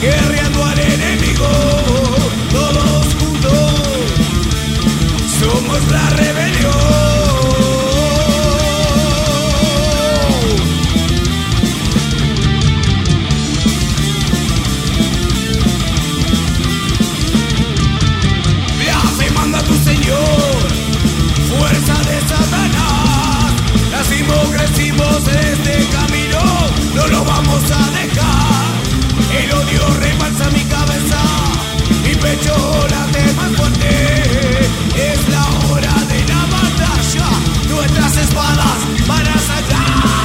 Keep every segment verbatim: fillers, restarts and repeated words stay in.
guerreando al enemigo, todos juntos somos la rebelión. Tu Señor, fuerza de Satanás, nacimos, crecimos en este camino, no lo vamos a dejar. El odio rebalsa mi cabeza, mi pecho late más fuerte. Es la hora de la batalla, nuestras espadas van a sacar.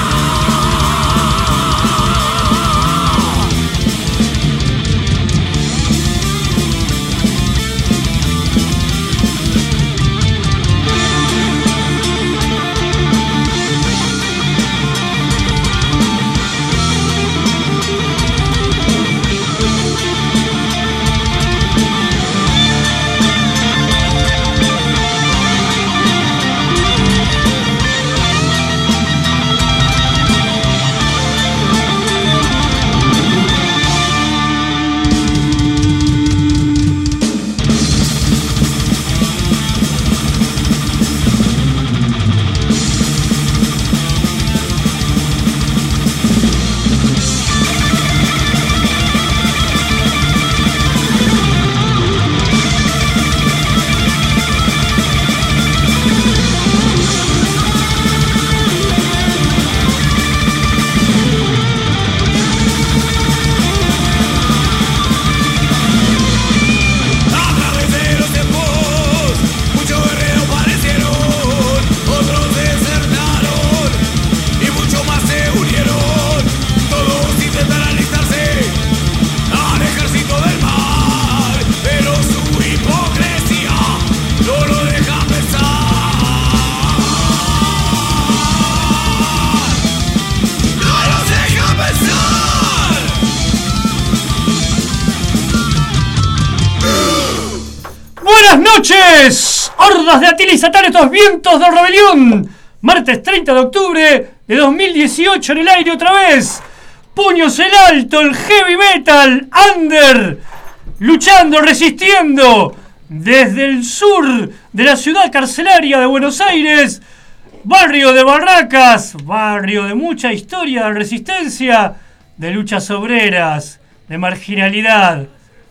Noches, hordas de Atila y Satán, estos vientos de rebelión. Martes treinta de octubre de dos mil dieciocho en el aire otra vez. Puños en alto, el heavy metal under, luchando, resistiendo desde el sur de la ciudad carcelaria de Buenos Aires, barrio de Barracas, barrio de mucha historia de resistencia, de luchas obreras, de marginalidad,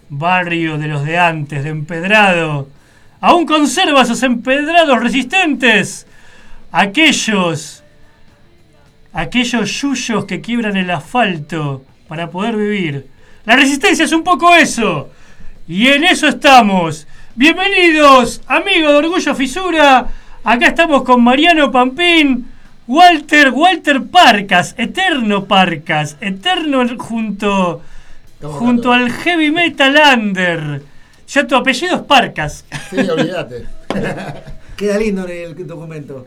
barrio de los de antes, de empedrado. Aún conserva esos empedrados resistentes, aquellos, aquellos yuyos que quiebran el asfalto para poder vivir. La resistencia es un poco eso, y en eso estamos. Bienvenidos, amigos de Orgullo Fisura. Acá estamos con Mariano Pampín, Walter, Walter Parcas, eterno Parcas, eterno junto, junto al heavy metal under. Ya tu apellido es Parcas. Sí, olvídate. Queda lindo en el documento.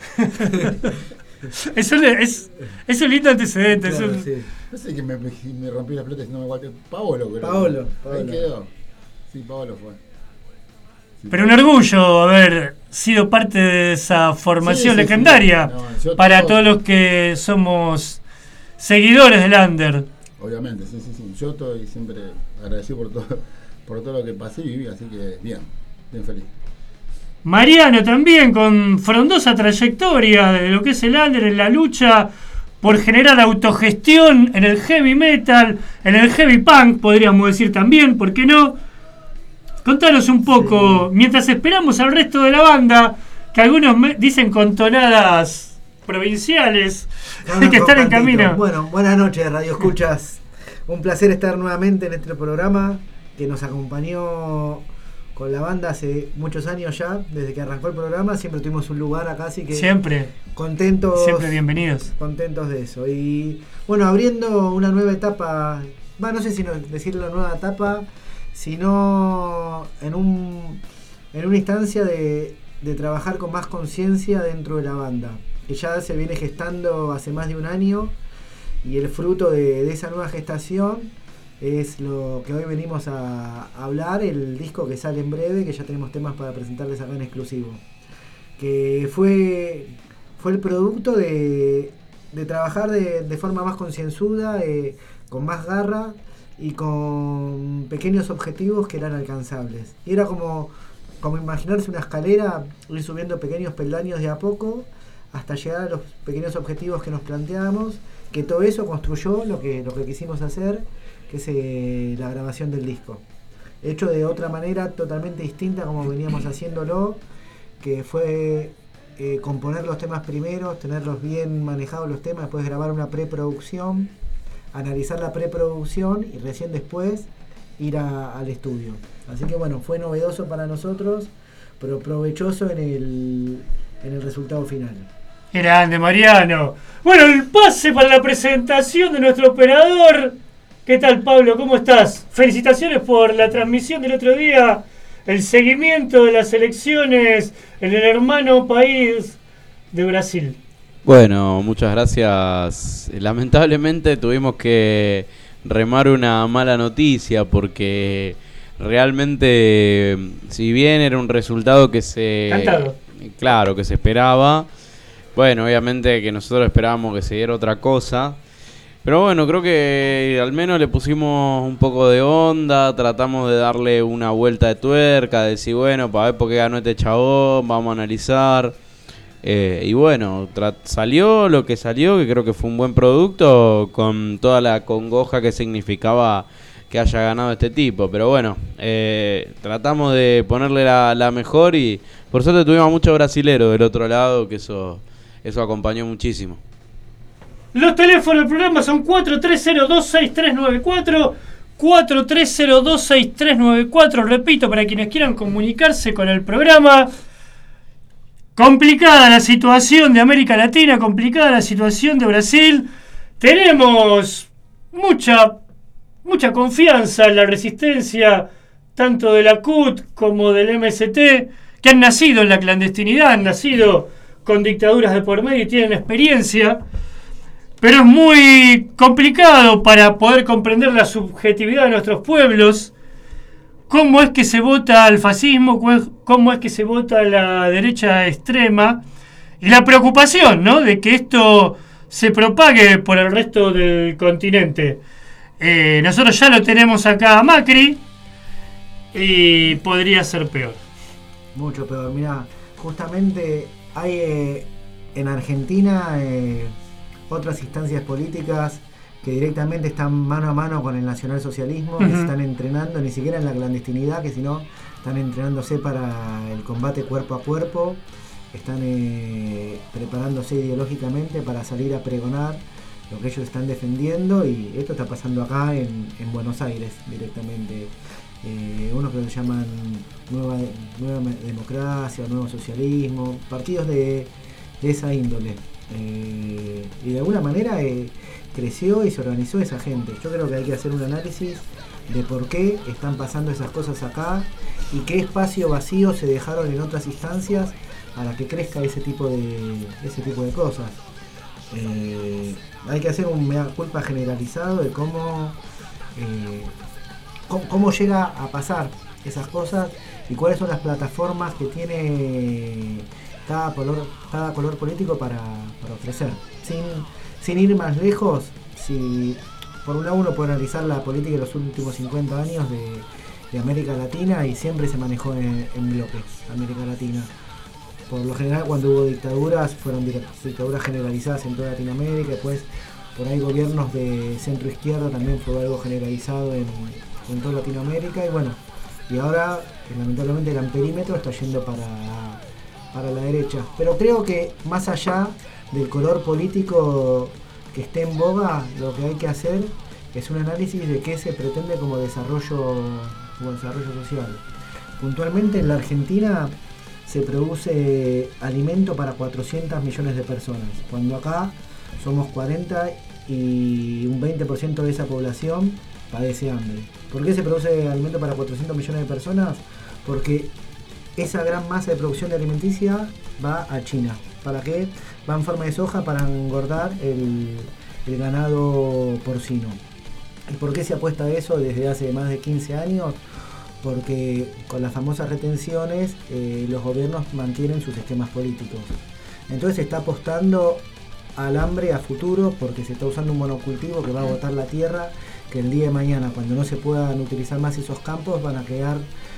Es un, es, es un lindo antecedente. Claro, es un... sí. No sé que me, me rompí la pelota diciendo Walter. Paolo, creo. Paolo, Ahí Paolo. quedó. Sí, Paolo fue. Sí, Pero un orgullo haber sido parte de esa formación sí, sí, legendaria sí. No, para todo, todos los que somos seguidores del under. Obviamente, sí, sí, sí. Yo estoy siempre agradecido por todo, por todo lo que pasé y viví, así que bien, bien feliz. Mariano también con frondosa trayectoria de lo que es el under en la lucha por generar autogestión en el heavy metal, en el heavy punk, podríamos decir también, ¿por qué no? Contanos un poco, sí. Mientras esperamos al resto de la banda, que algunos me dicen con tonadas provinciales, que están en camino. Bueno, buenas noches, Radio Escuchas. Un placer estar nuevamente en este programa que nos acompañó con la banda hace muchos años ya, desde que arrancó el programa. Siempre tuvimos un lugar acá, así que siempre contentos, siempre bienvenidos, contentos de eso. Y bueno, abriendo una nueva etapa, bueno, no sé si no decirlo nueva etapa, sino en un en una instancia de, de trabajar con más conciencia dentro de la banda, que ya se viene gestando hace más de un año, y el fruto de, de esa nueva gestación es lo que hoy venimos a, a hablar, el disco que sale en breve, que ya tenemos temas para presentarles acá en exclusivo, que fue fue el producto de, de trabajar de, de forma más concienzuda, eh, con más garra, y con pequeños objetivos que eran alcanzables. Y era como, como imaginarse una escalera, ir subiendo pequeños peldaños de a poco hasta llegar a los pequeños objetivos que nos planteamos, que todo eso construyó lo que, lo que quisimos hacer, que es eh, la grabación del disco. Hecho de otra manera totalmente distinta como veníamos haciéndolo, que fue eh, componer los temas primero, tenerlos bien manejados los temas, después grabar una preproducción, analizar la preproducción y recién después ir a, al estudio. Así que bueno, fue novedoso para nosotros, pero provechoso en el, en el resultado final. Grande, Mariano. Bueno, el pase para la presentación de nuestro operador. ¿Qué tal, Pablo? ¿Cómo estás? Felicitaciones por la transmisión del otro día, el seguimiento de las elecciones en el hermano país de Brasil. Bueno, muchas gracias. Lamentablemente tuvimos que remar una mala noticia porque realmente, si bien era un resultado que se... Cantado. Claro, que se esperaba. Bueno, obviamente que nosotros esperábamos que se diera otra cosa. Pero bueno, creo que al menos le pusimos un poco de onda, tratamos de darle una vuelta de tuerca, de decir, bueno, para ver por qué ganó este chabón, vamos a analizar. Eh, y bueno, tra- salió lo que salió, que creo que fue un buen producto, con toda la congoja que significaba que haya ganado este tipo. Pero bueno, eh, tratamos de ponerle la, la mejor y por suerte tuvimos mucho brasilero del otro lado, que eso, eso acompañó muchísimo. Los teléfonos del programa son cuatro tres cero dos seis tres nueve cuatro, cuatro tres cero dos seis tres nueve cuatro, repito, para quienes quieran comunicarse con el programa. Complicada la situación de América Latina, complicada la situación de Brasil. Tenemos mucha, mucha confianza en la resistencia, tanto de la C U T como del M S T, que han nacido en la clandestinidad, han nacido con dictaduras de por medio y tienen experiencia. Pero es muy complicado para poder comprender la subjetividad de nuestros pueblos, cómo es que se vota al fascismo, cómo es que se vota a la derecha extrema, y la preocupación, ¿no?, de que esto se propague por el resto del continente. Eh, nosotros ya lo tenemos acá a Macri, y podría ser peor. Mucho peor. Mirá, justamente hay eh, en Argentina... Eh, otras instancias políticas que directamente están mano a mano con el nacionalsocialismo, uh-huh. que se están entrenando, ni siquiera en la clandestinidad, que sino están entrenándose para el combate cuerpo a cuerpo, están eh, preparándose ideológicamente para salir a pregonar lo que ellos están defendiendo, y esto está pasando acá en, en Buenos Aires directamente. Eh, unos que se llaman Nueva, Nueva Democracia, Nuevo Socialismo, partidos de, de esa índole. Eh, y de alguna manera eh, creció y se organizó esa gente. Yo creo que hay que hacer un análisis de por qué están pasando esas cosas acá y qué espacio vacío se dejaron en otras instancias para que crezca ese tipo de ese tipo de cosas. Eh, hay que hacer un mea culpa generalizado de cómo, eh, cómo cómo llega a pasar esas cosas y cuáles son las plataformas que tiene cada color, cada color político para, para ofrecer. Sin, sin ir más lejos, si por un lado uno puede analizar la política de los últimos cincuenta años de, de América Latina, y siempre se manejó en, en bloques América Latina. Por lo general, cuando hubo dictaduras, fueron dictaduras generalizadas en toda Latinoamérica. Después, por ahí gobiernos de centro izquierda también fue algo generalizado en, en toda Latinoamérica. Y bueno, y ahora lamentablemente el amperímetro está yendo para para la derecha, pero creo que más allá del color político que esté en boga, lo que hay que hacer es un análisis de qué se pretende como desarrollo, como desarrollo social. Puntualmente en la Argentina se produce alimento para cuatrocientos millones de personas, cuando acá somos cuarenta y un veinte por ciento de esa población padece hambre. ¿Por qué se produce alimento para cuatrocientos millones de personas? Porque esa gran masa de producción de alimenticia va a China. ¿Para qué? Va en forma de soja para engordar el, el ganado porcino. ¿Y por qué se apuesta a eso desde hace más de quince años? Porque con las famosas retenciones eh, los gobiernos mantienen sus esquemas políticos. Entonces se está apostando al hambre a futuro porque se está usando un monocultivo que va a botar la tierra que el día de mañana, cuando no se puedan utilizar más esos campos, van a quedar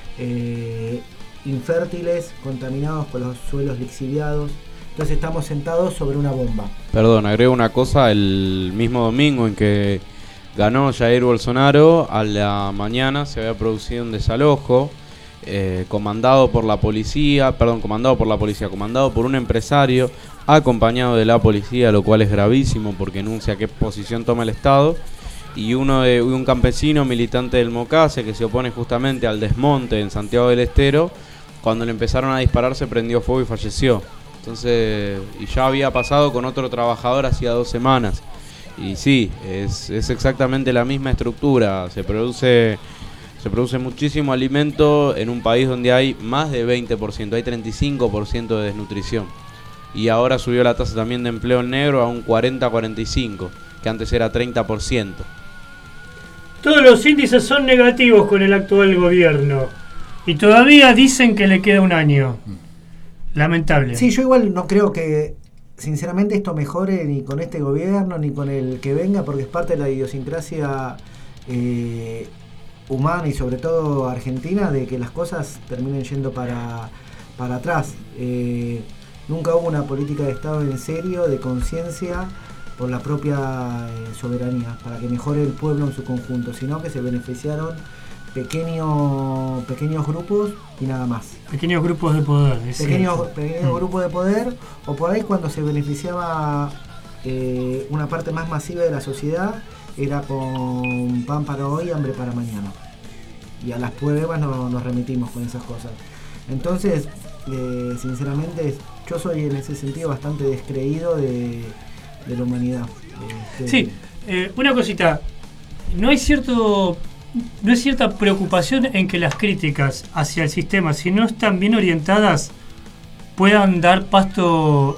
eh, infértiles, contaminados con los suelos lixiviados. Entonces estamos sentados sobre una bomba. Perdón, agrego una cosa, el mismo domingo en que ganó Jair Bolsonaro, a la mañana se había producido un desalojo eh, comandado por la policía, perdón, comandado por la policía, comandado por un empresario, acompañado de la policía, lo cual es gravísimo porque enuncia qué posición toma el Estado, y uno de un campesino militante del Mocase que se opone justamente al desmonte en Santiago del Estero. Cuando le empezaron a disparar se prendió fuego y falleció. Entonces, y ya había pasado con otro trabajador hacía dos semanas. Y sí, es, es exactamente la misma estructura. Se produce, se produce muchísimo alimento en un país donde hay más de veinte por ciento, hay treinta y cinco por ciento de desnutrición. Y ahora subió la tasa también de empleo en negro a un cuarenta a cuarenta y cinco, que antes era treinta por ciento. Todos los índices son negativos con el actual gobierno. Y todavía dicen que le queda un año. Lamentable. Sí, yo igual no creo que, sinceramente, esto mejore ni con este gobierno ni con el que venga, porque es parte de la idiosincrasia eh, humana y sobre todo argentina, de que las cosas terminen yendo para, para atrás. Eh, nunca hubo una política de Estado en serio, de conciencia por la propia eh, soberanía, para que mejore el pueblo en su conjunto, sino que se beneficiaron pequeños pequeños grupos y nada más. Pequeños grupos de poder. Pequeños, pequeños mm. grupos de poder, o por ahí cuando se beneficiaba eh, una parte más masiva de la sociedad, era con pan para hoy, hambre para mañana. Y a las pruebas no, nos remitimos con esas cosas. Entonces, eh, sinceramente, yo soy en ese sentido bastante descreído de, de la humanidad. Este, sí, eh, una cosita. No hay cierto... No hay cierta preocupación en que las críticas hacia el sistema, si no están bien orientadas, puedan dar pasto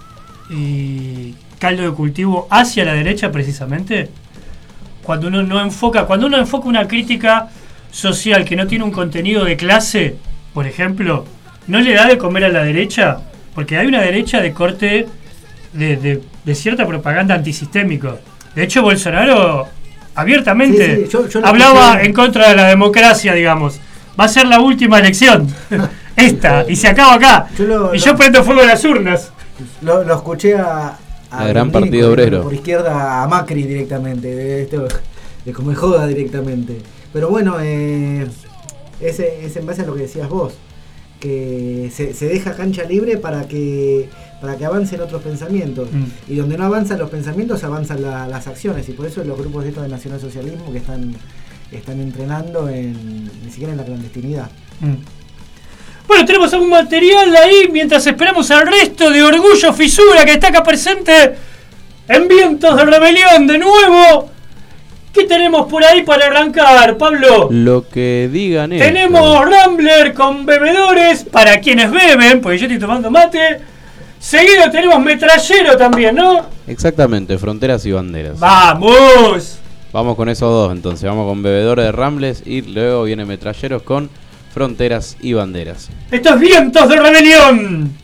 y caldo de cultivo hacia la derecha, precisamente. Cuando uno no enfoca, cuando uno enfoca una crítica social que no tiene un contenido de clase, por ejemplo, no le da de comer a la derecha, porque hay una derecha de corte de, de, de cierta propaganda antisistémico. De hecho, Bolsonaro abiertamente sí, sí, yo, yo hablaba escuché en contra de la democracia, digamos. Va a ser la última elección esta, y se acaba acá. Yo lo, y yo lo, prendo fuego a las urnas. Lo, lo escuché a, a gran partido por, obrero por izquierda, a Macri directamente, de, de, de como joda directamente. Pero bueno, eh, ese es en base a lo que decías vos, que se, se deja cancha libre para que para que avancen otros pensamientos. Mm. Y donde no avanzan los pensamientos, avanzan la, las acciones. Y por eso los grupos estos de nacionalsocialismo que están, están entrenando en, ni siquiera en la clandestinidad. Mm. Bueno, tenemos algún material ahí mientras esperamos al resto de Orgullo Fisura, que está acá presente en Vientos de Rebelión de nuevo. ¿Qué tenemos por ahí para arrancar, Pablo? Lo que digan. Tenemos esto. Rambler con bebedores para quienes beben, porque yo estoy tomando mate. Seguido tenemos metrallero también, ¿no? Exactamente, Fronteras y Banderas. ¡Vamos! Vamos con esos dos entonces, vamos con bebedores de Rambles y luego viene metralleros con Fronteras y Banderas. ¡Estos Vientos de Rebelión!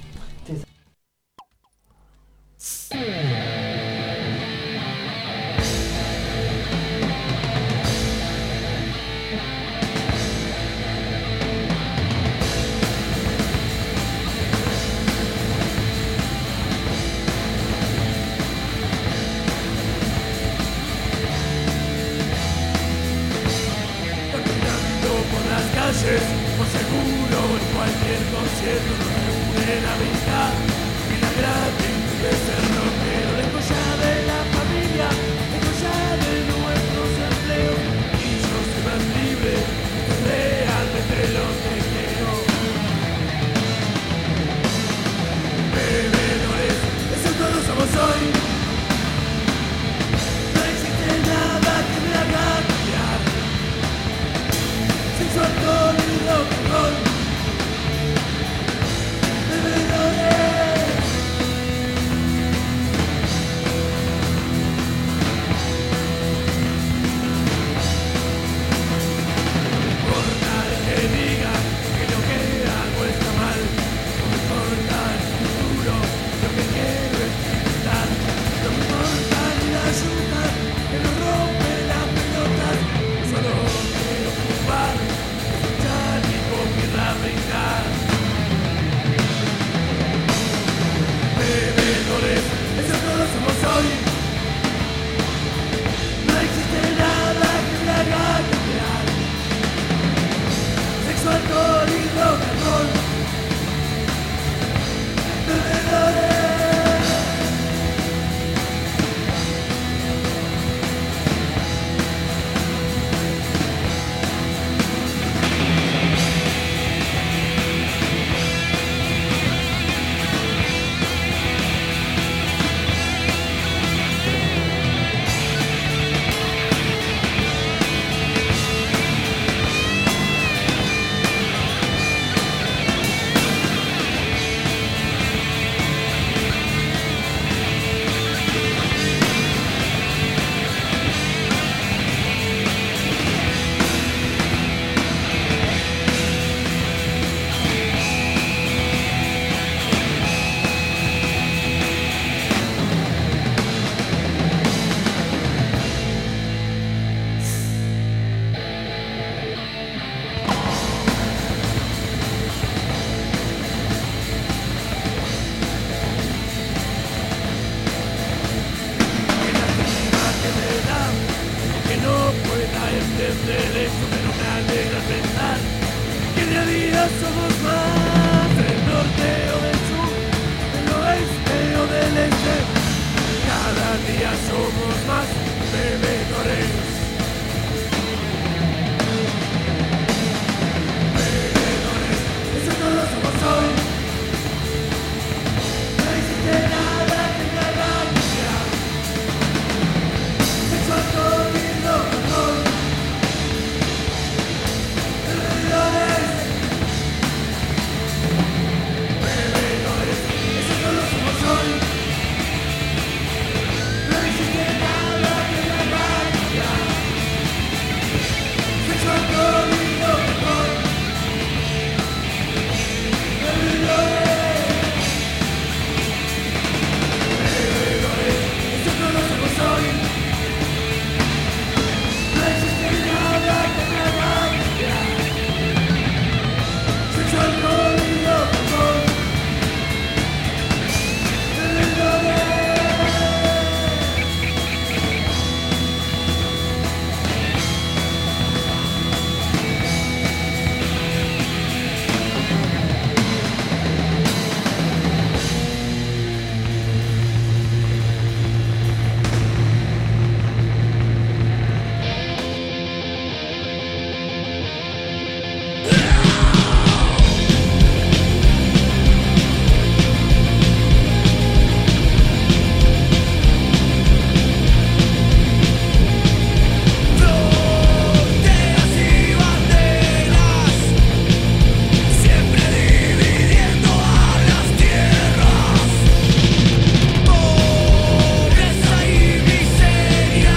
Por seguro en cualquier concierto nos reúne la amistad y la gratitud de ser rockero, lejos ya de la familia, lejos ya de nuestros empleos, y yo soy más libre, esto es realmente lo que quiero. Bebedores, eso todos somos hoy. No existe nada que me haga cambiar. Sexo, alcohol y rock and roll. Bebedores. el hecho pero me alegra pensar que día a día somos más, del norte o del sur, del oeste o del este. Cada día somos más bebedores. Bebedores, eso todos somos hoy. No existe nada que me haga cambiar. Sexual corriendo mejor. Bebedores. Bebedores, eso todos somos hoy. No existe nada que me haga cambiar. Sexual corriendo mejor. Bebedores. Bebedores, eso todos somos hoy. No existe nada que me haga cambiar. Sexual corriendo mejor. Bebedores. Fronteras y banderas, siempre dividiendo a las tierras. Pobreza y miseria,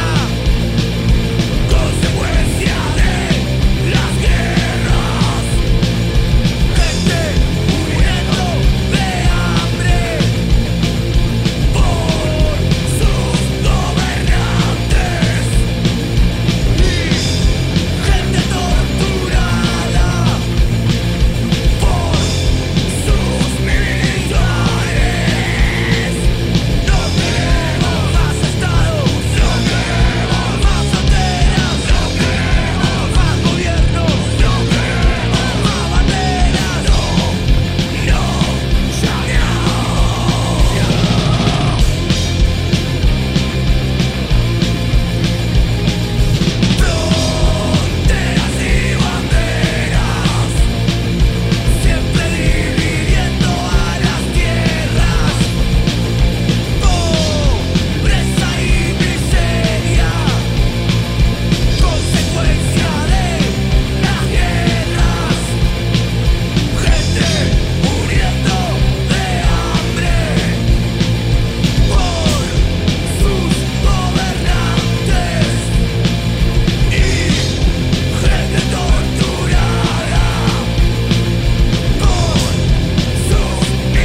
consecuencia de las guerras. Gente muriendo de hambre por sus gobernantes. Y gente torturada por sus militares. No queremos más Estado, no queremos más fronteras, no queremos más gobierno, no queremos más banderas, no, no, ya Fronteras y banderas, siempre dividiendo a las tierras. Pobreza y miseria, consecuencia de las guerras. Gente muriendo de hambre por sus gobernantes. Y gente torturada por sus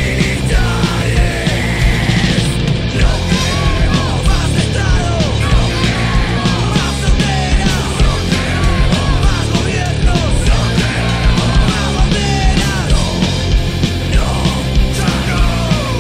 militares. No queremos más Estado, no queremos más fronteras, no queremos más gobiernos, no queremos más banderas, no, no, ya no, no.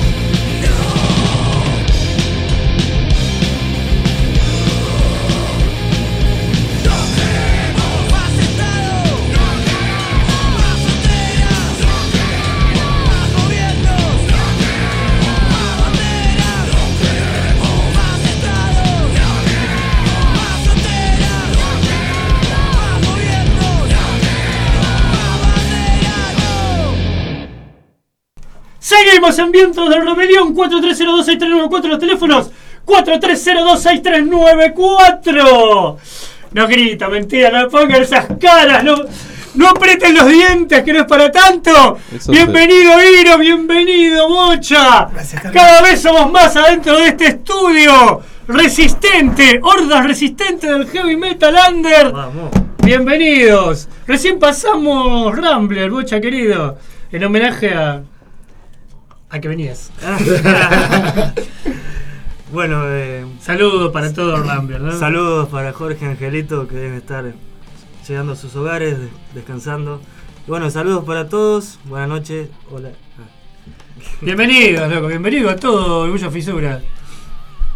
No queremos más Estado, no queremos más fronteras, no queremos más gobiernos, no queremos más banderas, no queremos más Estado, no queremos más fronteras, no queremos más gobiernos, no queremos más banderas, no. Seguimos en Vientos del Rebelión. Cuatro tres cero dos seis tres nueve cuatro. Los teléfonos cuatro tres cero dos seis tres nueve cuatro. No grita, mentira, no pongan esas caras, no, no aprieten los dientes, que no es para tanto. Eso Bienvenido Iro, bienvenido Bocha. Gracias, Carlos. Cada vez somos más adentro de este estudio resistente, hordas resistentes del heavy metal under. Vamos. Bienvenidos. Recién pasamos Rambler, Bocha querido, en homenaje a a que venías. Bueno, eh, Saludos para todos Rambler, ¿no? saludos para Jorge y Angelito, que deben estar llegando a sus hogares, de- descansando. Y bueno, saludos para todos, buenas noches, hola. Ah. Bienvenidos, loco, bienvenido a todo Orgullo Fisura.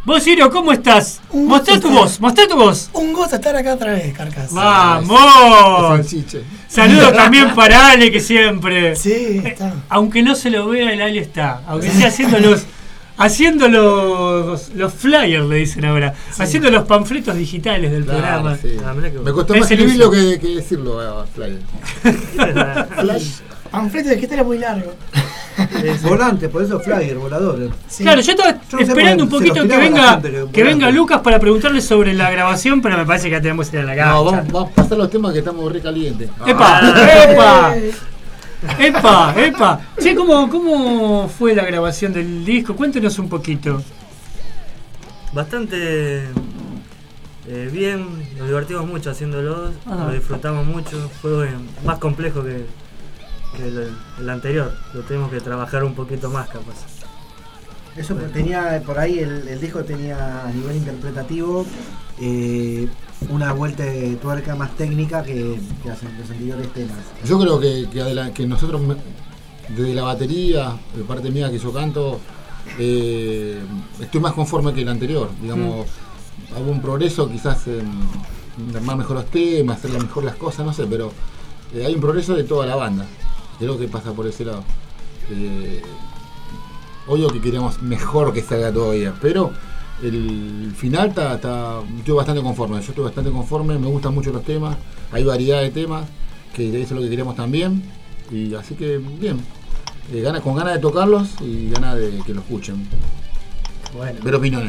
Vos, Ciro, ¿cómo estás? Un Mostrá gusto tu estar- voz, mostrá tu voz. Un gusto estar acá otra vez, Carcas. ¡Vamos! Es el chiche. Saludos también para Ale, que siempre. Sí, está. Aunque no se lo vea, el Ale está. Aunque sea haciendo los. Haciendo los, los flyers, le dicen ahora. Haciendo los panfletos digitales del Claro, programa. sí. Ah, mirá que Me costó Es más el escribirlo uso. que, que decirlo a Flyer. Flash. Panfleto de que era muy largo. Volante, por eso flyer, volador. Sí. Claro, yo estaba Yo no sé esperando un por qué se poquito los que tiraba la venga, gente que que venga volante. Lucas para preguntarle sobre la grabación, pero me parece que ya tenemos que ir a la No, cancha. vamos, vamos a pasar los temas que estamos re calientes. ¡Epa! Eh, ¡Epa! ¡Epa! ¡Epa! Che, ¿cómo, ¿cómo fue la grabación del disco? Cuéntenos un poquito. Bastante eh, bien, nos divertimos mucho haciéndolo, Ajá. lo disfrutamos mucho, fue más complejo que, que el, el anterior, lo tenemos que trabajar un poquito más capaz. Eso tenía, por ahí el, el disco tenía a nivel interpretativo eh, una vuelta de tuerca más técnica que, que los, los anteriores temas. Yo creo que, que, adela- que nosotros, me- desde la batería, de parte mía que yo canto, eh, estoy más conforme que el anterior. Digamos, hago un progreso quizás en, en armar mejor los temas, hacer mejor las cosas, no sé, pero eh, hay un progreso de toda la banda. Creo que pasa por ese lado. Eh, obvio que queremos mejor que salga todavía, pero el final está, está, estoy bastante conforme. Yo estoy bastante conforme, me gustan mucho los temas, hay variedad de temas, que eso es lo que queremos también, y así que bien, eh, gana, con ganas de tocarlos y ganas de que lo escuchen. Bueno. Ver opiniones.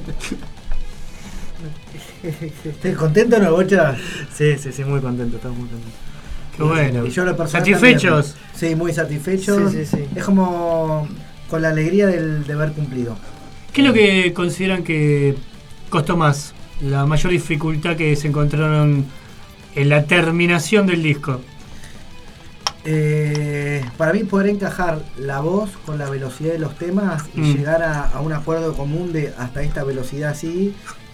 ¿Estás contento o no, Bocha? Sí, sí, sí, muy contento, estamos muy contentos. Qué bueno. Y yo en lo personal ¿Satisfechos? también. Sí, muy satisfechos. Sí, sí, sí. Es como con la alegría del deber cumplido. ¿Qué es lo que consideran que costó más? La mayor dificultad que se encontraron en la terminación del disco. Eh, para mí poder encajar la voz con la velocidad de los temas y Mm. llegar a, a un acuerdo común de hasta esta velocidad así,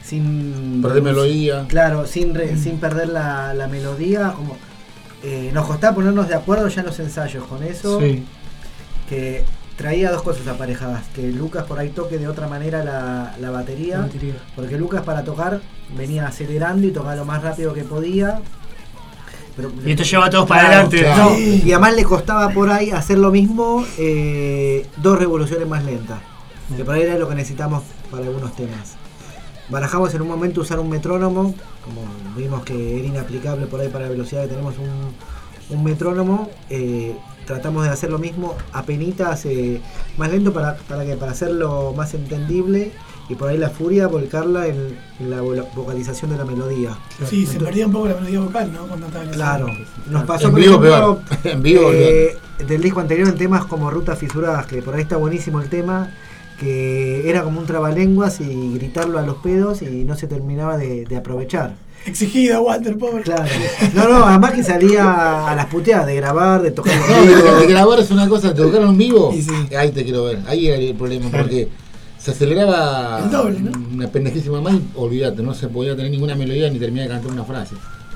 sin Perder melodía. Claro, sin re- sin perder la, la melodía, como eh, nos costaba ponernos de acuerdo ya en los ensayos con eso, Sí. que traía dos cosas aparejadas, que Lucas por ahí toque de otra manera la, la batería, La batería. porque Lucas para tocar venía acelerando y tocaba lo más rápido que podía. Pero Y esto lleva a todos para Claro, adelante. claro. no, y además le costaba por ahí hacer lo mismo eh, dos revoluciones más lentas, que por ahí era lo que necesitamos para algunos temas. Barajamos en un momento usar un metrónomo, como vimos que era inaplicable por ahí para la velocidad que tenemos un, un metrónomo, eh, tratamos de hacer lo mismo apenitas eh, más lento para, para que para hacerlo más entendible y por ahí la furia volcarla en, en la vo- vocalización de la melodía. Sí, se perdía un poco la melodía vocal, ¿no? Cuando estaba en el Claro, solo. nos pasó En por vivo ejemplo, peor. En vivo, eh, del disco anterior en temas como Rutas Fisuradas, que por ahí está buenísimo el tema, que era como un trabalenguas y gritarlo a los pedos y no se terminaba de, de aprovechar. Exigido, Walter, pobre. Claro. No, no, además que salía a las puteadas de grabar, de tocar No, en de, vivo. de grabar es una cosa, te tocaron en vivo, Y sí. ahí te quiero ver, ahí era el problema, porque se aceleraba El doble, ¿no? una pendejísima más y olvídate, no se podía tener ninguna melodía ni terminar de cantar una frase.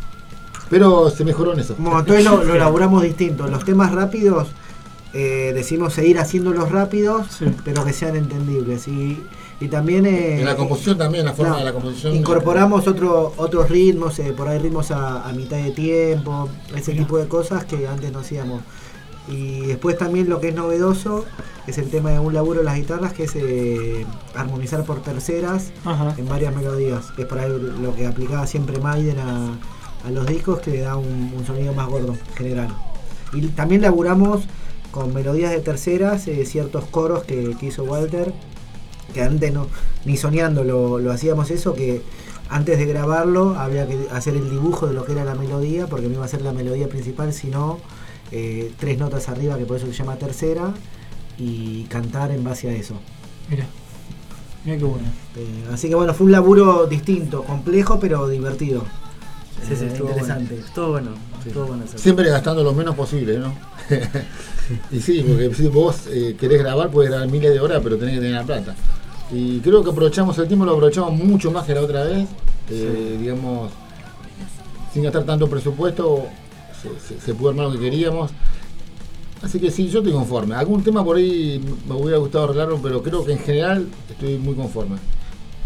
Pero se mejoró en eso. Como entonces lo, lo elaboramos distinto. Los temas rápidos eh, decimos seguir haciéndolos rápidos, Sí. pero que sean entendibles. Y, y también eh, En la composición también, la forma no, de la composición. incorporamos otro, otros ritmos, eh, por ahí ritmos a, a mitad de tiempo, ese tipo de cosas que antes no hacíamos. Y después también lo que es novedoso es el tema de un laburo de las guitarras, que es eh, armonizar por terceras Ajá. en varias melodías, que es por ahí lo que aplicaba siempre Maiden a, a los discos, que le da un, un sonido más gordo en general. Y también laburamos con melodías de terceras, eh, ciertos coros que, que hizo Walter, que antes no, ni soñando lo, lo hacíamos eso, que antes de grabarlo había que hacer el dibujo de lo que era la melodía, porque no iba a ser la melodía principal, sino eh, tres notas arriba, que por eso se llama tercera, y cantar en base a eso. Mira. Mira qué bueno. Eh, así que bueno, fue un laburo distinto, complejo, pero divertido. Sí, sí, Eh, estuvo interesante. bueno. Estuvo bueno, estuvo bueno hacerlo. Siempre gastando lo menos posible, ¿no? Y sí, porque si vos eh, querés grabar, puedes grabar miles de horas, pero tenés que tener la plata. Y creo que aprovechamos el tiempo, lo aprovechamos mucho más que la otra vez. Eh, digamos, sin gastar tanto presupuesto, se, se, se pudo armar lo que queríamos. Así que sí, yo estoy conforme. Algún tema por ahí me hubiera gustado arreglarlo, pero creo que en general estoy muy conforme.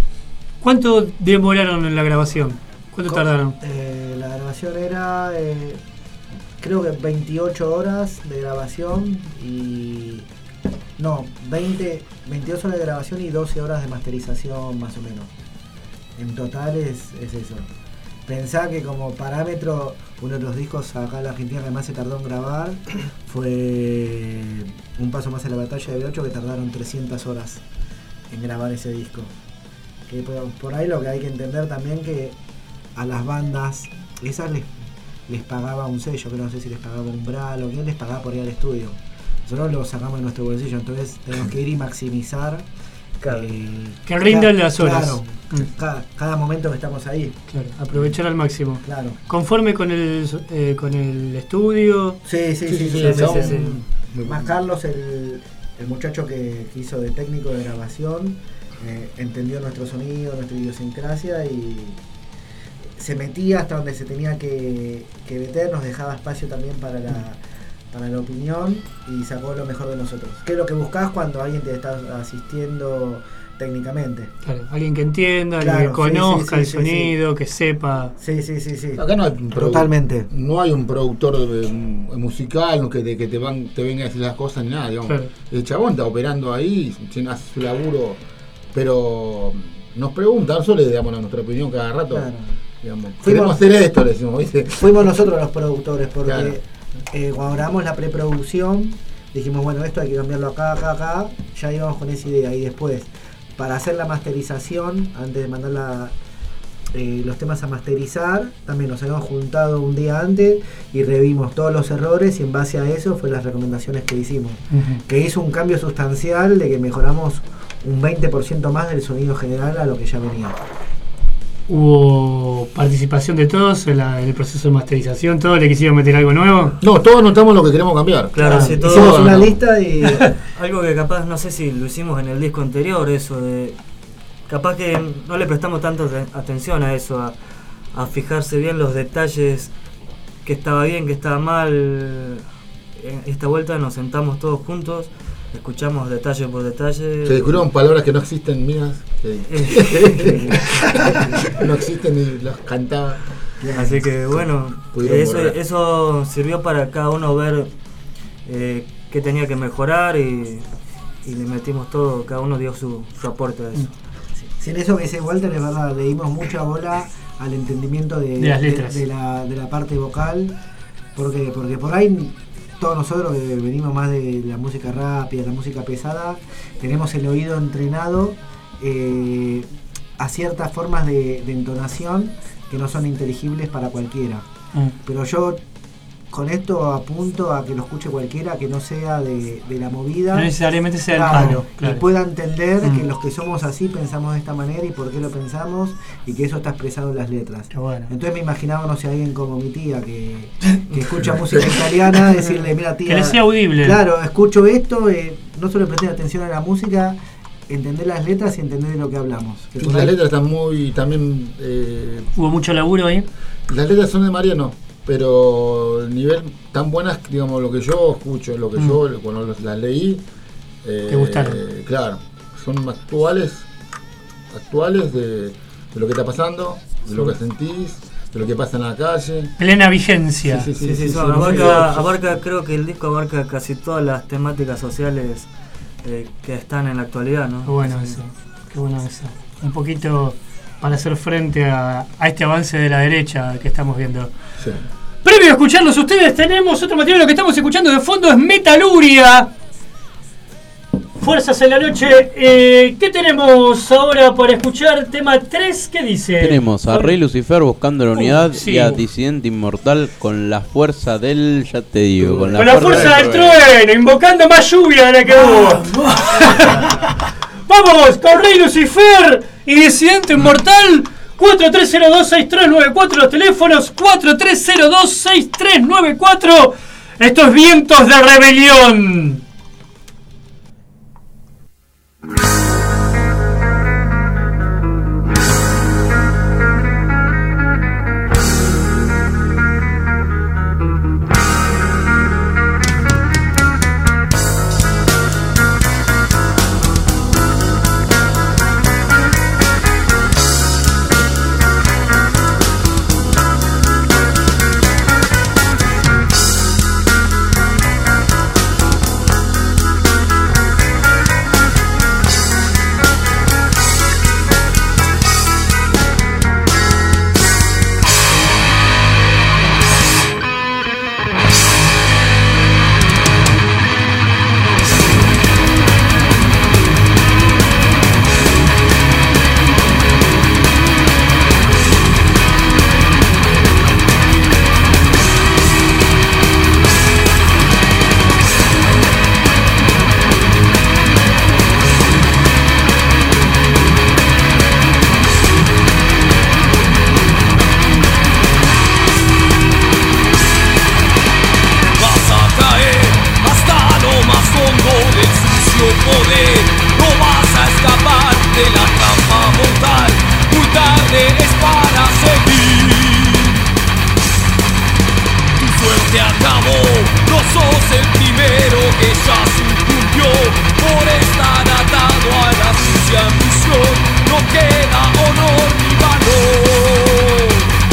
¿Cuánto demoraron en la grabación? ¿Cuánto tardaron? Eh, la grabación era, eh, creo que veintiocho horas de grabación y... No, veinte, veintidós horas de grabación y doce horas de masterización más o menos. En total es, es eso. Pensá que como parámetro, uno de los discos acá en la Argentina que más se tardó en grabar fue Un Paso Más en la Batalla de B ocho, que tardaron trescientas horas en grabar ese disco. Que por, por ahí lo que hay que entender también que a las bandas, esas les, les pagaba un sello, que no sé si les pagaba un Umbral o quién les pagaba por ir al estudio. Nosotros lo sacamos de nuestro bolsillo, entonces tenemos que ir y maximizar Claro. eh, Que rindan cada- las horas. Claro, Mm. cada, cada momento que estamos ahí. Claro, aprovechar al máximo. Claro. Conforme con el eh, con el estudio. Sí, sí, sí, sí, sí, sí, son- sí, sí. Más Carlos, el, el muchacho que, que hizo de técnico de grabación, eh, entendió nuestro sonido, nuestra idiosincrasia y se metía hasta donde se tenía que, que meter, nos dejaba espacio también para la, para la opinión y sacó lo mejor de nosotros. ¿Qué es lo que buscás cuando alguien te está asistiendo técnicamente? Claro, alguien que entienda, Claro, alguien que sí, conozca sí, el sí, sonido, que sepa. Sí, sí, sí, sí. Acá no hay un produ- Totalmente. No hay un productor eh, musical que, te, que te, van, te venga a decir las cosas ni nada, digamos. Claro. El chabón está operando ahí, sin hacer su laburo, pero nos pregunta, nosotros le damos nuestra opinión cada rato. Claro. Digamos, Fuimos- queremos hacer esto, le decimos, ¿viste? Fuimos nosotros los productores porque Claro. eh, cuando grabamos la preproducción dijimos, bueno, esto hay que cambiarlo acá, acá, acá, ya íbamos con esa idea y después para hacer la masterización, antes de mandar la, eh, los temas a masterizar, también nos habíamos juntado un día antes y revimos todos los errores y en base a eso fue las recomendaciones que hicimos, que hizo un cambio sustancial de que mejoramos un veinte por ciento más del sonido general a lo que ya venía. Hubo participación de todos en, la- en el proceso de masterización. ¿Todos le quisieron meter algo nuevo? No, todos notamos lo que queremos cambiar. Claro, Ah, sí, todo. hicimos una no. lista y Algo que capaz, no sé si lo hicimos en el disco anterior, eso de... Capaz que no le prestamos tanto aten- atención a eso, a, a fijarse bien los detalles, que estaba bien, que estaba mal. En esta vuelta nos sentamos todos juntos, escuchamos detalle por detalle. Se descubrieron palabras que no existen mías, que Eh, no existen y las cantaba. Así que bueno, Pudieron eso, borrar. eso sirvió para cada uno ver eh, qué tenía que mejorar y, y le metimos todo, cada uno dio su, su aporte a eso. sin eso que dice Walter, es verdad, le dimos mucha bola al entendimiento de, De las letras. de la, de la parte vocal, porque, porque por ahí todos nosotros que venimos más de la música rápida, la música pesada, tenemos el oído entrenado eh, a ciertas formas de, de entonación que no son inteligibles para cualquiera. Pero yo con esto apunto a que lo escuche cualquiera que no sea de, de la movida. No necesariamente sea el Claro, palo. Claro. y pueda entender Mm. que los que somos así pensamos de esta manera y por qué lo pensamos y que eso está expresado en las letras. Qué bueno. Entonces me imaginaba, no sé, alguien como mi tía que, que escucha música italiana, decirle, mira tía, Que le sea audible. claro, escucho esto, eh, no solo prestar atención a la música, entender las letras y entender de lo que hablamos. Que Sí, por las ahí- letras están muy también. eh, Hubo mucho laburo ahí. las letras son de Mariano, pero el nivel tan buenas, digamos, lo que yo escucho, lo que Mm. yo cuando las las leí. eh, ¿Te gustaron? Claro, son actuales, actuales de, de lo que está pasando, de lo que sentís, de lo que pasa en la calle. Plena vigencia. Sí, Sí, sí, sí, son- sí, abarca, sí. abarca, creo que el disco abarca casi todas las temáticas sociales eh, que están en la actualidad, ¿no? Qué bueno eso. Qué bueno eso. Un poquito para hacer frente a, a este avance de la derecha que estamos viendo. Sí. Previo a escucharlos ustedes, tenemos otro material. Lo que estamos escuchando de fondo es Metaluria. Fuerzas en la noche. Eh, ¿Qué tenemos ahora para escuchar? Tema tres, ¿qué dice? Tenemos a Rey Lucifer buscando la Uh, unidad sí. y a Disidente Inmortal con la fuerza del, ya te digo, con la, Con la fuerza del trueno, invocando más lluvia de la que hubo. Vamos, con Rey Lucifer y Disidente Inmortal. cuatro tres cero dos seis tres nueve cuatro, los teléfonos cuatro tres cero dos seis tres nueve cuatro. Estos vientos de rebelión. se acabó. No sos el primero que ya sucumbió por estar atado a la sucia ambición. No queda honor ni valor.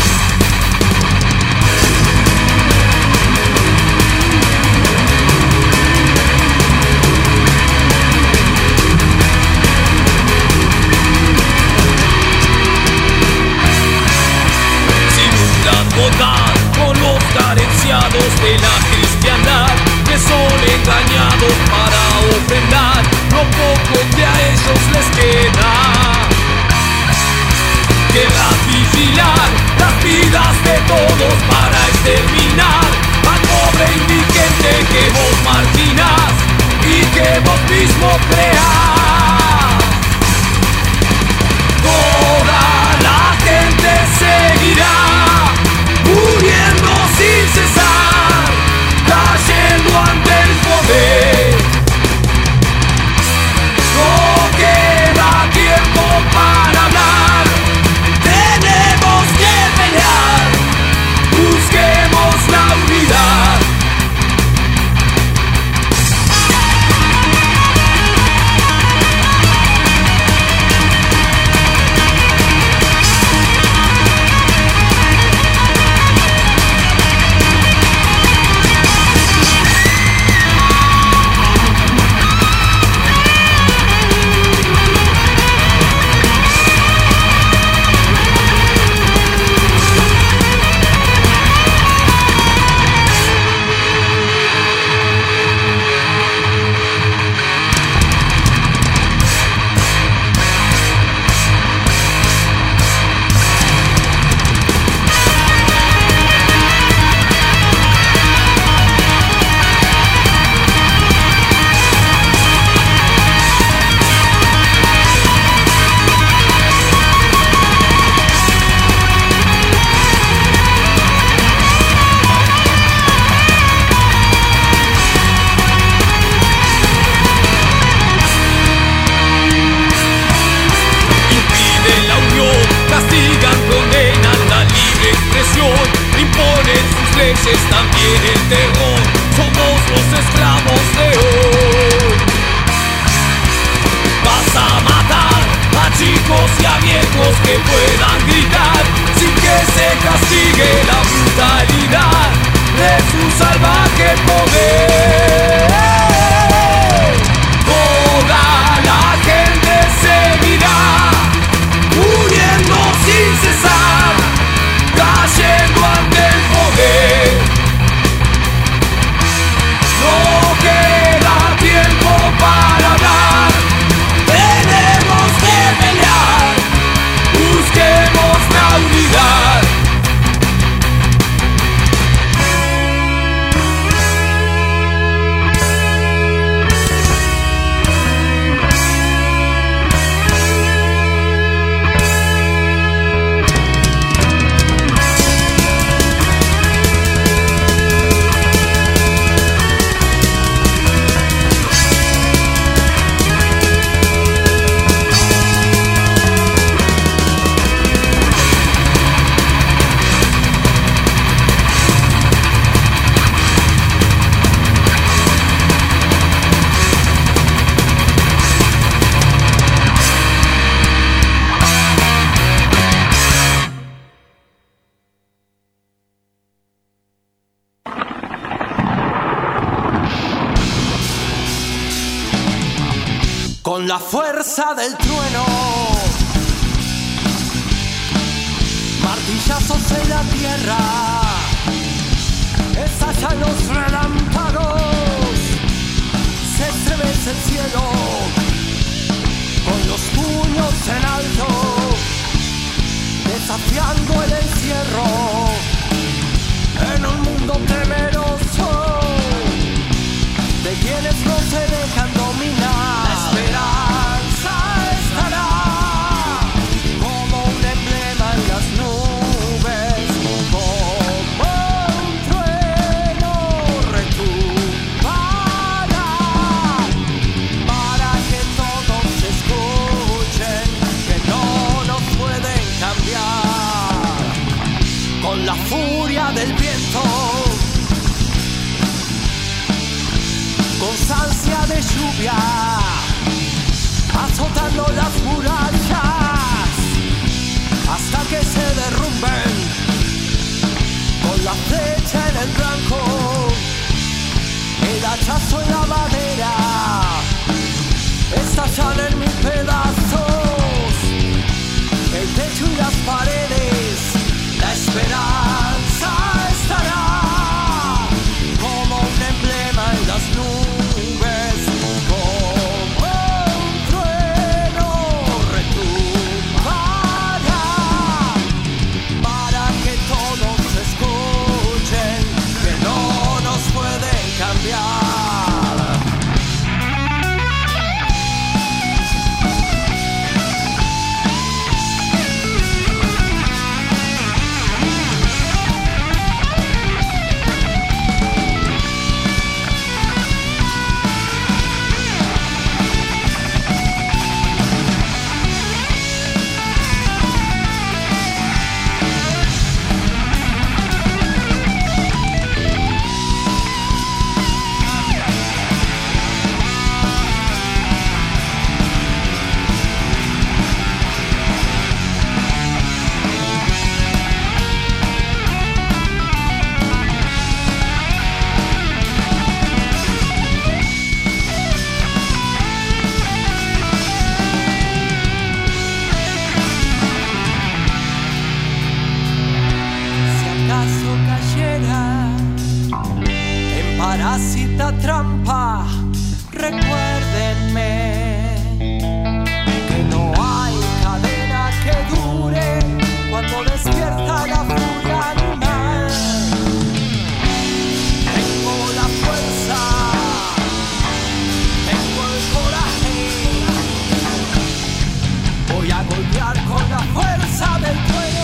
Bondad con los carenciados de la cristiandad, que son engañados para ofrendar lo poco que a ellos les queda. Queda vigilar las vidas de todos para exterminar al pobre indigente que vos marginás y que vos mismo creás. Toda la gente seguirá muriendo sin cesar, cayendo ante el poder. No queda tiempo para hablar, tenemos que pelear, busquemos la unidad. También el terror, somos los esclavos de hoy. Vas a matar a chicos y a viejos que puedan gritar sin que se castigue la brutalidad de su salvaje poder. Toda la gente seguirá muriendo sin cesar, cayendo ante el poder. No queda tiempo para hablar, tenemos que pelear, busquemos la unidad. Con la fuerza del trueno, martillazos en la tierra, estallan los relámpagos, se estremece el cielo, con los puños en alto, desafiando el encierro, en un mundo temeroso, de quienes no se dejan dominar. La esperanza estará como un emblema en las nubes, como un trueno retumbará, para que todos escuchen que no nos pueden cambiar. Con la furia del viento copia, azotando las murallas hasta que se derrumben con la flecha en el blanco, el hachazo en la madera, estallan en mil pedazos el techo y las paredes. La esperanza estará como un emblema en las nubes, como un trueno retumbará para que todos escuchen que no nos pueden cambiar. Parásita trampa, recuérdenme que no hay cadena que dure cuando despierta la furia animal. Tengo la fuerza, tengo el coraje, voy a golpear con la fuerza del trueno.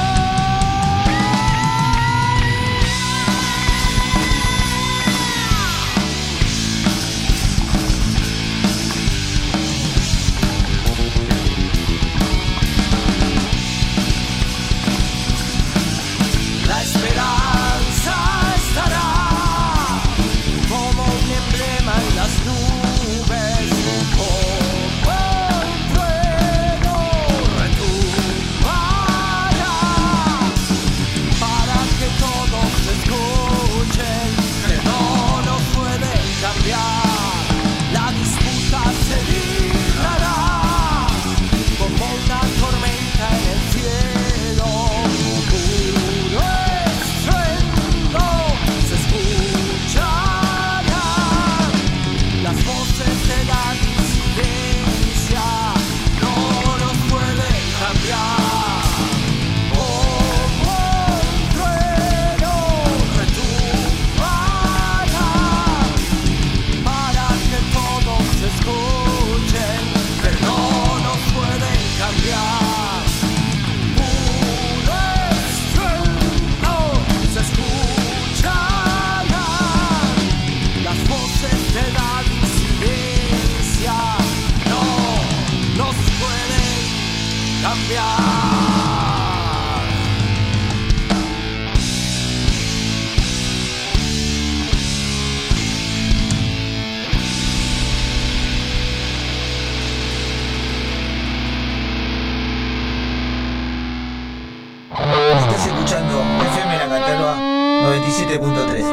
Estás escuchando F M La Caterva noventa y siete punto tres.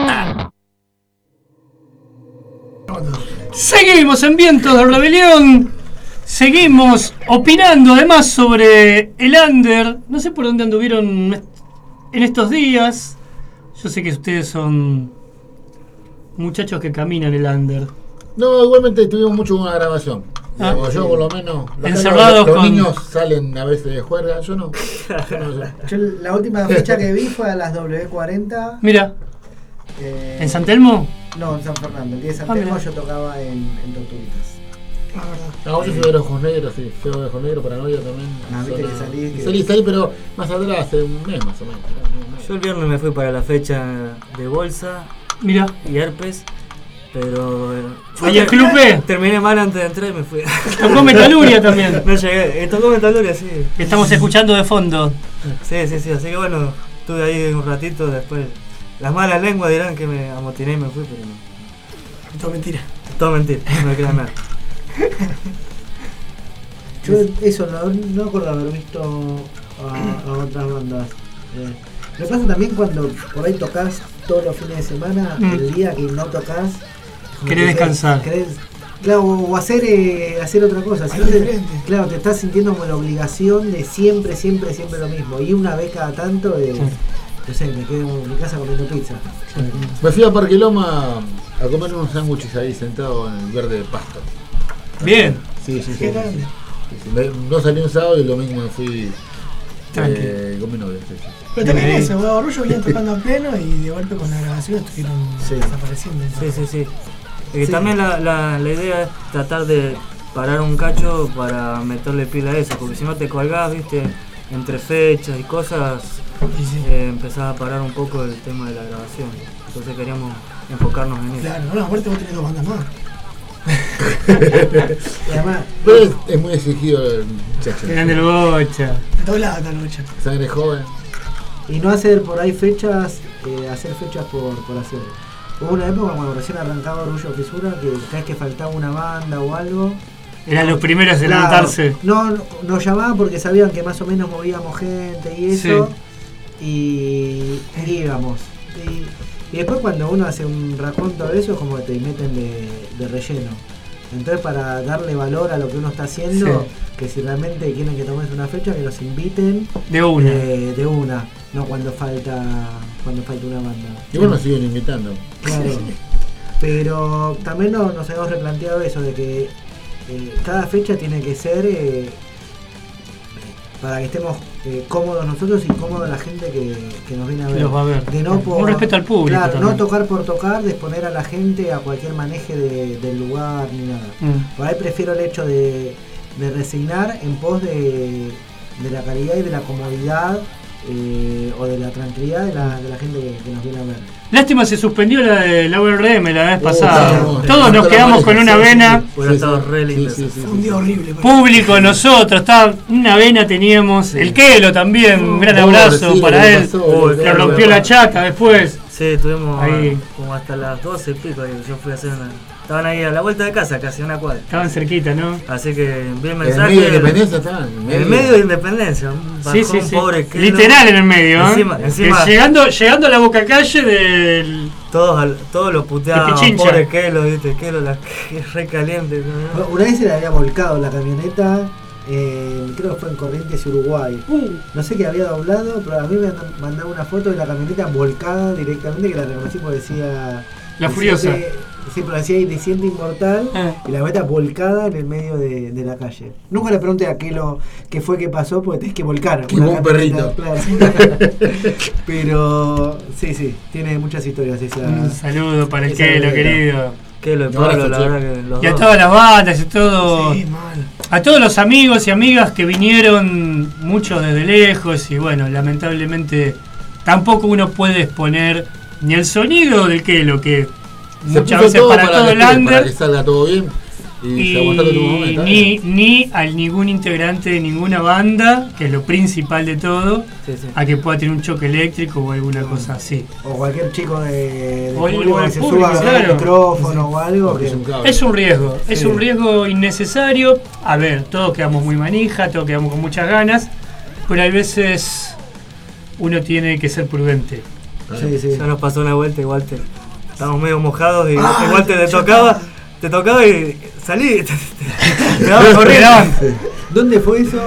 Seguimos en Vientos de Rebelión. Seguimos opinando además sobre el under. No sé por dónde anduvieron en estos días. Yo sé que ustedes son muchachos que caminan el under. No, igualmente tuvimos mucho una grabación. Ah, Digamos, yo sí. por lo menos. Los, Encerrados los con- niños salen a veces de juerga, yo no. Yo no sé. Yo la última fecha que vi fue a las W cuarenta. Mira, eh, ¿en San Telmo? No, en San Fernando. El día de San Ah, Telmo mira. yo tocaba en, en Tortuguitas. La verdad. No, yo fui de Ojos Negros, sí. Fui de Ojos Negros, Paranoia también. Ah, viste Zona- que salí, que- Salí, salí, pero más atrás, hace un mes más o menos. Yo el viernes me fui para la fecha de Bolsa Mira. y Herpes, pero... eh, ¿Y el Club B? Terminé mal antes de entrar y me fui. Tocó Metaluria también. No llegué. Eh, tocó Metaluria, sí. Que estamos escuchando de fondo. Sí, sí, sí. Así que bueno, estuve ahí un ratito después. Las malas lenguas dirán que me amotiné y me fui, pero no. Esto es mentira. Todo mentira, no me crean nada. Yo eso, no, no me acuerdo haber visto a, a otras bandas. Eh, me pasa también cuando por ahí tocas todos los fines de semana, Mm. el día que no tocas. como Querés que descansar. querés- claro, o hacer, eh, hacer otra cosa. Si Algo no te- diferente. claro, te estás sintiendo como la obligación de siempre, siempre, siempre lo mismo. Y una vez cada tanto, eh, Sí. no sé, me quedo en mi casa comiendo pizza. Me fui a Parque Loma a comer unos sándwiches ahí sentado en el verde de pasto. Bien. Sí, sí, sí. Qué sí, grande. sí, sí. Me- No salí un sábado y el domingo me fui Tranqui. eh, con mi novia. Sí, sí. Pero también Ahí. eso, Huevo Orgullo venían tocando a pleno y de golpe con la grabación estuvieron Sí. desapareciendo. Sí, sí, sí. Y que Sí. también la, la, la idea es tratar de parar un cacho para meterle pila a eso, porque si no te colgás, viste, entre fechas y cosas, Y sí. eh, empezás a parar un poco el tema de la grabación. Entonces queríamos enfocarnos en eso. Claro, no, aparte vos tenés dos bandas más. Y además, Pero es, es muy exigido el muchacho. Grande el bocha. De todos lados esta lucha. Sangre joven. y no hacer por ahí fechas, eh, hacer fechas por, por hacer. Hubo una época cuando recién arrancaba Orgullo Fisura que cada vez que faltaba una banda o algo. Eran los primeros en Claro, levantarse. No, no, nos llamaban porque sabían que más o menos movíamos gente y eso. Y, y íbamos. Y, y después cuando uno hace un raconto de eso, como que te meten de, de relleno. Entonces para darle valor a lo que uno está haciendo, Sí. que si realmente quieren que tomes una fecha, que los inviten De una. eh, de una, no cuando falta cuando falta una banda. Igual nos siguen invitando. Claro. Pero también no- nos hemos replanteado eso de que eh, cada fecha tiene que ser eh, para que estemos eh, cómodos nosotros y cómoda la gente que, que nos viene a Que ver. los va a ver. De no por, Un respeto al público Claro, también. no tocar por tocar, de exponer a la gente a cualquier maneje de- del lugar ni nada. Mm. Por ahí prefiero el hecho de, de resignar en pos de, de la calidad y de la comodidad eh, o de la tranquilidad de la, de la gente que, que nos viene a ver. Lástima se suspendió la de la U R M la vez Oh, pasada. no, Todos nos no, quedamos no, con sí, una sí, vena. sí, Hubiera sí, estado sí, re sí, lindo sí, eso. sí, Fue un sí. día horrible. Público, nosotros, estaba una vena teníamos. El Kelo también, un gran Pobre, abrazo sí, para lo que él. pasó, Uy, lo que Le pasó. rompió la chata después. Sí, estuvimos Ahí. como hasta las doce y pico y yo fui a hacer una... Estaban ahí a la vuelta de casa, casi a una cuadra. Estaban cerquita, ¿no? Así que vi el En mensaje... medio de Independencia estaban. En el medio de Independencia, un Sí, bajón, sí, sí. pobre Kelo. Literal en el medio, ¿eh? Encima- Que encima- llegando, llegando a la boca calle del. Todos, al- todos los De puteaban, Pichincha. pobre Kelo, viste, Kelo, la que es re caliente. ¿no? Una vez se le había volcado la camioneta, eh, creo que fue en Corrientes, Uruguay. No sé qué había doblado, pero a mí me han mandado una foto de la camioneta volcada directamente, que la reconocí porque decía... La decía Furiosa. que- Sí, pero decía Indiciente Inmortal Ah. y la camioneta volcada en el medio de, de la calle. Nunca le pregunté a qué, lo, qué fue que pasó, porque tenés que volcar. Qué una buen camioneta, perrito. claro. Pero sí, sí, tiene muchas historias esa... Un saludo para el esa Kelo, camioneta. querido. Kelo y Un abrazo, Pablo, la che. verdad que los Y a dos. todas las bandas y todo. Sí, mal. A todos los amigos y amigas que vinieron, muchos desde lejos, y bueno, lamentablemente tampoco uno puede exponer ni el sonido del Kelo, que Se muchas puso veces todo para, todo que, el para under, que salga todo bien y, se aguantó todo momento. y está ni, bien. ni a ningún integrante de ninguna banda, que es lo principal de todo, Sí, sí. a que pueda tener un choque eléctrico o alguna cosa así. O cualquier chico de, de O el- público o el que se público, suba claro. al micrófono o algo. Porque Que, es un cable. Es un riesgo, es Sí. un riesgo innecesario. A ver, todos quedamos muy manija, todos quedamos con muchas ganas, pero hay veces uno tiene que ser prudente. sí, sí. Ya nos pasó una vuelta igual te... Estábamos medio mojados y Ah, igual te, te yo tocaba, estaba. te tocaba y salí. Te, te, te daba corriendo. ¿Dónde fue eso?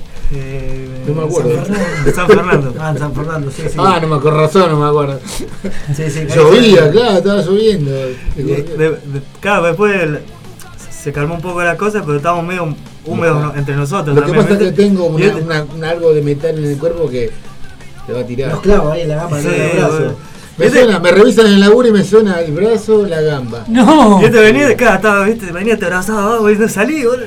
Eh, No me acuerdo. San Fernando. San Fernando. Ah, en San Fernando, sí, sí. Ah, no me con razón, no me acuerdo. sí, sí. Llovía, claro, estaba lloviendo. De- de- claro, después el- se calmó un poco la cosa, pero estábamos medio húmedos no- entre nosotros. Lo que también, pasa es que ¿viste? tengo una, Y este- una- una- algo de metal en el cuerpo que te va a tirar. Los clavos ahí en la gamba, Sí, en el brazo. bueno. Me ¿Viste? suena, me revisan en el laburo y me suena el brazo, la gamba. No, Y este venía de acá, estaba, viste, venía te abrazaba abajo y no salí, boludo.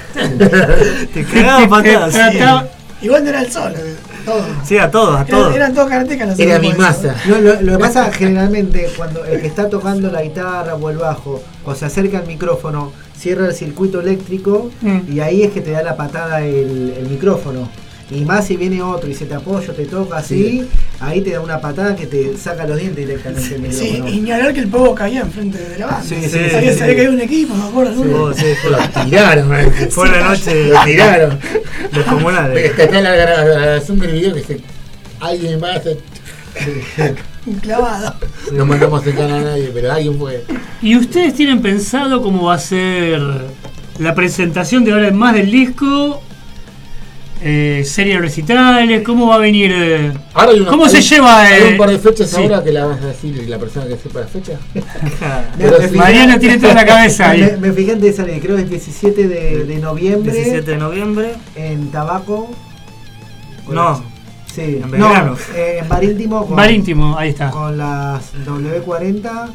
Te cagaba patadas. Te- Sí. trataba- Igual no era el sol, eh, todo. Sí, a todos, a Eran, todos. eran todos karatecas los Era mi grupos esos. masa. No, lo, lo que pasa generalmente cuando el que está tocando la guitarra o el bajo o se acerca al micrófono, cierra el circuito eléctrico Mm. y ahí es que te da la patada el, el micrófono. Y más si viene otro y se te apoya, te toca así, sí. Ahí te da una patada que te saca los dientes directamente. El sí, micrófono. Y ni hablar que el povo caía enfrente de la banda. Sí, sí, sí, sí, había sí, sí. caído sí. un equipo, me acuerdo. Sí, oh, sí, fue, lo tiraron, man. Fue la noche. Lo tiraron. Descomunales. Está en la grabación del video que se, alguien va a hacer. Un clavado. No mandamos en cara a nadie, pero alguien fue. ¿Y ustedes tienen pensado cómo va a ser la presentación de ahora en más del disco? Eh, serie de recitales, ¿cómo va a venir? Eh, ahora hay una, ¿Cómo hay, se lleva? Eh, hay un par de fechas sí. ahora que la vas a decir la persona que sepa la fecha. Sí. Mariano tiene toda la cabeza ahí. Me, me fijé en esa ley, creo que es diecisiete de, de noviembre. diecisiete de noviembre. En Tabaco. No. Sí, en Belgrano. No, eh, en Bar Íntimo. Con, Bar Íntimo, ahí está. Con las doble u cuarenta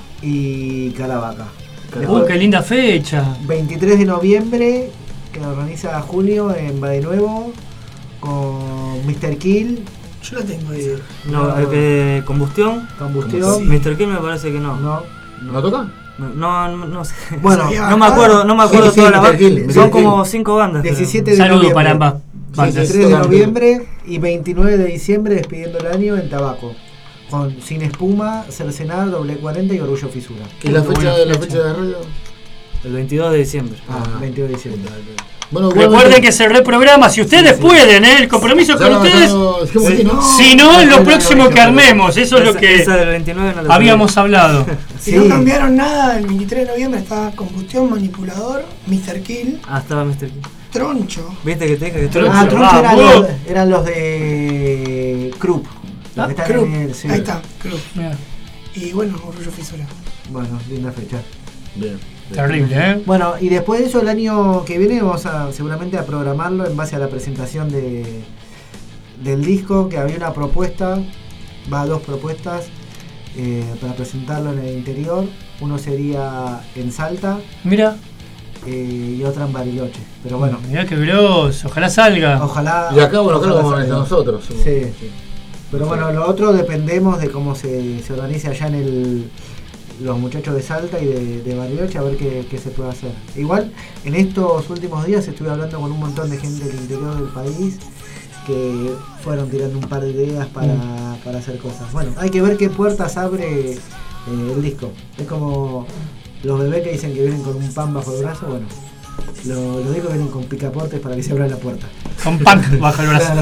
y Caravaca. Uy, qué linda fecha. veintitrés de noviembre, que lo organiza Julio en Bade Nuevo, con mister Kill. Yo lo tengo ahí. No, no eh, combustión. Combustión. Sí. mister Kill me parece que no. No. ¿No toca? No, no, no sé. Bueno, no me acuerdo, no me acuerdo sí, sí, toda la banda. Kill, Son como cinco bandas. diecisiete de Saludo noviembre. para ambas. veintitrés de noviembre y veintinueve de diciembre despidiendo el año en Tabaco. Con Sin Espuma, Cercenar, doble u cuarenta y Orgullo Fisura. ¿Y la fecha de la fecha de radio? El veintidós de diciembre. Ah, ah. veintidós de diciembre. Bueno, recuerden que se reprograma, si ustedes sí, sí. pueden, ¿eh? El compromiso con no, ustedes. No, sí, no, si no, es lo próximo que armemos, eso es lo que esa del veintinueve no habíamos hablado. Si sí. no cambiaron nada, el veintitrés de noviembre estaba Combustión, Manipulador, mister Kill. Ah, estaba mister Kill. Troncho. ¿Viste que te dije que Troncho? Ah, Troncho ah, eran, los, eran los de Krupp. Ah, Krupp. Sí. Ahí está, Krupp. Y bueno, Orgullo Fisura. Bueno, linda fecha. Bien. Terrible, ¿eh? Bueno, y después de eso, el año que viene vamos a seguramente a programarlo en base a la presentación de del disco, que había una propuesta, va a dos propuestas eh, para presentarlo en el interior. Uno sería en Salta. Mira. Eh, y otra en Bariloche. Pero bueno. Mirá qué grosso, ojalá salga. Ojalá. Y acá, bueno, acá lo vamos a organizar nosotros. Sí. sí. sí. Pero sí. Bueno, lo otro dependemos de cómo se, se organice allá en el los muchachos de Salta y de, de Bariloche, a ver qué, qué se puede hacer. Igual, en estos últimos días estuve hablando con un montón de gente del interior del país que fueron tirando un par de ideas para, mm. para hacer cosas. Bueno, hay que ver qué puertas abre eh, el disco. Es como los bebés que dicen que vienen con un pan bajo el brazo, bueno, los, los discos vienen con picaportes para que se abra la puerta. Con pan bajo el brazo.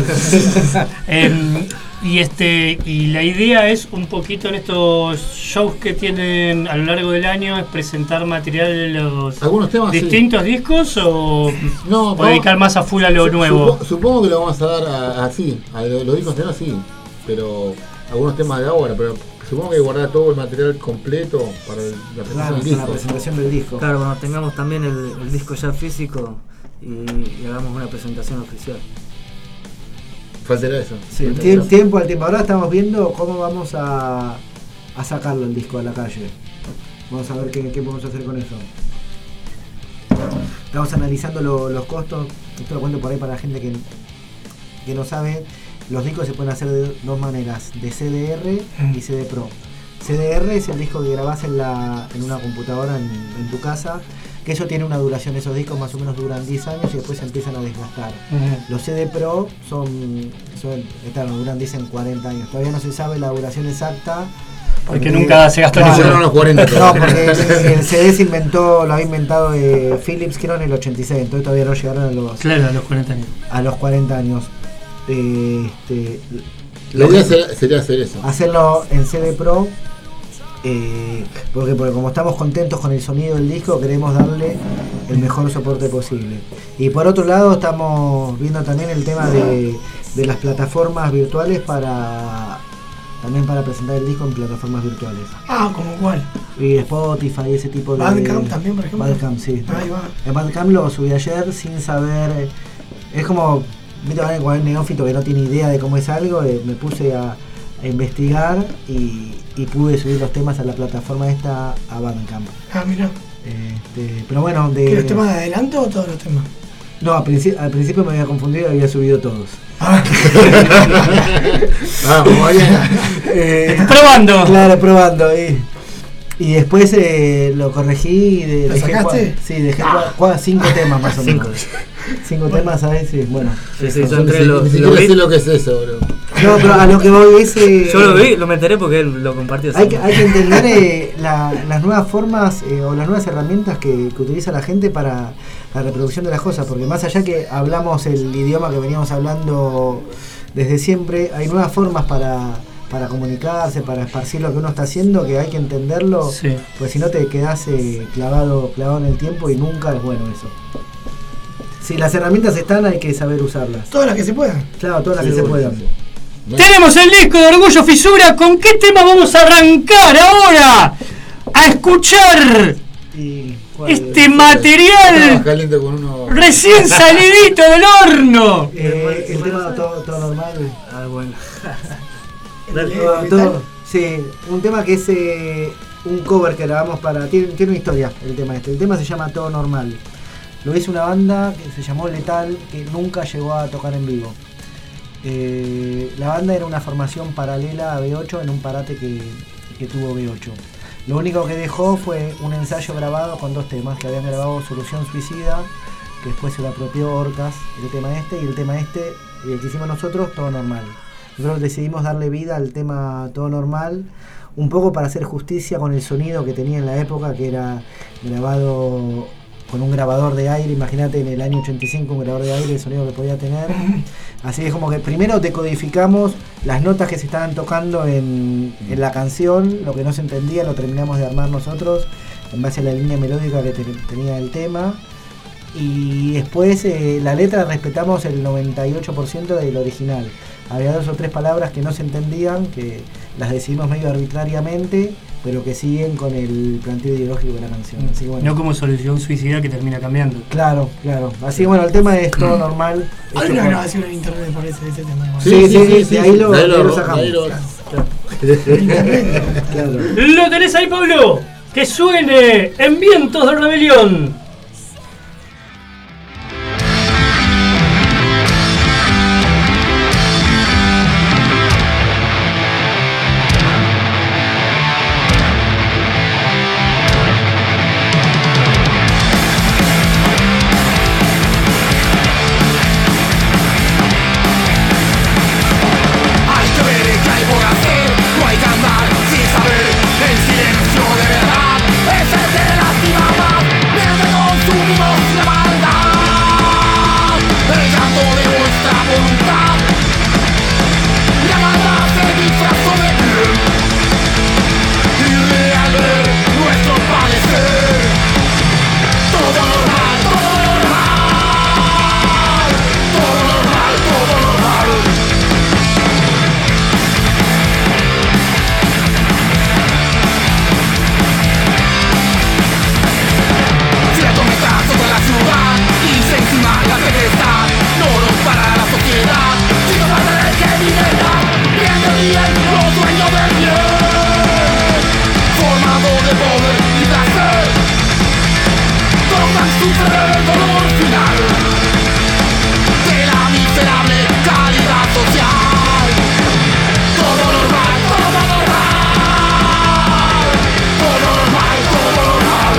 eh, y este y la idea es un poquito en estos shows que tienen a lo largo del año es presentar material de los algunos temas distintos sí. discos o, no, o dedicar más a full a lo sup- nuevo. Supongo, supongo que lo vamos a dar así, a, a los discos de ahora sí, pero algunos temas de ahora, pero supongo que guardar todo el material completo para el, la, presentación claro, del disco. la presentación del disco. Claro, cuando tengamos también el, el disco ya físico y, y hagamos una presentación oficial. Faltará eso. Sí, tie- tiempo al tiempo. Ahora estamos viendo cómo vamos a, a sacarlo el disco a la calle. Vamos a ver qué, qué podemos hacer con eso. Estamos analizando lo, los costos. Esto lo cuento por ahí para la gente que, que no sabe. Los discos se pueden hacer de dos maneras, de C D R y C D Pro. C D R es el disco que grabás en, la, en una computadora en, en tu casa, que eso tiene una duración, esos discos más o menos duran diez años y después se empiezan a desgastar. Uh-huh. Los C D Pro son, son claro, duran dicen cuarenta años, todavía no se sabe la duración exacta. Porque, porque nunca se gastó claro, no, los cuarenta. No, porque el, el C D se inventó, lo había inventado eh, Philips creo en el ochenta y seis, entonces todavía no llegaron a los, claro, a los cuarenta años. A los cuarenta años. Eh, este, la idea sería, sería hacer eso. Hacerlo en C D Pro. Eh, porque, porque como estamos contentos con el sonido del disco, queremos darle el mejor soporte posible. Y por otro lado estamos viendo también el tema de, de las plataformas virtuales para también para presentar el disco en plataformas virtuales. Ah, ¿como cuál? Y Spotify, ese tipo de... Bandcamp también, por ejemplo. Bandcamp, sí. Ahí va. En Bandcamp lo subí ayer sin saber... Es como... Viste con el neófito que no tiene idea de cómo es algo, eh, me puse a, a investigar y, y pude subir los temas a la plataforma esta a Bandcamp. Ah, mira. Este, pero bueno, de... ¿Los temas de adelanto o todos los temas? No, al, princi- al principio me había confundido y había subido todos. Ah, ah bien. eh, probando. Claro, probando. Y Y después eh, lo corregí y de, ¿Lo dejé sacaste? cua- sí, dejé cua- cua- cinco temas más o menos. Cinco temas, ¿sabes? Sí, bueno. Sí, sí, Yo yo ni entré, si- lo, ni lo siquiera vi. sé lo que es eso, bro. No, pero a lo que voy es... eh, Yo lo vi, lo me enteré porque él lo compartió. Hay que, hay que entender eh, la- las nuevas formas eh, o las nuevas herramientas que, que utiliza la gente para la reproducción de las cosas, porque más allá que hablamos el idioma que veníamos hablando desde siempre, hay nuevas formas para, para comunicarse, para esparcir lo que uno está haciendo, que hay que entenderlo, Sí. pues si no te quedás eh, clavado, clavado en el tiempo y nunca es bueno eso. Si las herramientas están, hay que saber usarlas. Todas las que se puedan. Claro, todas las Sí, que se bueno, puedan. sí. ¿No? Tenemos el disco de Orgullo Fisura. ¿Con qué tema vamos a arrancar ahora? A escuchar Y, ¿cuál? este Estaba material caliente con uno. recién salidito del horno. Eh, el tema todo, todo normal. Ah, bueno. El de Todo- metal. todo- sí, un tema que es eh, un cover que grabamos para. Tiene, tiene una historia el tema este. El tema se llama Todo Normal. Lo hizo una banda que se llamó Letal, que nunca llegó a tocar en vivo. Eh, la banda era una formación paralela a B ocho en un parate que, que tuvo B ocho. Lo único que dejó fue un ensayo grabado con dos temas, que habían grabado Solución Suicida, que después se lo apropió Orcas, el tema este, y el tema este, el que hicimos nosotros, Todo Normal. Nosotros decidimos darle vida al tema Todo Normal, un poco para hacer justicia con el sonido que tenía en la época, que era grabado con un grabador de aire. Imagínate en el año ochenta y cinco un grabador de aire, el sonido que podía tener. Así es como que primero decodificamos las notas que se estaban tocando en, en la canción, lo que no se entendía lo terminamos de armar nosotros en base a la línea melódica que te- tenía el tema. Y después eh, la letra respetamos el noventa y ocho por ciento del original. Había dos o tres palabras que no se entendían, que las decidimos medio arbitrariamente, pero que siguen con el planteo ideológico de la canción. Así que bueno. No como Solución Suicida que termina cambiando. Claro, claro. Así que bueno, el tema es Todo Normal. Hay Hecho una por- grabación en internet, parece, de ese tema. igual. Sí, sí, sí, de ahí lo- de ahí de ahí lo de sacamos. ahí lo- Claro. ¿Lo tenés ahí, Pablo? Que suene en Vientos de Rebelión. Hay que ver qué hay por hacer, no hay que andar sin saber. El silencio de verdad es el que lastima más, mientras consumimos la maldad. El canto de vuestra voluntad, la maldad se disfrazó de bien. Y real ver nuestro padecer. Todo normal, todo normal. Todo normal, todo normal. Cierto metrazo de la ciudad y se encima la tempestad. No nos para la sociedad, sino para el que vive ya. Bien de bien, los dueños del bien, formado de poder y placer, tocan sufrir el dolor final de la miserable calidad social. Todo normal, todo normal. Todo normal, todo normal.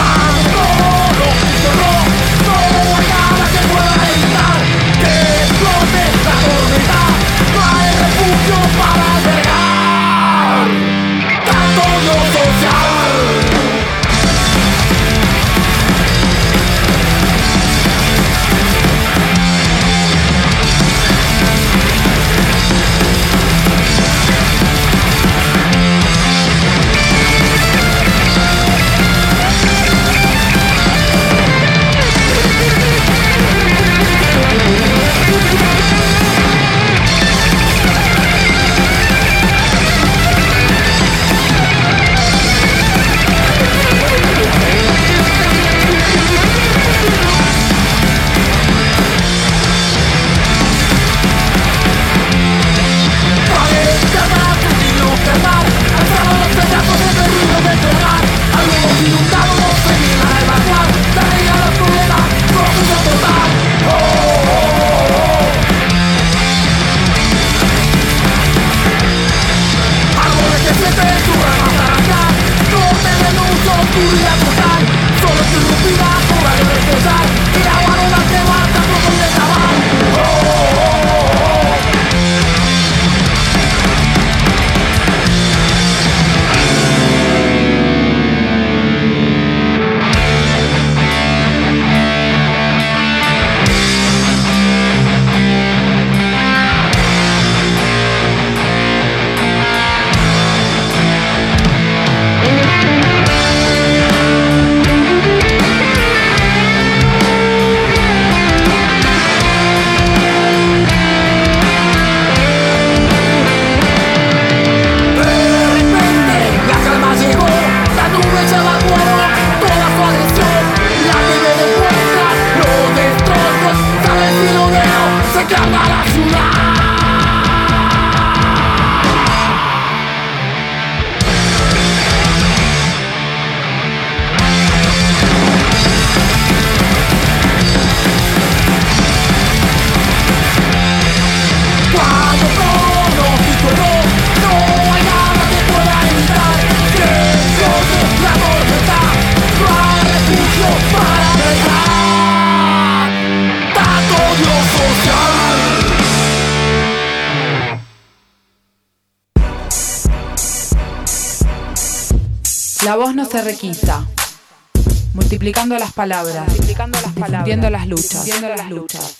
La voz no se requisa, multiplicando las palabras, multiplicando las palabras, difundiendo las luchas, difundiendo las luchas.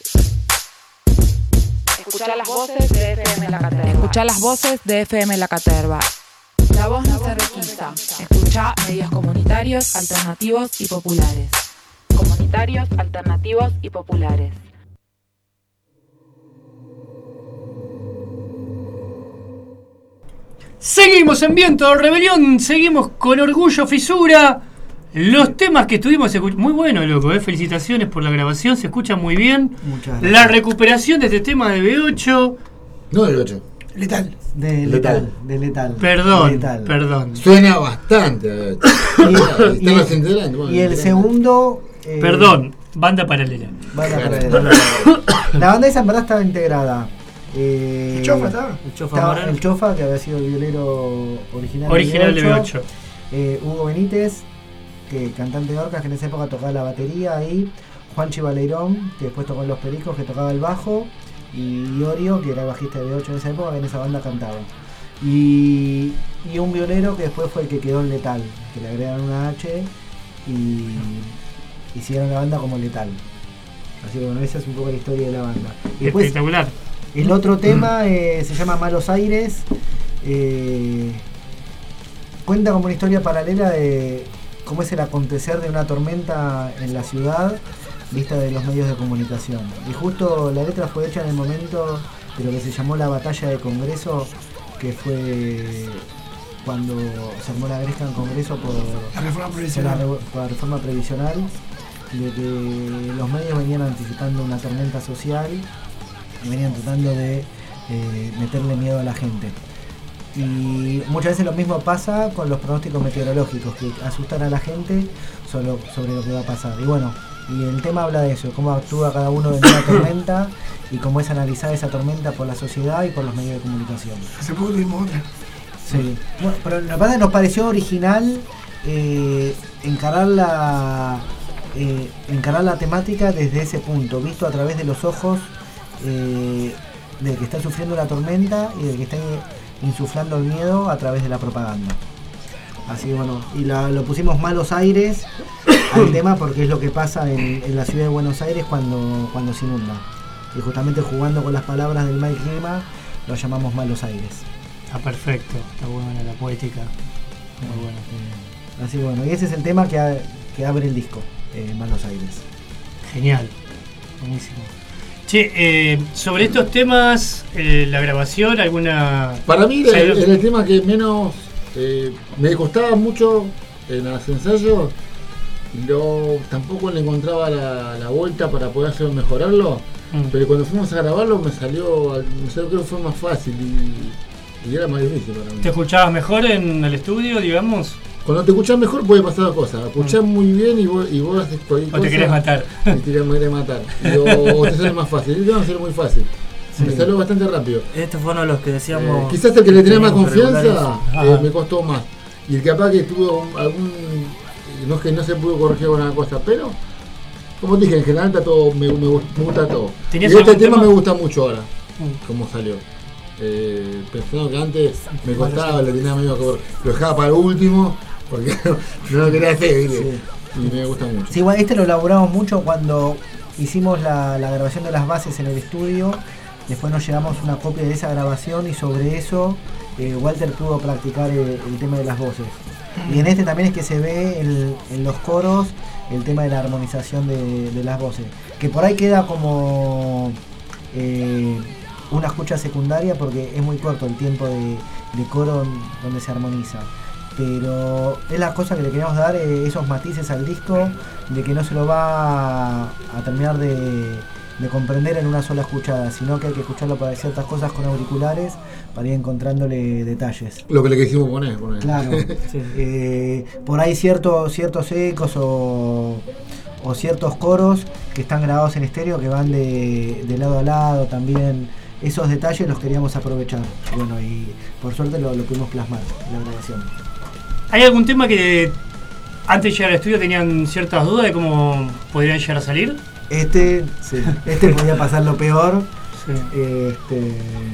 Escuchar las voces de F M La Caterva. Escuchar las voces de F M La Caterva. La voz no se requisa. Escuchar medios comunitarios, alternativos y populares. Comunitarios, alternativos y populares. Seguimos en Viento de Rebelión, seguimos con Orgullo Fisura. Los temas que estuvimos escuchando, muy bueno, loco, eh. Felicitaciones por la grabación, se escucha muy bien. Muchas la gracias. recuperación de este tema de B ocho. No del ocho. Letal. De Letal. letal, de letal. Perdón, Letal. perdón. Suena bastante. a ocho. Y, Están los integrantes. bueno, y el integrantes. segundo. eh, Perdón, banda paralela. Banda Claro, paralela. banda La banda esa en verdad estaba integrada. Eh, ¿El Chofa estaba? El Chofa estaba Moreno. el Chofa, que había sido el violero original, Original de B B ocho. ocho. Eh, Hugo Benítez, que cantante de Orcas, que en esa época tocaba la batería ahí. Juanchi Baleirón, que después tocó en Los Pericos, que tocaba el bajo. Y Orio, que era el bajista de B ocho en esa época, que en esa banda cantaba. Y, y un violero que después fue el que quedó en Letal, que le agregaron una H y hicieron la banda como Letal. Así que bueno, esa es un poco la historia de la banda. Y después, Espectacular. el otro tema eh, se llama Malos Aires. Eh, cuenta como una historia paralela de cómo es el acontecer de una tormenta en la ciudad vista de los medios de comunicación. Y justo la letra fue hecha en el momento de lo que se llamó la batalla de Congreso, que fue cuando se armó la gresca en Congreso por La reforma por la, provisional. revo- por la reforma previsional, de que los medios venían anticipando una tormenta social y venían tratando de eh, meterle miedo a la gente. Y muchas veces lo mismo pasa con los pronósticos meteorológicos, que asustan a la gente sobre, sobre lo que va a pasar. Y bueno, y el tema habla de eso, cómo actúa cada uno en una tormenta y cómo es analizada esa tormenta por la sociedad y por los medios de comunicación. Hace poco tuvimos otra. Sí. Bueno, pero lo que pasa es que nos pareció original eh, encarar la eh, encarar la temática desde ese punto, visto a través de los ojos eh, del que está sufriendo la tormenta y del que está insuflando el miedo a través de la propaganda. Así que bueno, y la, lo pusimos Malos Aires al tema porque es lo que pasa en, en la ciudad de Buenos Aires cuando, cuando se inunda. Y justamente jugando con las palabras del mal clima, lo llamamos Malos Aires. Ah, perfecto, está buena la poética. Muy bueno. Eh, así que bueno, y ese es el tema que, a, que abre el disco, eh, Malos Aires. Genial, buenísimo. Che, eh, sobre estos temas, eh, la grabación, alguna... Para mí era el, el tema que menos eh, me costaba mucho en los ensayos, lo, tampoco le encontraba la, la vuelta para poder hacer mejorarlo, mm. pero cuando fuimos a grabarlo me salió, me salió creo que fue más fácil y, y era más difícil para mí. ¿Te escuchabas mejor en el estudio, digamos? Cuando te escuchás mejor puede pasar cosas, escuchás mm. muy bien y vos, y vos haces cualquier cosa. O te querés matar. Y te querés matar. Y, o, o te sale más fácil, y te va a ser muy fácil. Sí. Me salió bastante rápido. Este fue uno de los que decíamos. Eh, quizás el que le tenía más confianza eh, me costó más. Y el capaz que tuvo algún. No es que no se pudo corregir con una cosa, pero. Como te dije, en general está todo, me, me, me gusta todo. Y este tema, tema me gusta mucho ahora, mm. como salió. Eh, pensando que antes me costaba, le tenía medio que lo dejaba para el último, porque no lo quería hacer, sí. Y me gusta mucho. Sí, igual este lo elaboramos mucho cuando hicimos la, la grabación de las bases en el estudio. Después nos llevamos una copia de esa grabación y sobre eso eh, Walter pudo practicar el, el tema de las voces. Y en este también es que se ve el, en los coros el tema de la armonización de, de las voces. Que por ahí queda como eh, una escucha secundaria porque es muy corto el tiempo de, de coro donde se armoniza. Pero es la cosa que le queremos dar, eh, esos matices al disco, de que no se lo va a, a terminar de... de comprender en una sola escuchada, sino que hay que escucharlo para ciertas cosas con auriculares para ir encontrándole detalles. Lo que le quisimos poner, poner. Claro. Sí. Eh, por ahí cierto, ciertos ecos o, o ciertos coros que están grabados en estéreo que van de, de lado a lado también. Esos detalles los queríamos aprovechar. Bueno, y por suerte lo, lo pudimos plasmar en la grabación. ¿Hay algún tema que antes de llegar al estudio tenían ciertas dudas de cómo podrían llegar a salir? Este, sí, este podía pasar lo peor. Sí. Este,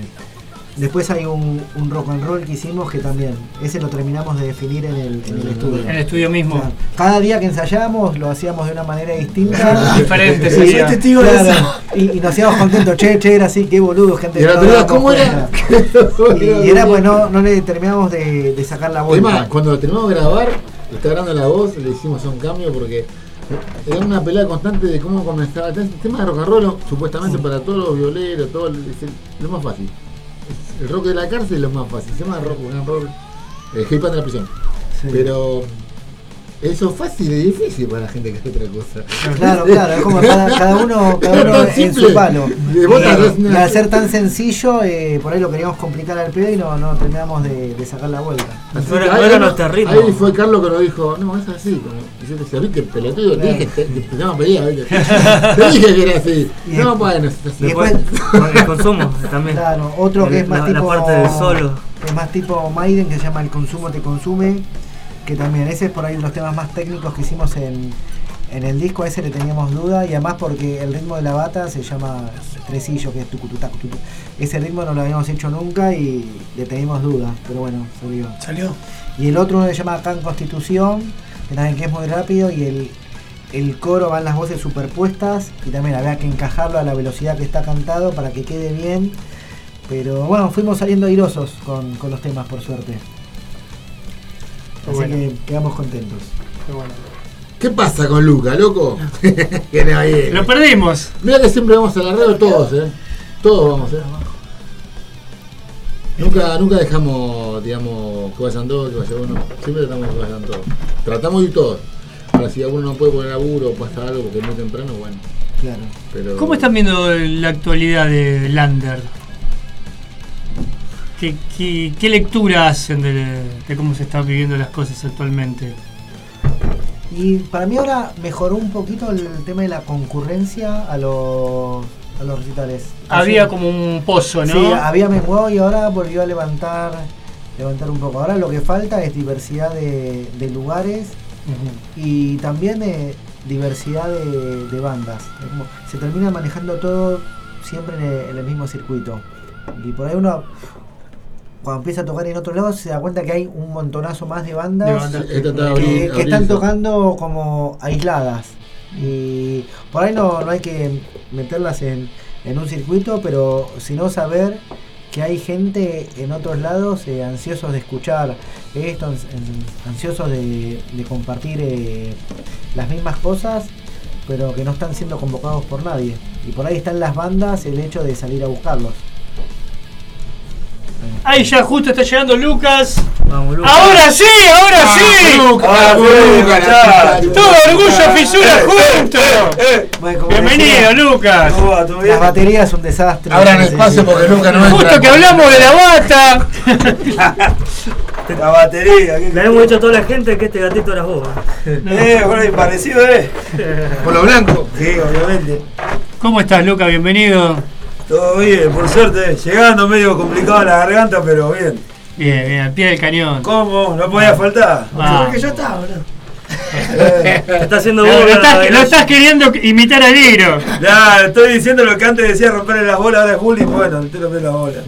después hay un, un rock and roll que hicimos que también, ese lo terminamos de definir en el, en el estudio. En el estudio mismo. Claro. Cada día que ensayamos lo hacíamos de una manera distinta. Diferente, sí, sí. Testigo de eso. Y, y nos íbamos contentos, che, che, era así, qué boludo, gente. ¿Y la cómo era? Y, y era pues no, no le terminamos de, de sacar la vuelta. Además, cuando terminamos de grabar, está grabando la voz, le hicimos un cambio porque era una pelea constante de cómo comenzaba el tema de rock and roll, supuestamente sí. Para todos los violeros, todo el, es el, lo más fácil. El rock de la cárcel es lo más fácil, se llama rock and roll, el hip hop de la prisión. Sí. Pero eso es fácil y difícil para la gente que hace otra cosa. Claro, claro, es como cada, cada uno, cada uno en su palo. Y, y al ser tan sencillo, eh, por ahí lo queríamos complicar al pedo y no, no terminamos de, de sacar la vuelta. No era, no era nuestro ritmo. Ahí fue Carlos que nos dijo, no, es así. Como, y yo te decía, viste, pelotudo, te dije, te, te, no, pedía, viste. Te dije que era así. Y no, bueno, es así. Después, el consumo también. Claro, otro que es más la, tipo. La parte del solo. Que es más tipo Maiden, que se llama El consumo te consume. Que también, ese es por ahí de los temas más técnicos que hicimos en, en el disco, a ese le teníamos duda, y además porque el ritmo de la bata se llama tresillo, que es tucututá, tucutú. Ese ritmo no lo habíamos hecho nunca y le teníamos duda, pero bueno, salió. Salió. Y el otro uno se llama Can Constitución, que también que es muy rápido, y el, el coro van las voces superpuestas, y también había que encajarlo a la velocidad que está cantado para que quede bien, pero bueno, fuimos saliendo airosos con, con los temas, por suerte. Así bueno. Que quedamos contentos. Qué bueno. ¿Qué pasa con Luca, loco? Lo perdimos. Mira que siempre vamos a la radio todos, ¿eh? Todos vamos, ¿eh? Nunca, nunca dejamos, digamos, que vayan todos, que vaya uno. Siempre tratamos de que vayan todos. Tratamos de ir todos. Ahora, si alguno no puede poner laburo o pasa algo porque es muy temprano, bueno. Claro. Pero... ¿Cómo están viendo la actualidad de Lander? ¿Qué, qué, qué lectura hacen de, de cómo se están viviendo las cosas actualmente? Y para mí ahora mejoró un poquito el tema de la concurrencia a los, a los recitales. Había Así, como un pozo, ¿no? Sí, había menguado y ahora volvió a levantar levantar un poco. Ahora lo que falta es diversidad de, de lugares uh-huh. y también eh, diversidad de, de bandas. Es como, se termina manejando todo siempre en el, en el mismo circuito. Y por ahí uno, cuando empieza a tocar en otro lado, se da cuenta que hay un montonazo más de bandas, de bandas que, que, que están tocando como aisladas. Y por ahí no, no hay que meterlas en, en un circuito, pero sino saber que hay gente en otros lados eh, ansiosos de escuchar esto, ansiosos de, de compartir eh, las mismas cosas, pero que no están siendo convocados por nadie. Y por ahí están las bandas, el hecho de salir a buscarlos. Ahí ya justo está llegando Lucas. Vamos, Lucas. ¡Ahora sí! ¡Ahora ah, sí! Lucas, ah, Lucas, Lucas, todo orgullo, fisura juntos. Eh, eh. Bienvenido, decía, Lucas. Las baterías es un desastre. Abran espacio porque Lucas no entra. Justo que hablamos de la bata. La batería. Le hemos dicho a toda la gente que este gatito era vos. Eh, bueno, y parecido, eh. Por lo blanco. Sí, obviamente. ¿Cómo estás, Lucas? Bienvenido. Todo bien, por suerte, llegando medio complicado la garganta, pero bien. Bien, bien, al pie del cañón. ¿Cómo? No podía faltar. Ah. Porque yo estaba, boludo. Eh, está haciendo no, lo, estás, lo estás queriendo imitar a Liro. Ya, estoy diciendo lo que antes decía romperle las bolas, ahora es bullying, bueno, te rompé las bolas.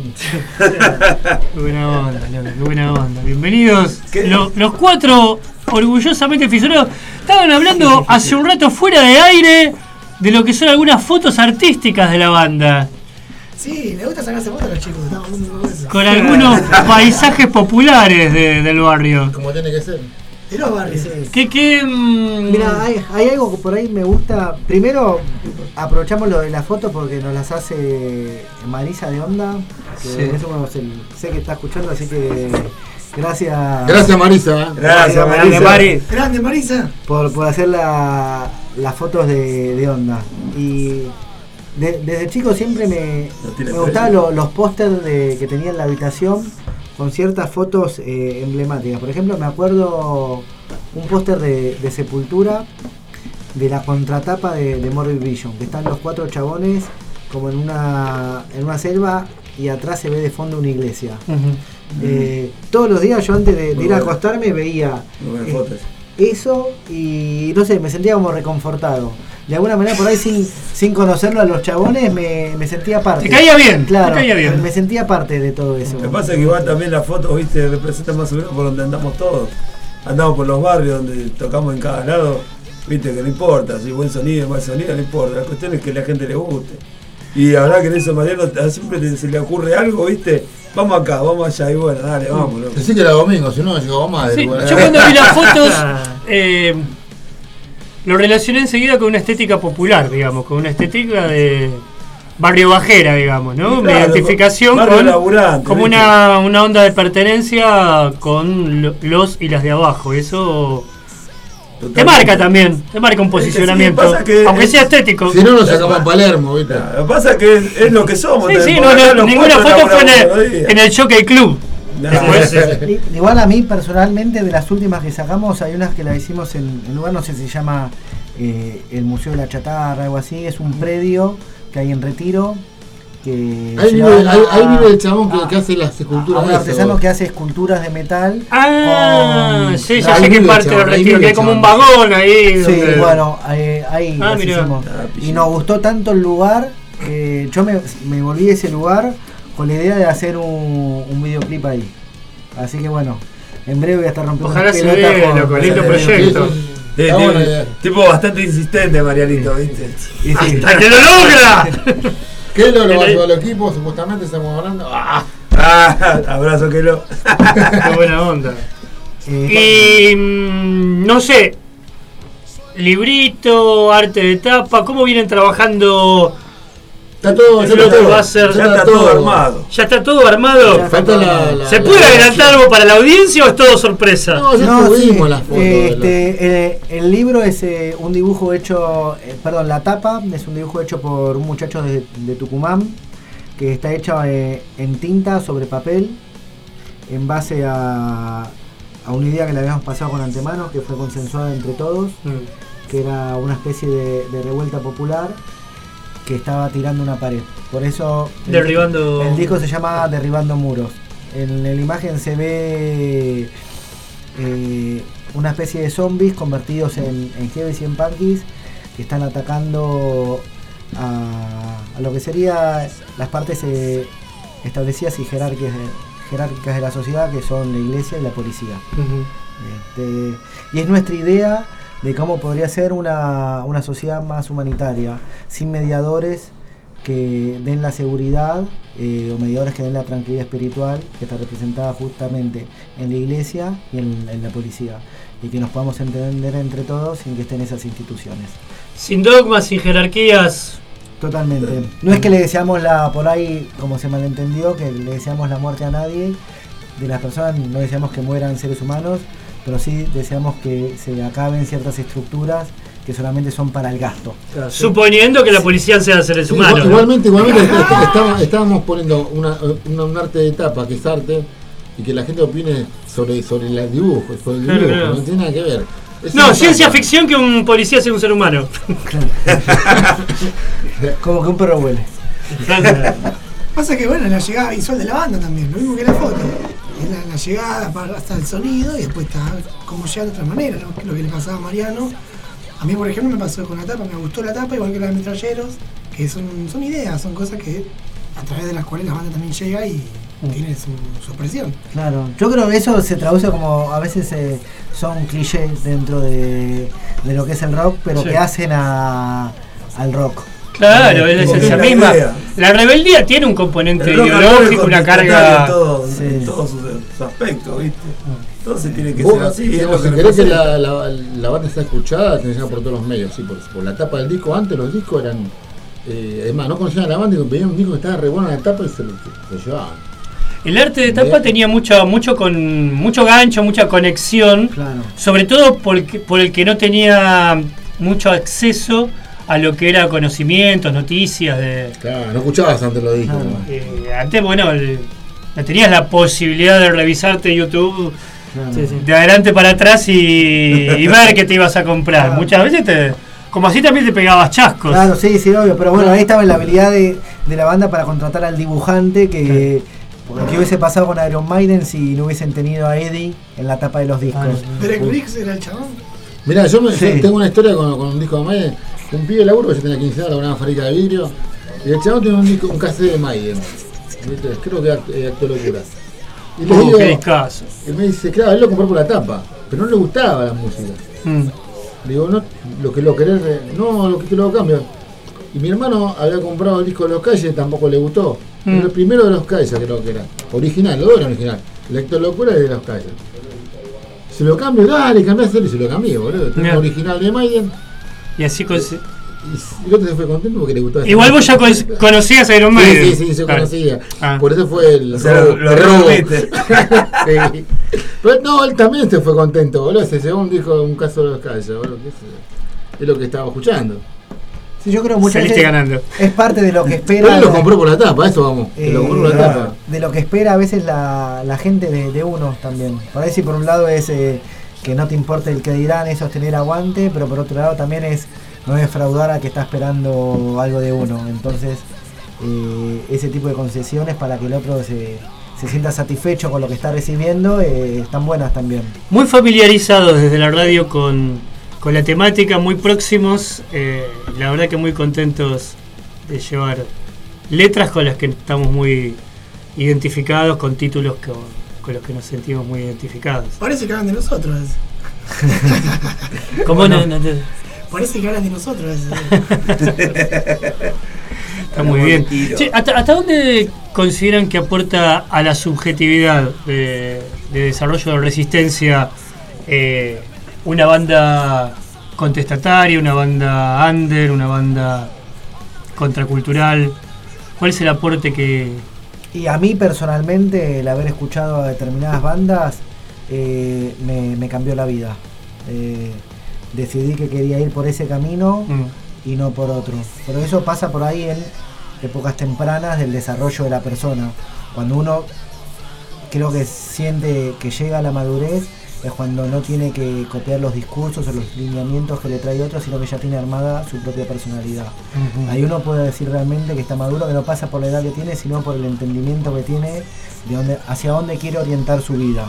Qué buena onda, Lola, qué buena onda. Bienvenidos. Lo, los cuatro orgullosamente fisurados estaban hablando hace un rato fuera de aire de lo que son algunas fotos artísticas de la banda. Sí, le gusta sacarse fotos a los chicos, estamos hablando de eso. Con algunos paisajes populares de, del barrio. Como tiene que ser. De los barrios. ¿Qué, qué, mmm... Mira, hay, hay algo que por ahí me gusta. Primero, aprovechamos lo de las fotos porque nos las hace Marisa de Onda. Que sí. Eso, bueno, sé, sé que está escuchando, así que gracias. Gracias, Marisa. Gracias, Marisa. Marisa. Mari. Grande, Marisa. Por, por hacer la, las fotos de, de Onda. Y de, desde chico siempre me, no me gustaban lo, los pósters que tenía en la habitación con ciertas fotos eh, emblemáticas. Por ejemplo, me acuerdo un póster de, de Sepultura de la contratapa de, de Morbid Vision, que están los cuatro chabones como en una en una selva y atrás se ve de fondo una iglesia. Uh-huh. eh, todos los días yo antes de, de ir a acostarme veía eh, eso y no sé, me sentía como reconfortado. De alguna manera por ahí sin, sin conocerlo a los chabones me, me sentía parte. Te caía bien, claro, te caía bien. Me sentía parte de todo eso. Lo que pasa es que igual también las fotos, viste, representan más o menos por donde andamos todos. Andamos por los barrios donde tocamos en cada lado, viste, que no importa, si buen sonido, mal sonido, no importa. La cuestión es que a la gente le guste. Y la verdad que en eso, Mariano, siempre te, se le ocurre algo, viste, vamos acá, vamos allá, y bueno, dale, vamos. Loco. Decí que era domingo, si no, llegó más. Sí, yo cuando vi las fotos, eh, lo relacioné enseguida con una estética popular, digamos, con una estética de barrio bajera, digamos, ¿no? Claro, una identificación con como una, una onda de pertenencia con lo, los y las de abajo. Eso totalmente. Te marca también, te marca un posicionamiento, es que sí, que aunque sea estético. Si no, nos sacamos en Palermo, ¿viste? Lo que pasa es que es, es lo que somos. Sí, sí, no, no, ninguna foto fue en el, en el Jockey Club. No, igual a mí personalmente de las últimas que sacamos hay unas que las hicimos en un lugar, no sé si se llama eh, el Museo de la Chatarra, algo así, es un predio que hay en Retiro que ahí vive, a, ahí, ahí vive el chabón que, a, que hace las esculturas, un artesano que hace esculturas de metal. Ah, con, sí, ya sé qué parte del Retiro, que hay como un vagón ahí. Sí, donde... bueno, ahí, ahí ah, las hicimos. Y nos gustó tanto el lugar, eh, yo me, me volví a ese lugar con la idea de hacer un, un videoclip ahí. Así que bueno, en breve voy a estar rompiendo. Ojalá se vea, loco, lindo proyecto. Sí, sí, sí, tipo bastante insistente, Marianito, ¿viste? Y sí. ¡Hasta que lo logra! ¿Qué lo lo va a llevar al equipo? Supuestamente estamos hablando. ¡Ah! ah abrazo, Kelo. Qué buena onda. Eh, y mmm, no sé, librito, arte de tapa, ¿cómo vienen trabajando? Está todo, ya está todo, va a ser, ya está todo armado. Ya está todo armado. Ya falta la, la, ¿Se puede adelantar algo para la audiencia o es todo sorpresa? No, ya no, subimos sí, las fotos. Este, eh, el libro es eh, un dibujo hecho, eh, perdón, la tapa es un dibujo hecho por un muchacho de, de Tucumán que está hecho eh, en tinta sobre papel en base a, a una idea que le habíamos pasado con antemano, que fue consensuada entre todos, mm. que era una especie de, de revuelta popular que estaba tirando una pared. Por eso derribando el, el disco se llama Derribando Muros. en la imagen se ve eh, una especie de zombies convertidos en, en heavies y en punkies que están atacando a, a lo que sería las partes eh, establecidas y jerárquicas de, jerárquicas de la sociedad, que son la iglesia y la policía. Uh-huh. Este, y es nuestra idea de cómo podría ser una, una sociedad más humanitaria, sin mediadores que den la seguridad eh, o mediadores que den la tranquilidad espiritual, que está representada justamente en la iglesia y en, en la policía, y que nos podamos entender entre todos sin que estén esas instituciones. Sin dogmas, sin jerarquías. Totalmente. No es que le deseamos la, por ahí, como se malentendió, que le deseamos la muerte a nadie de las personas, no deseamos que mueran seres humanos, pero sí deseamos que se acaben ciertas estructuras que solamente son para el gasto. Claro, suponiendo que la policía sea seres sí, humanos. Igualmente, igualmente estábamos, estábamos poniendo una, una, un arte de tapa, que es arte, y que la gente opine sobre, sobre el dibujo, sobre el dibujo, claro, claro. No tiene nada que ver. Es no, ciencia tapa. Ficción que un policía sea un ser humano. Como que un perro huele. Pasa que bueno, la llegada visual de la banda también, lo mismo que la foto. Es la, la llegada para, hasta el sonido y después está como llega de otra manera, ¿no? Lo que le pasaba a Mariano. A mí, por ejemplo, me pasó con la tapa, me gustó la tapa, igual que la de Metralleros, que son, son ideas, son cosas que a través de las cuales la banda también llega y mm. tiene su, su expresión. Claro, yo creo que eso se traduce como, a veces eh, son clichés dentro de, de lo que es el rock, pero sí. que hacen a, al rock. Claro, es la esencia misma. La rebeldía tiene un componente ideológico, una carga. En todo, sí. en todos sus, sus aspectos, ¿viste? Entonces tiene que vos, ser así. Si, es si querés que la, la, la banda sea escuchada, tenés que por todos los medios. Sí, por, por la tapa del disco, antes los discos eran. Eh, además, no conocían a la banda y veían un disco que estaba re bueno en la tapa y se lo, lo llevaban. El arte de tapa tenía mucho, mucho, con, mucho gancho, mucha conexión, claro. sobre todo porque, por el que no tenía mucho acceso a lo que era conocimientos, noticias de. Claro, no escuchabas antes los discos. Ah, ¿no? eh, antes, bueno, el, no tenías la posibilidad de revisarte YouTube claro. sí, sí. de adelante para atrás y, y ver qué te ibas a comprar. Claro. Muchas veces te. Como así también te pegabas chascos. Claro, sí, sí, obvio. Pero bueno, ahí estaba la habilidad de, de la banda para contratar al dibujante que. Claro. Lo que hubiese pasado con Iron Maiden si no hubiesen tenido a Eddie en la tapa de los discos. Derek Riggs era el chabón. Mirá, yo, me, sí. yo tengo una historia con, con un disco de Maiden. Un pibe de laburo, yo tenía quince años, una fábrica de vidrio. Y el chabón tiene un disco, un cassette de Maiden. Creo que es Acto Locura. Y le oh, digo, qué caso. Y me dice, claro, él lo compró por la tapa, pero no le gustaba la música. Mm. Le digo, no, lo que lo querés, no, lo que te lo cambio. Y mi hermano había comprado el disco de Los Calles, tampoco le gustó. Mm. Pero el primero de Los Calles creo que era. Original, lo era original. El Acto Locura es de Los Calles. Se lo cambio, dale, cambiaste y se lo cambié, boludo. Tengo yeah. original de Maiden. Y así con... Y el otro se fue contento porque le gustó. Igual vos ya con, conocías a Iron Maiden. Sí, sí, sí, yo claro. conocía. Ah. Por eso fue el. O sea, robo, lo, lo robo. sí. Pero no, él también se fue contento, boludo. Se llevó un disco, un caso de Los Calles, boludo. Es lo que estaba escuchando. Sí, yo creo muchas veces ganando. Es parte de lo que espera. Pero él lo compró por la tapa, eso vamos. Eh, lo compró por la tapa. De lo que espera a veces la, la gente de, de uno también. Por ahí, si por un lado es eh, que no te importa el que dirán, eso es tener aguante, pero por otro lado también es no defraudar a que está esperando algo de uno. Entonces, eh, ese tipo de concesiones para que el otro se, se sienta satisfecho con lo que está recibiendo eh, están buenas también. Muy familiarizados desde la radio con, con la temática, muy próximos. Eh, la verdad que muy contentos de llevar letras con las que estamos muy identificados, con títulos con, con los que nos sentimos muy identificados. Parece que hablan de nosotros. ¿Cómo no? no, no. Parece que hablan de nosotros. Está muy bien. Che, ¿hasta, ¿Hasta dónde consideran que aporta a la subjetividad de, de desarrollo de resistencia eh, una banda contestataria, una banda under, una banda contracultural? ¿Cuál es el aporte que...? Y a mí personalmente el haber escuchado a determinadas bandas eh, me, me cambió la vida. Eh, decidí que quería ir por ese camino mm. y no por otro. Pero eso pasa por ahí en épocas tempranas del desarrollo de la persona. Cuando uno creo que siente que llega a la madurez es cuando no tiene que copiar los discursos o los lineamientos que le trae otro, sino que ya tiene armada su propia personalidad. Uh-huh. Ahí uno puede decir realmente que está maduro, que no pasa por la edad que tiene, sino por el entendimiento que tiene de dónde, hacia dónde quiere orientar su vida.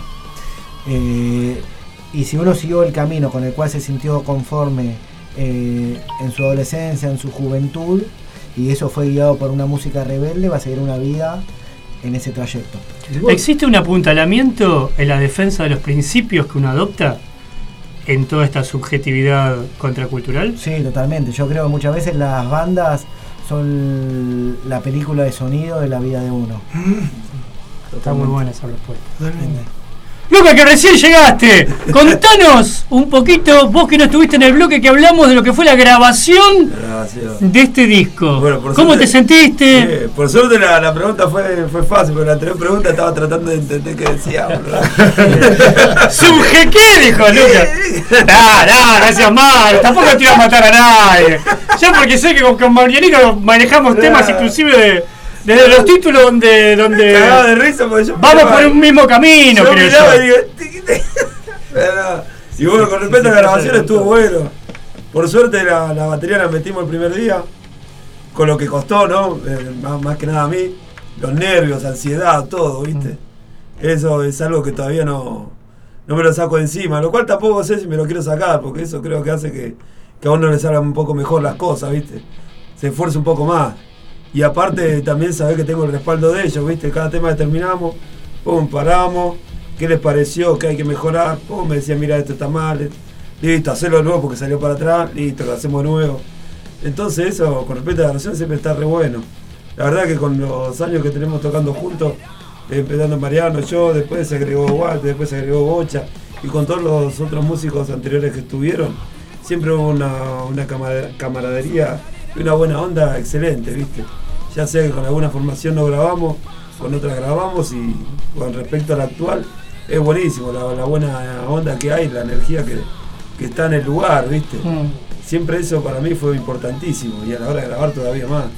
Eh, y si uno siguió el camino con el cual se sintió conforme eh, en su adolescencia, en su juventud, y eso fue guiado por una música rebelde, va a seguir una vida en ese trayecto. ¿Existe un apuntalamiento en la defensa de los principios que uno adopta en toda esta subjetividad contracultural? Sí, totalmente. Yo creo que muchas veces las bandas son la película de sonido de la vida de uno. Mm. Está muy buena esa respuesta. Totalmente. Luca, que recién llegaste, contanos un poquito, vos que no estuviste en el bloque, que hablamos de lo que fue la grabación Gracias. de este disco. Bueno, por ¿Cómo suerte, te sentiste? Sí, por suerte la, la pregunta fue, fue fácil, porque la anterior pregunta estaba tratando de entender qué decía. ¿Subje qué? Dijo Luca. No, no, no seas mal, tampoco te iba a matar a nadie. Yo porque sé que con, con Marianito manejamos no. temas inclusive de... Desde los títulos donde, donde de risa porque yo vamos por un mismo camino, yo creo miraba yo. Y, digo, Pero, y bueno, con respecto a la grabación estuvo bueno. Por suerte la, la batería la metimos el primer día, con lo que costó, ¿no? Eh, más, más que nada a mí, los nervios, ansiedad, todo, ¿viste? Mm. Eso es algo que todavía no, no me lo saco de encima, lo cual tampoco sé si me lo quiero sacar, porque eso creo que hace que, que a uno le salgan un poco mejor las cosas, ¿viste? Se esfuerza un poco más. Y aparte también sabés que tengo el respaldo de ellos, ¿viste? Cada tema que terminamos, pum, paramos, ¿qué les pareció? ¿Qué hay que mejorar? Pum, me decían, mira, esto está mal, listo, hacelo de nuevo porque salió para atrás, listo, lo hacemos de nuevo. Entonces eso, con respecto a la grabación, siempre está re bueno. La verdad que con los años que tenemos tocando juntos, empezando Mariano, yo, después se agregó Walter, después se agregó Bocha, y con todos los otros músicos anteriores que estuvieron, siempre hubo una, una camaradería y una buena onda excelente, ¿viste? Ya sé que con alguna formación no grabamos, con otras grabamos, y con respecto a la actual, es buenísimo la, la buena onda que hay, la energía que, que está en el lugar, ¿viste? Mm. Siempre eso para mí fue importantísimo, y a la hora de grabar todavía más.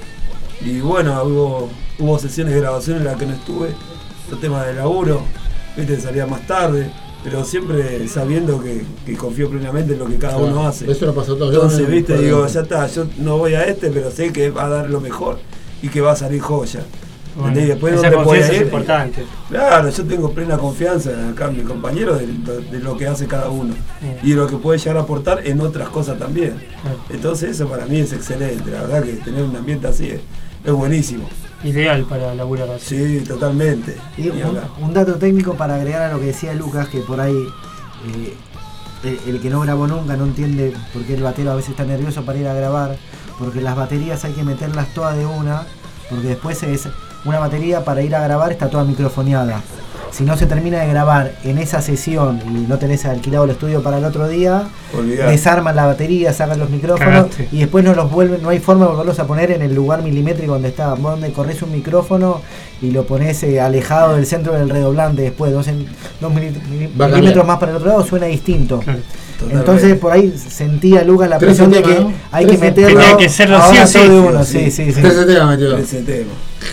Y bueno, hubo, hubo sesiones de grabación en las que no estuve, los temas de laburo, ¿viste? Salía más tarde, pero siempre sabiendo que, que confío plenamente en lo que cada claro, uno hace. Eso no pasó todo. Entonces, ¿viste? Digo, ya está, yo no voy a este, pero sé que va a dar lo mejor y que va a salir joya. Bueno, y después esa donde confianza ir, es importante. Claro, yo tengo plena confianza acá en mi compañero de, de lo que hace cada uno Bien. y de lo que puede llegar a aportar en otras cosas también. Bien. Entonces eso para mí es excelente, la verdad que tener un ambiente así es, es buenísimo. Ideal para laburar así. Sí, totalmente. Y un, un dato técnico para agregar a lo que decía Lucas, que por ahí eh, el, el que no grabó nunca no entiende por qué el batero a veces está nervioso para ir a grabar, porque las baterías hay que meterlas todas de una, porque después es una batería para ir a grabar está toda microfoneada. Si no se termina de grabar en esa sesión y no tenés alquilado el estudio para el otro día, Olvidar. desarman la batería, sacan los micrófonos Cagaste. y después no los vuelven, no hay forma de volverlos a poner en el lugar milimétrico donde está, donde corres un micrófono y lo pones eh, alejado del centro del redoblante, después dos, en, dos milímetros más para el otro lado, suena distinto. Claro. Entonces por ahí sentía Lucas la presión de que ¿no? hay que meterlo hay que hacerlo sí, sí, de uno, sí, sí, sí. Ese tema metió. Ese tema.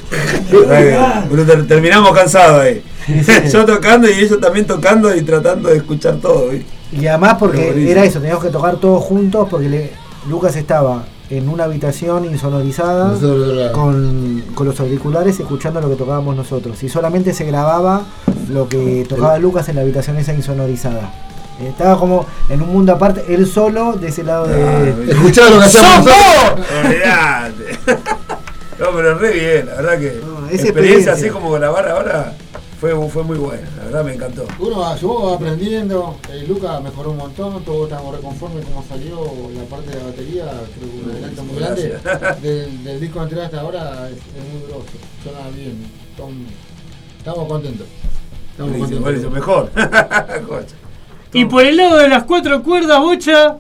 Terminamos cansados ahí. Sí, sí. Yo tocando y ellos también tocando y tratando de escuchar todo, ¿viste? Y además porque era eso, teníamos que tocar todos juntos porque le, Lucas estaba en una habitación insonorizada con, con los auriculares escuchando lo que tocábamos nosotros y solamente se grababa lo que tocaba Lucas en la habitación esa insonorizada. Estaba como en un mundo aparte, él solo de ese lado de... Ah, escuchaba lo que hacíamos nosotros. Olvidate. No, pero re bien, la verdad que no, experiencia, experiencia así como grabar ahora fue, fue muy buena, la verdad me encantó. Uno yo aprendiendo, eh, Lucas mejoró un montón, todos estamos reconformes como salió la parte de la batería, creo que un adelanto muy grande del, del disco anterior hasta ahora es, es muy grosso, suena bien, son, estamos contentos. Estamos buenísimo, contentos. Buenísimo, mejor. Y por el lado de las cuatro cuerdas, Bocha.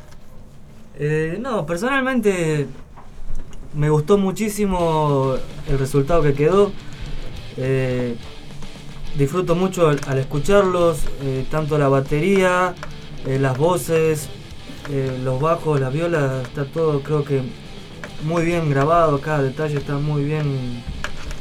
Eh, no, personalmente me gustó muchísimo el resultado que quedó. Eh, disfruto mucho al, al escucharlos, eh, tanto la batería, eh, las voces, eh, los bajos, las violas, está todo creo que muy bien grabado, cada detalle está muy bien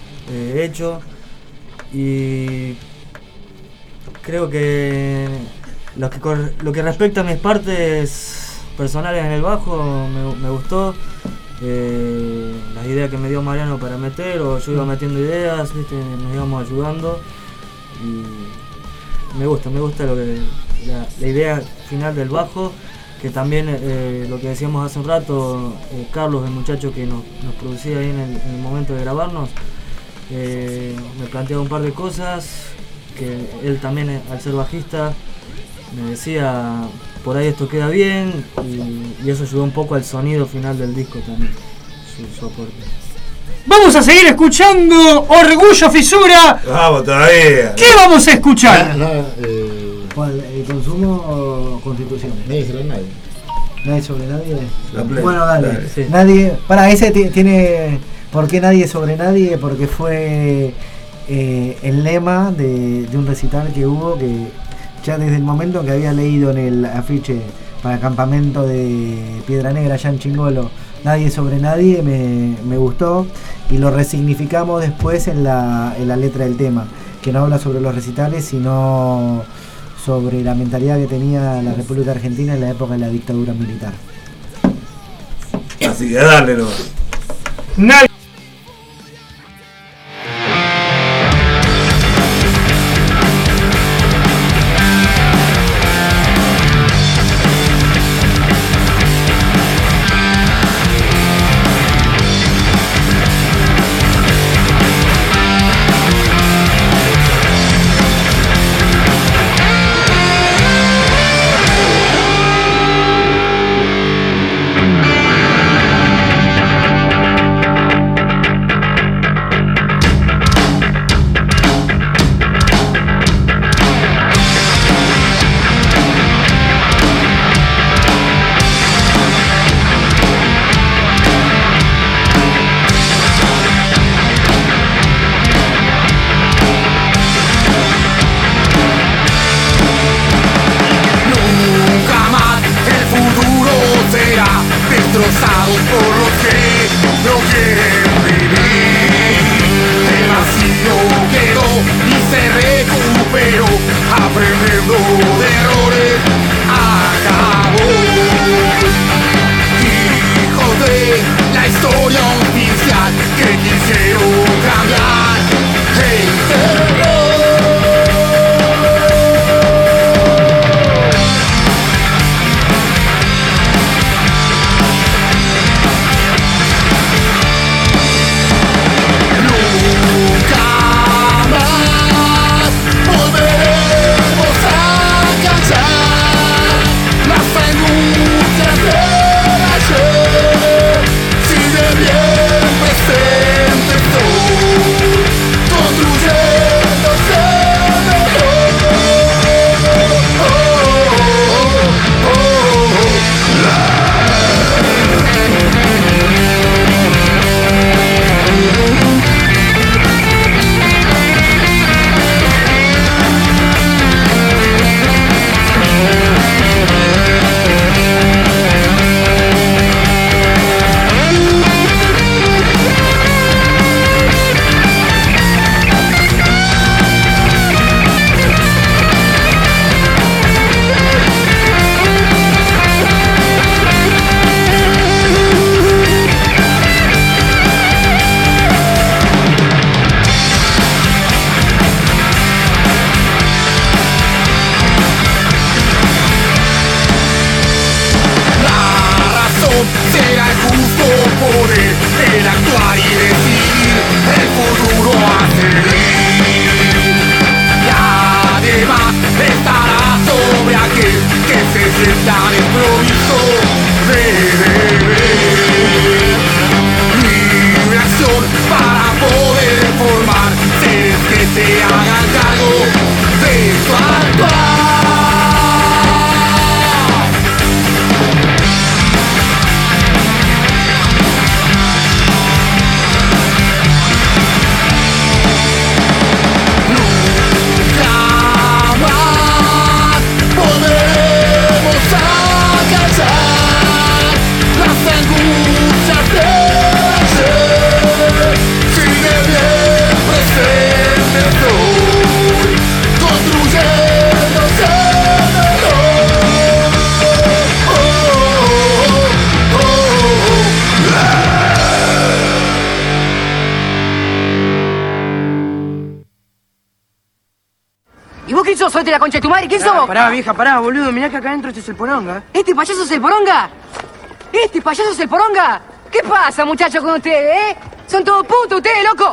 eh, hecho y creo que lo que, cor- lo que respecta a mis partes personales en el bajo, me, me gustó. Eh, las ideas que me dio Mariano para meter, o yo iba metiendo ideas, ¿viste? Nos íbamos ayudando. Y me gusta, me gusta lo que, la, la idea final del bajo, que también eh, lo que decíamos hace un rato, eh, Carlos, el muchacho que nos, nos producía ahí en el, en el momento de grabarnos, eh, me planteaba un par de cosas, que él también, al ser bajista, me decía, por ahí esto queda bien, y, y eso ayudó un poco al sonido final del disco también, su, su aporte. Vamos a seguir escuchando Orgullo Fisura. Vamos todavía. ¿Qué vamos a escuchar? No, no, eh, ¿Cuál? ¿El consumo o constitución? nadie sobre nadie. ¿Nadie sobre nadie? La play. Bueno, dale. Dale, sí. Nadie. Para, ese ti- tiene. ¿Por qué nadie sobre nadie? Porque fue eh, el lema de, de un recital que hubo, que ya desde el momento que había leído en el afiche para el campamento de Piedra Negra allá en Chingolo, Nadie sobre nadie, me, me gustó, y lo resignificamos después en la, en la letra del tema, que no habla sobre los recitales, sino sobre la mentalidad que tenía la República Argentina en la época de la dictadura militar. Así que dale, no. Nadie. payasote, la concha de tu madre? ¿Quién Pará, somos? Pará, vieja, pará, boludo. Mirá que acá adentro este es el poronga. ¿Este payaso es el poronga? ¿Este payaso es el poronga? ¿Qué pasa, muchachos, con ustedes, eh? Son todos putos ustedes, loco.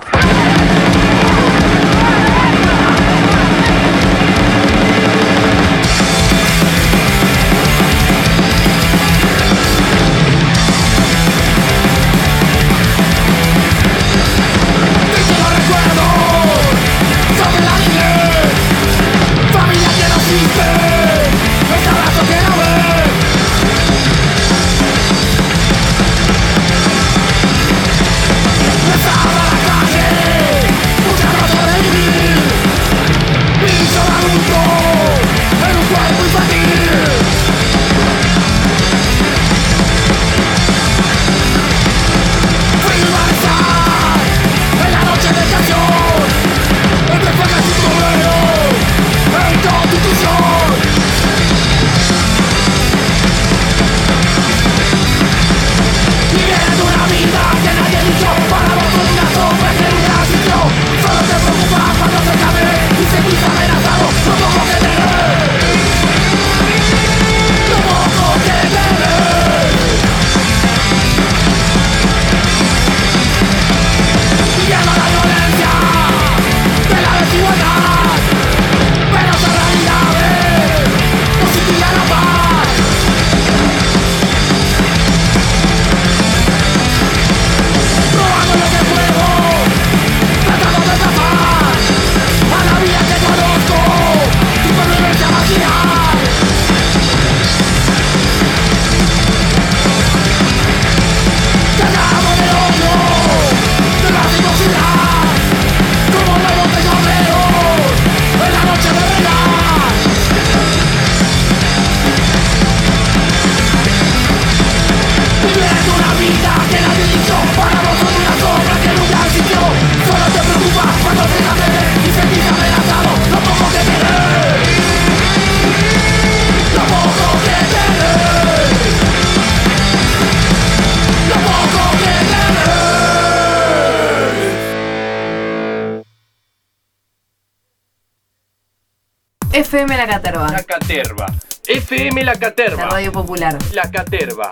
F M La Caterva. La Caterva. F M La Caterva. La radio popular. La Caterva.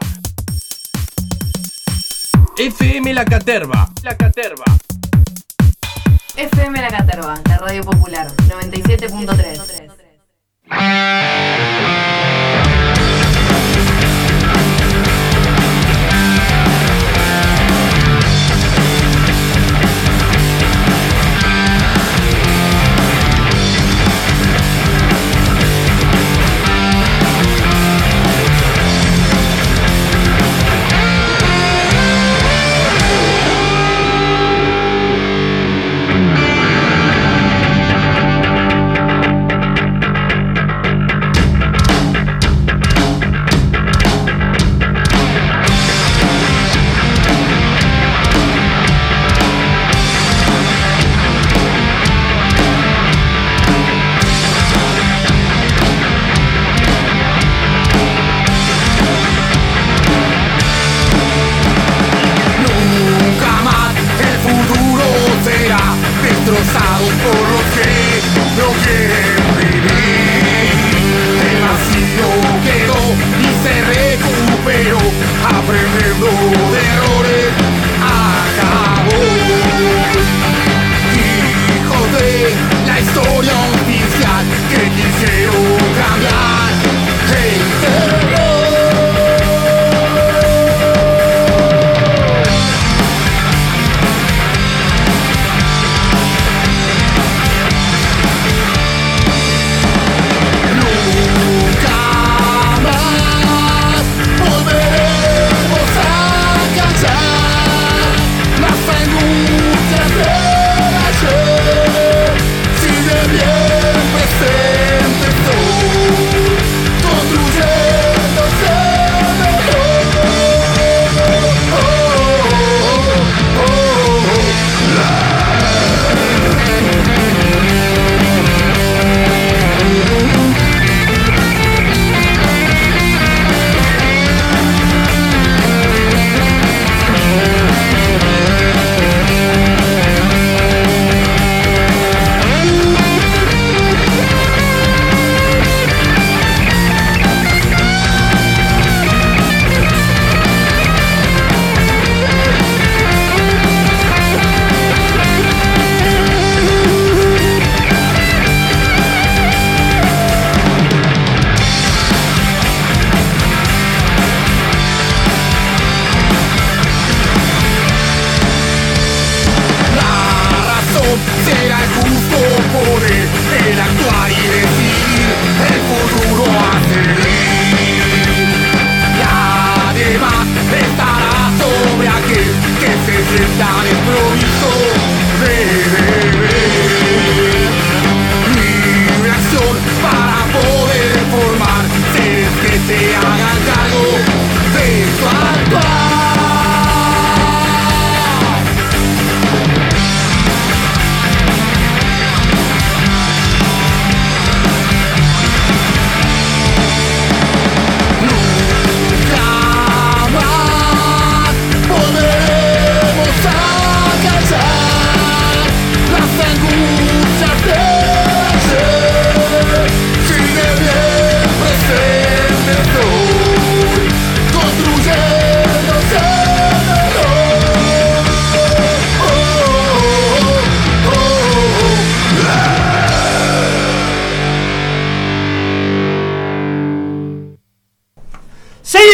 F M La Caterva. La Caterva. F M La Caterva, la radio popular. noventa y siete punto tres.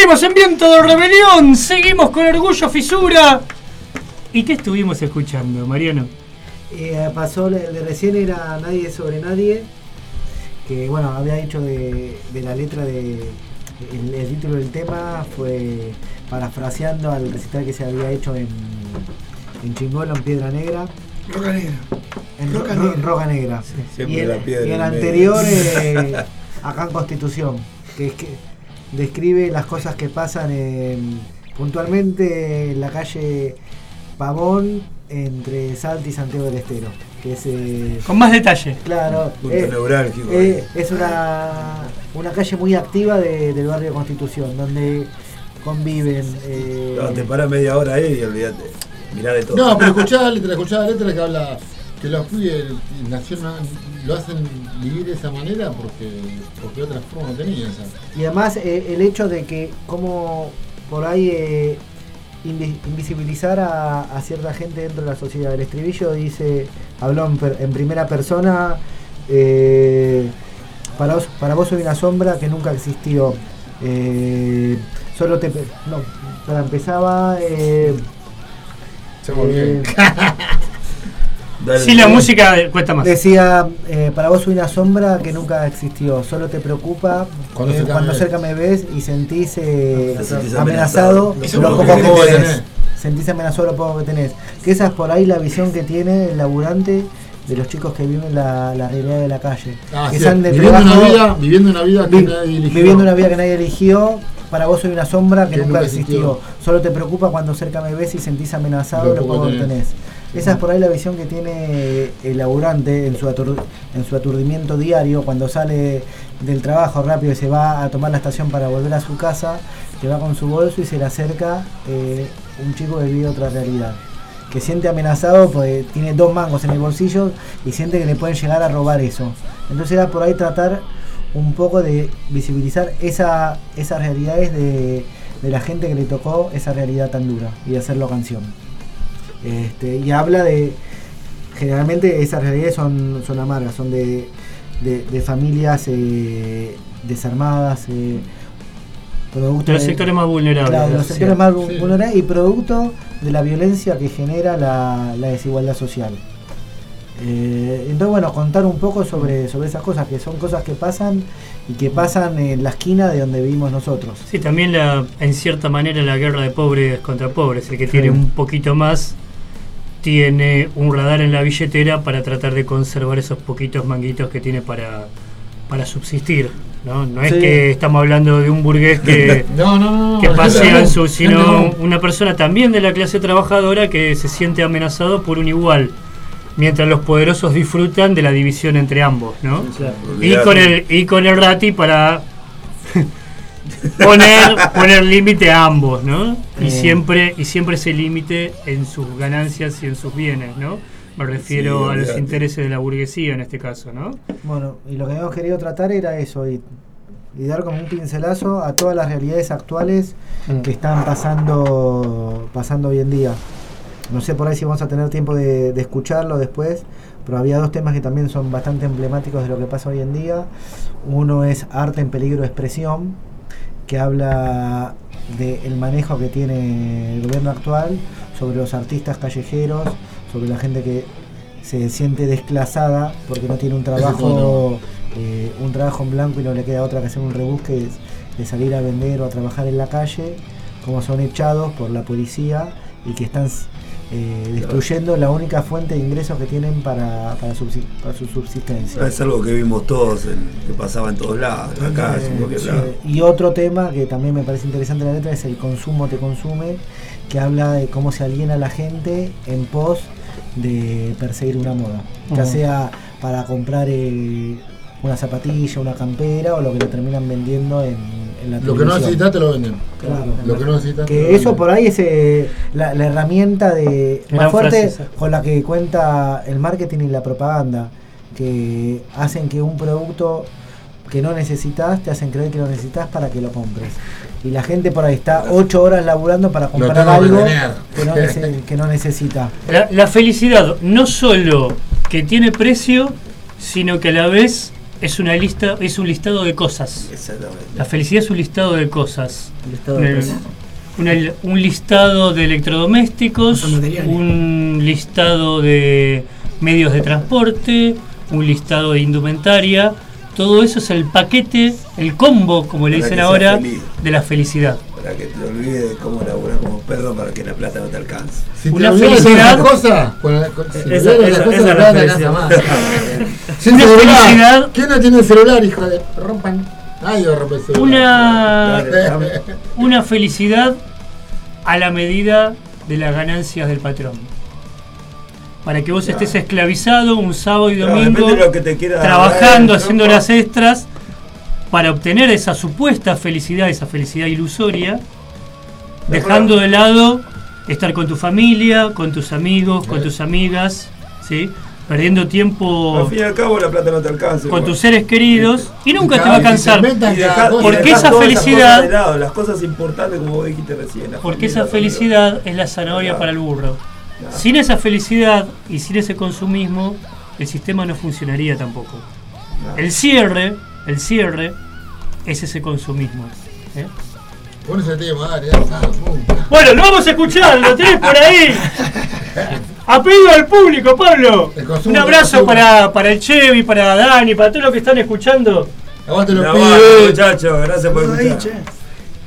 Seguimos en Viento de Rebelión, seguimos con Orgullo Fisura. ¿Y qué estuvimos escuchando, Mariano? Eh, pasó, el de recién era Nadie sobre Nadie, que bueno, había dicho de, de la letra de... El, el título del tema fue parafraseando al recital que se había hecho en, en Chingolo, en Piedra Negra. Roca Negra. En Roca Ro- Negra. Roca Negra. Sí, siempre y el, la piedra y el en medio. anterior, eh, acá en Constitución, que es que describe las cosas que pasan en, puntualmente en la calle Pavón, entre Salta y Santiago del Estero. Que es, eh, Con más detalle. Claro. Punto eh, neurálgico. eh, es una, una calle muy activa de- del barrio Constitución, donde conviven. Eh, No, te parás media hora ahí y olvídate. Mirá de todo. No, pero escuchá la letra, escuchá la letra que habla que los pibes nacional lo hacen vivir de esa manera porque porque de otra forma no tenían esa. Y además eh, el hecho de que como por ahí eh, invi- invisibilizar a, a cierta gente dentro de la sociedad. El estribillo dice, habló en, per- en primera persona, eh, para, vos, para vos soy una sombra que nunca existió. Eh, solo te... pe- No, para empezaba... Eh, Se volvió. eh, Sí, la música cuesta más. Decía, eh, para vos soy una sombra que nunca existió, solo te preocupa Cuando eh, cerca cuando me cerca me ves y sentís, eh, Te sentís amenazado, amenazado. Eso es lo lo poco que que tenés. tenés. Sentís amenazado lo poco que tenés. Que esa es por ahí la visión que tiene el laburante de los chicos que viven la, la realidad de la calle. Ah, que sí, salen de viviendo, trabajo, una vida, viviendo una vida que vi- nadie eligió. viviendo una vida que nadie eligió. Para vos soy una sombra que, Que nunca nunca existió. existió. Solo te preocupa cuando cerca me ves y sentís amenazado Lo lo poco poco que tenés. tenés. Esa es por ahí la visión que tiene el laburante en su, atur- en su aturdimiento diario, cuando sale del trabajo rápido y se va a tomar la estación para volver a su casa, que va con su bolso y se le acerca eh, un chico que vive otra realidad. Que siente amenazado porque tiene dos mangos en el bolsillo y siente que le pueden llegar a robar eso. Entonces era por ahí tratar un poco de visibilizar esa, esas realidades de, de la gente que le tocó esa realidad tan dura y de hacerlo canción. Este, y habla de, generalmente esas realidades son, son amargas, son de, de, de familias eh, desarmadas, eh, producto De los de- sectores más vulnerables. claro, de de la los sociedad. sectores más Sí. vulnerables y producto de la violencia que genera la, la desigualdad social. Eh, entonces, bueno, contar un poco sobre, sobre esas cosas, que son cosas que pasan y que pasan en la esquina de donde vivimos nosotros. Sí, también la, en cierta manera la guerra de pobres contra pobres. El que tiene Sí. un poquito más tiene un radar en la billetera para tratar de conservar esos poquitos manguitos que tiene para, para subsistir. No, no es Sí. que estamos hablando de un burgués que, No, no, no, no. que la pasea gente en no, su, gente sino no. una persona también de la clase trabajadora que se siente amenazado por un igual, mientras los poderosos disfrutan de la división entre ambos, ¿no? Y con el y con el Rati para poner poner límite a ambos, ¿no? Y Eh. siempre y siempre ese límite en sus ganancias y en sus bienes, ¿no? Me refiero Sí, a los olvídate. intereses de la burguesía en este caso, ¿no? Bueno, y lo que habíamos querido tratar era eso, y, y dar como un pincelazo a todas las realidades actuales Mm. que están pasando, pasando hoy en día. No sé por ahí si vamos a tener tiempo de, de escucharlo después, pero había dos temas que también son bastante emblemáticos de lo que pasa hoy en día. Uno es Arte en peligro de expresión, que habla del manejo que tiene el gobierno actual sobre los artistas callejeros, sobre la gente que se siente desclasada porque no tiene un trabajo eh, un trabajo en blanco y no le queda otra que hacer un rebusque de, de salir a vender o a trabajar en la calle, como son echados por la policía y que están eh, destruyendo la única fuente de ingresos que tienen para, para, subsi- para su subsistencia. Es algo que vimos todos, en- que pasaba en todos lados, en la calle, en cualquier Sí. lado. Y otro tema que también me parece interesante en la letra es el consumo te consume, que habla de cómo se aliena a la gente en pos de perseguir una moda, ya Ujú. sea para comprar eh, una zapatilla, una campera o lo que le terminan vendiendo en, en la Lo que no televisión. necesitas te lo venden. Claro. Lo que no necesitas te lo Que venden. eso por ahí es eh, la, la herramienta de Gran más fuerte frase esa. con la que cuenta el marketing y la propaganda, que hacen que un producto que no necesitas te hacen creer que lo necesitas para que lo compres. Y la gente por ahí está ocho horas laburando para comprar tengo que algo tener. que no, nece- que no necesita. La, la felicidad no solo que tiene precio, sino que a la vez es una lista, es un listado de cosas. Exactamente. La felicidad es un listado de cosas. Un listado de Una- cosas. una- un listado de electrodomésticos, Cosas materiales. un listado de medios de transporte, un listado de indumentaria. Todo eso es el paquete, el combo, como le Para dicen que ahora, seas feliz. de la felicidad. Para que te olvides de cómo laburar como perro para que la plata no te alcance. Si Una te olvidas de felicidad- esas cosas, con la- con- si te Esa- olvidas de esa- esas cosas, esa la es la plata no felicidad. alcanza más. Sin Una celular. felicidad- ¿Quién no tiene el celular, hijo de? Rompan. Nadie va a romper el celular. Una, Dale, dame. una felicidad a la medida de las ganancias del patrón. Para que vos Claro. estés esclavizado un sábado y Claro, domingo, depende de lo que te quiera trabajando, dar, haciendo ¿no? horas extras, para obtener esa supuesta felicidad, esa felicidad ilusoria, dejando de lado estar con tu familia, con tus amigos, con tus amigas, ¿sí? Perdiendo tiempo Al fin y al cabo la plata no te alcanza. con igual. tus seres queridos y nunca Y te va a cada- y se cansar. inventan Y cada dejar- cosa. y Porque dejar esa todas felicidad- cosas de lado, las cosas importantes como vos dijiste recién. la Porque familia, esa la felicidad es la zanahoria Claro. para el burro. Claro. Sin esa felicidad y sin ese consumismo, el sistema no funcionaría tampoco. Claro. El cierre, el cierre es ese consumismo. ¿eh? Pon ese tema, dale, dale, dale, pum. Bueno, lo vamos a escuchar, lo tenés por ahí. A pedido del público, Pablo. El consumo, Un el abrazo consumo. para, para el Chevy, para Dani, para todos los que están escuchando. Aguante los Aguante, pibes. muchachos, gracias por Todo ahí, escuchar. che.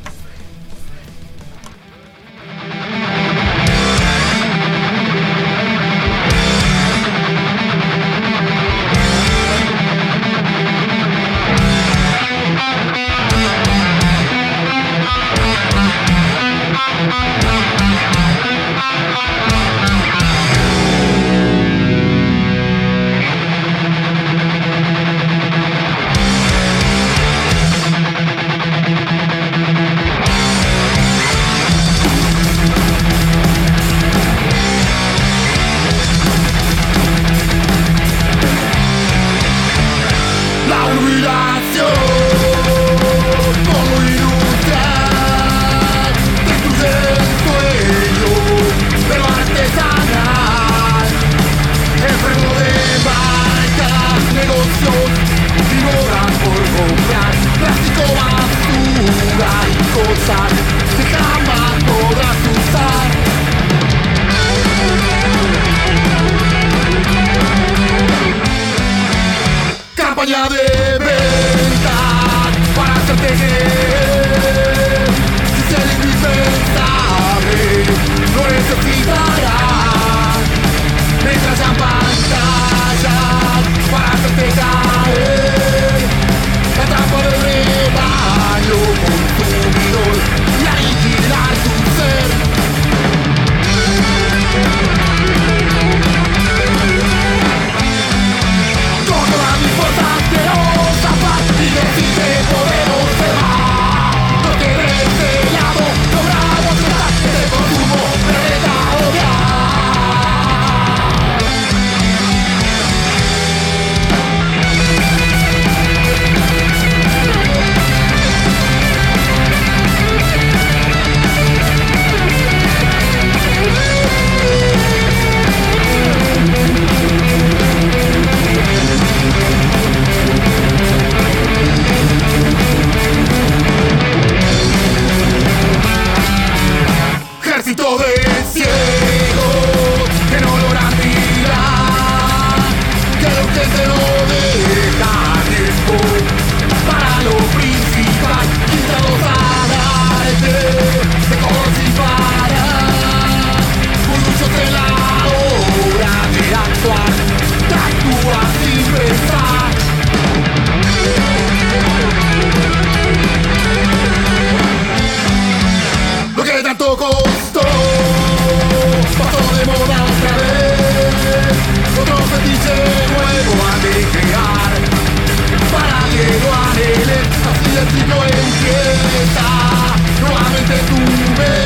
La olvidación como inusual destruye el sueño, pero artesanal. Enfermo de marcas, negocios, ignoran por comprar plástico, basura y cosas que jamás podrás usar. Campaña de venta para hacerte creer. Si es indispensable, lo necesitarás. Mientras sean pantallas para hacerte caer. La trampa del rebaño consumidor y aniquilar tu ser. Con todas mis fuerzas quiero tapar y decir que podemos ser más. No quedes de lado, logramos tratar de consumo predador. Ejército de ciegos que no logran mirar, que lo que se lo dejan después para lo principal, quitados a darte de cosas sin parar. Muy muchos en la hora de actuar, te actúas sin pensar. Lo que tanto costó pasó de moda otra vez. Otro fetiche nuevo han de crear para que lo anheles. Así el ciclo empieza nuevamente tu vez.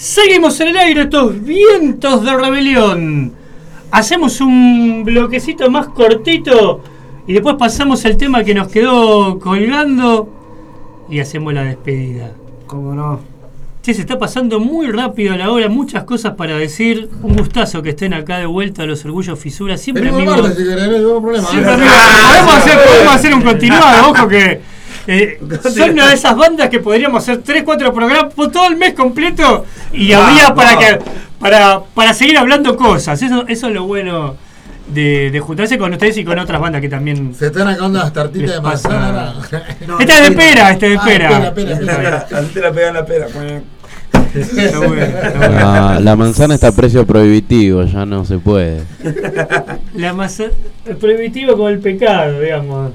Seguimos en el aire estos vientos de rebelión. Hacemos un bloquecito más cortito y después pasamos el tema que nos quedó colgando y hacemos la despedida. ¿Cómo no? Che, se está pasando muy rápido la hora, muchas cosas para decir. Un gustazo que estén acá de vuelta a los Orgullos Fisuras. Siempre Venimos amigos. martes, si querés, no hay problema. Siempre amigos. Podemos hacer, podemos hacer un continuado, ojo que eh, son una de esas bandas que podríamos hacer tres, cuatro programas por todo el mes completo y Ah, habría no. para que para, para seguir hablando cosas. Eso, eso es lo bueno de, de juntarse con ustedes y con otras bandas que también. Se están acabando las tartitas de manzana. No, este es de pera, este es de pera. Ah, pera, pera, pera. Antes te la pegan la pera. Está bueno, está bueno. La, la manzana está a precio prohibitivo, ya no se puede. La masa, el prohibitivo como el pecado, digamos.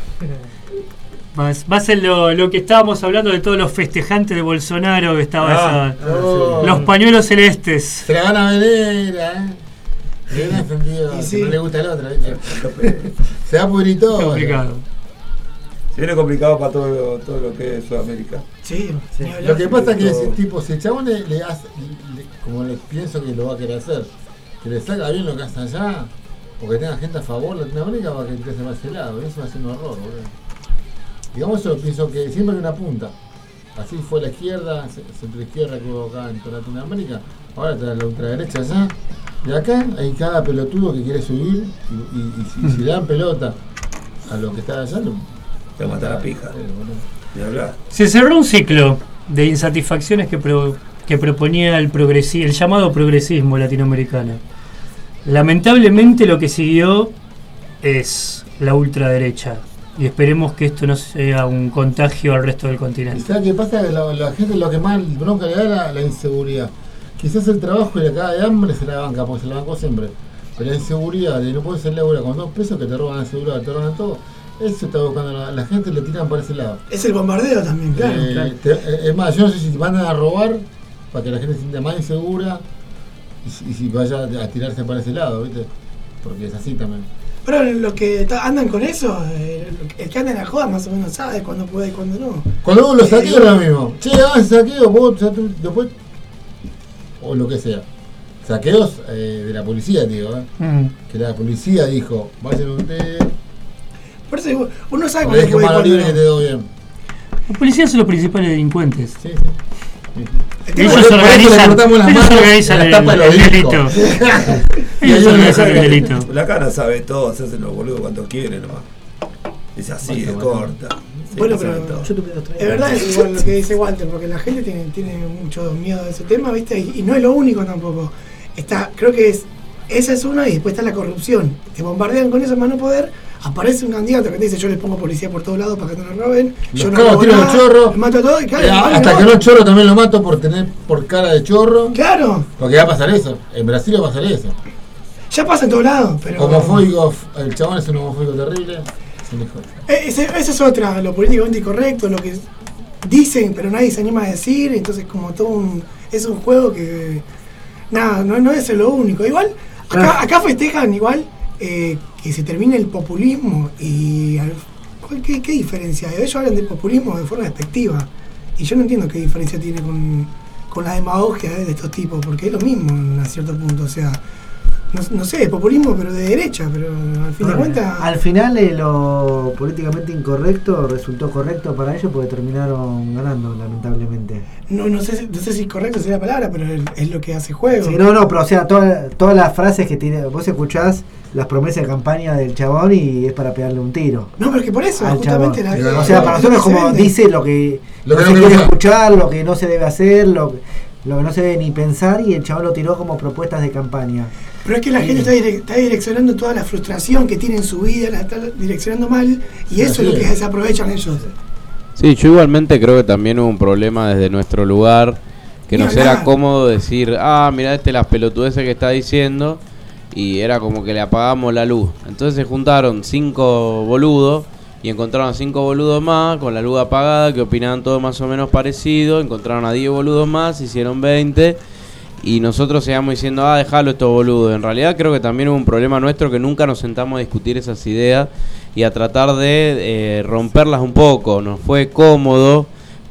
Va, va a ser lo, lo que estábamos hablando de todos los festejantes de Bolsonaro, que estaba Ah, esa- oh. los pañuelos celestes. Se la van a venir, ¿eh? Bien defendido, Y si sí. no le gusta el otro. ¿viste? Se va a pudrir todo. Qué complicado. Se viene complicado para todo, todo lo que es Sudamérica. Sí, Sí. ni hablar. Lo que pasa es que Todo. ese tipo, si el chabón le, le hace, le- como le pienso que lo va a querer hacer, que le salga bien lo que hace allá, o que tenga gente a favor de Latinoamérica, va a querer irse para ese lado, y eso va a ser un horror, boludo. Digamos, eso pienso que siempre hay una punta. Así fue la izquierda, centro izquierda que hubo acá en toda Latinoamérica, ahora está la ultraderecha allá, y acá hay cada pelotudo que quiere subir, y, y- y si, si le dan pelota a lo que está allá, lo, Te mata la pija. Eh, boludo. Ni hablar. Se cerró un ciclo de insatisfacciones que, pro- que proponía el, progresi- el llamado progresismo latinoamericano. Lamentablemente lo que siguió es la ultraderecha. Y esperemos que esto no sea un contagio al resto del ¿Y continente. sabes qué pasa? Que la, la gente lo que más bronca le da es la, la inseguridad. Quizás el trabajo y la caga de hambre se la banca, porque se la bancó siempre. Pero la inseguridad de no poder salir a laburar con dos pesos que te roban la seguridad, te roban todo, eso está buscando la, la gente, le tiran para ese lado. Es el bombardeo también, claro. Eh, claro. te- eh, es más, yo no sé si van a robar para que la gente se sienta más insegura y, si- y si vaya a tirarse para ese lado, ¿viste? Porque es así también. Pero los que ta- andan con eso, eh, el que anda en la joda más o menos sabe cuándo puede y cuándo no. Cuando vos lo saqueos Eh, es lo mismo. Che, hagan saqueos, vos ya tú- después. O lo que sea. Saqueos eh, de la policía, digo, ¿eh? Mm. Que la policía dijo, vayan ustedes, Por eso digo, uno sabe porque cuándo dejen puede y mano cuándo libre que te no. doy bien. Los policías son los principales delincuentes. Sí, sí. El tema Ellos Por eso le organizan, cortamos las ellos manos organizan en el, la tapa de los el discos. delito. Y Ellos ahí uno organizan sabe- el delito. La cana sabe todo, se hacen los boludos cuando quieren nomás. Es así, de Bueno, corta. Sí, Bueno, lo saben pero todo. Yo tuve dos tres. es verdad es igual lo que dice Walter, porque la gente tiene, tiene mucho miedo de ese tema, ¿viste? Y, y no es lo único tampoco. Está, creo que es, esa es una y después está la corrupción. Te bombardean con eso más no poder, aparece un candidato que te dice yo les pongo policía por todos lados para que no nos roben, yo Los no cago, robo tiro los nada, chorros. les mato a todos y claro, Eh, vale, hasta no. que no chorro también lo mato por tener por cara de chorro. Claro, Porque va a pasar eso. En Brasil va a pasar eso. ya pasa en todos lados, pero... Homofóbico, el chabón es un homofóbico terrible. Es un hijo de- Eh, Esa esa es otra, lo políticamente incorrecto, lo que dicen, pero nadie se anima a decir, entonces como todo un... Es un juego que... Nada, no, no es lo único. Igual, acá, acá festejan igual eh, que se termine el populismo y... al- ¿cuál- ¿Qué, qué diferencia? Ellos hablan de populismo de forma despectiva y yo no entiendo qué diferencia tiene con, con la demagogia eh, de estos tipos, porque es lo mismo en a cierto punto, o sea... No, no sé, populismo pero de derecha, pero al fin de cuentas... Al final eh, lo políticamente incorrecto resultó correcto para ellos porque terminaron ganando, lamentablemente. No, no, sé, si- no sé si correcto sería la palabra, pero es, es lo que hace juego. Sí, no, no, pero o sea, toda- todas las frases que tiene, vos escuchás las promesas de campaña del chabón y es para pegarle un tiro. No, pero es que por eso, al justamente... chabón. La, O sea, para lo nosotros que se como vende. dice lo que Lo no que se no quiere queremos. escuchar, lo que no se debe hacer, lo, que- lo que no se debe ni pensar y el chabón lo tiró como propuestas de campaña. Pero es que la gente está, direc- está direccionando toda la frustración que tiene en su vida, la está direccionando mal, y eso Así es lo que es. desaprovechan ellos. Sí, yo igualmente creo que también hubo un problema desde nuestro lugar, que Ni nos hablar. era cómodo decir, ah, mira este las pelotudeces que está diciendo, y era como que le apagamos la luz. Entonces se juntaron cinco boludos y encontraron a cinco boludos más con la luz apagada que opinaban todo más o menos parecido, encontraron a diez boludos más, hicieron veinte y nosotros seguíamos diciendo, ah, dejalo estos boludos. En realidad creo que también hubo un problema nuestro que nunca nos sentamos a discutir esas ideas y a tratar de eh, romperlas un poco. Nos fue cómodo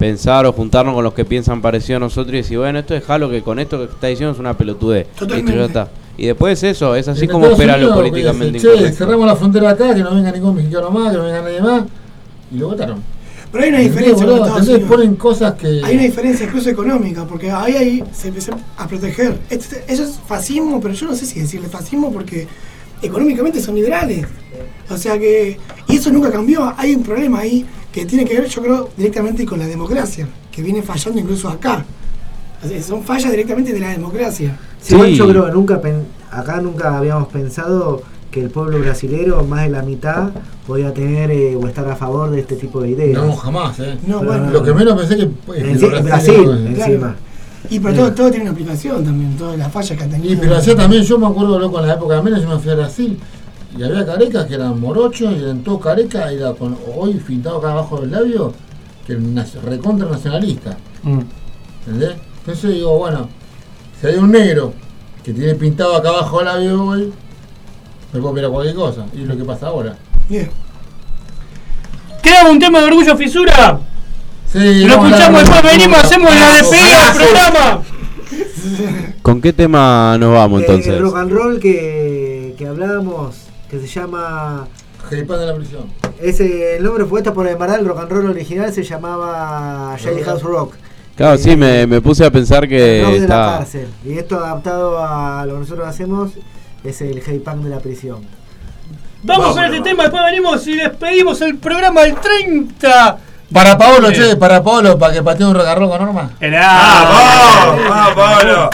pensar o juntarnos con los que piensan parecido a nosotros y decir, bueno, esto es Jalo, que con esto que está diciendo es una pelotudez. Totalmente. Listo, ya está. Y después eso, es así En como Estados operan lo Unidos, políticamente che, incorrecto. cerramos la frontera acá, que no venga ningún mexicano más, que no venga nadie más. Y lo votaron. Pero hay una diferencia con Boludo, Estados ¿entendés? Unidos. Ponen cosas que... Hay una diferencia incluso económica, porque ahí, ahí se empezó a proteger. Este- eso es fascismo, pero yo no sé si decirle fascismo porque económicamente son liberales. O sea que... Y eso nunca cambió. Hay un problema ahí que tiene que ver, yo creo, directamente con la democracia, que viene fallando incluso acá. O sea, son fallas directamente de la democracia. Sí, igual yo creo que nunca pen- acá nunca habíamos pensado que el pueblo brasilero, más de la mitad, podía tener eh, o estar a favor de este tipo de ideas. No, jamás, ¿eh? No, Pero bueno. Lo que menos pensé que... pues, En, que en los Brasil, brasileños, Claro. encima. Y pero todo, todo tiene una aplicación también, todas las fallas que han tenido. Y pero allá también, yo me acuerdo, loco, en la época de menos, yo me fui a Brasil y había carecas que eran morochos y eran todos carecas, y era con hoy pintado acá abajo del labio, que eran nac- recontra nacionalista. Mm. ¿Entendés? Entonces digo, bueno, si hay un negro que tiene pintado acá abajo del labio hoy, me puedo mirar cualquier cosa. Y es lo que pasa ahora. Bien. ¿Queda un tema de Orgullo Fisura? Sí, Lo vamos a escuchamos, dar- después venimos, hacemos la despedida del programa. ¿Con qué tema nos vamos Eh, entonces? el rock and roll que, que hablábamos, que se llama... J-Pan de la prisión. Ese, el nombre fue puesto por el Maral, el rock and roll original se llamaba Jailhouse Rock. Claro, Eh, sí, me, me puse a pensar que el rock de la está... cárcel. Y esto adaptado a lo que nosotros hacemos es el J-Punk de la prisión. Vamos con este tema, después venimos y despedimos el programa del treinta. Para Paolo, Sí. che, para Paolo, para que patee un rock and roll con Norma. ¡Vamos! ¡Vamos, Pablo!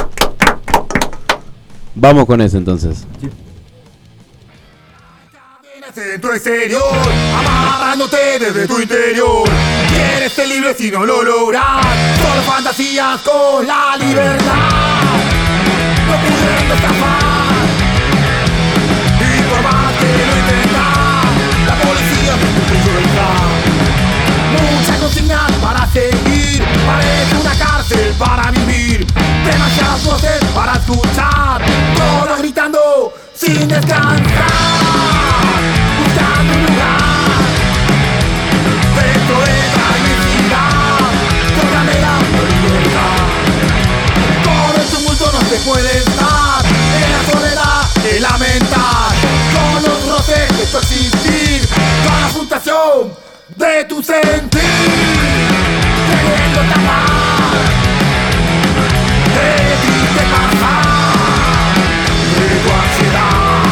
Vamos con eso entonces. En tu exterior, amarrándote desde tu interior. Quieres ser libre si no lo logras. Solo fantasías con la libertad, no pudiendo escapar. Y por más que lo intentas, la policía te crucifica. Muchas consignas para seguir, parece una cárcel para vivir. Demasiadas voces para escuchar, todos gritando sin descansar. Buscando un lugar dentro de la inmensidad, con la mera libertad. Todo el tumulto no se puede estar, en la soledad de lamentar, con los roces de tu existir, con la frustración de tu sentir, queriendo tapar, de triste pasar, de tu ansiedad.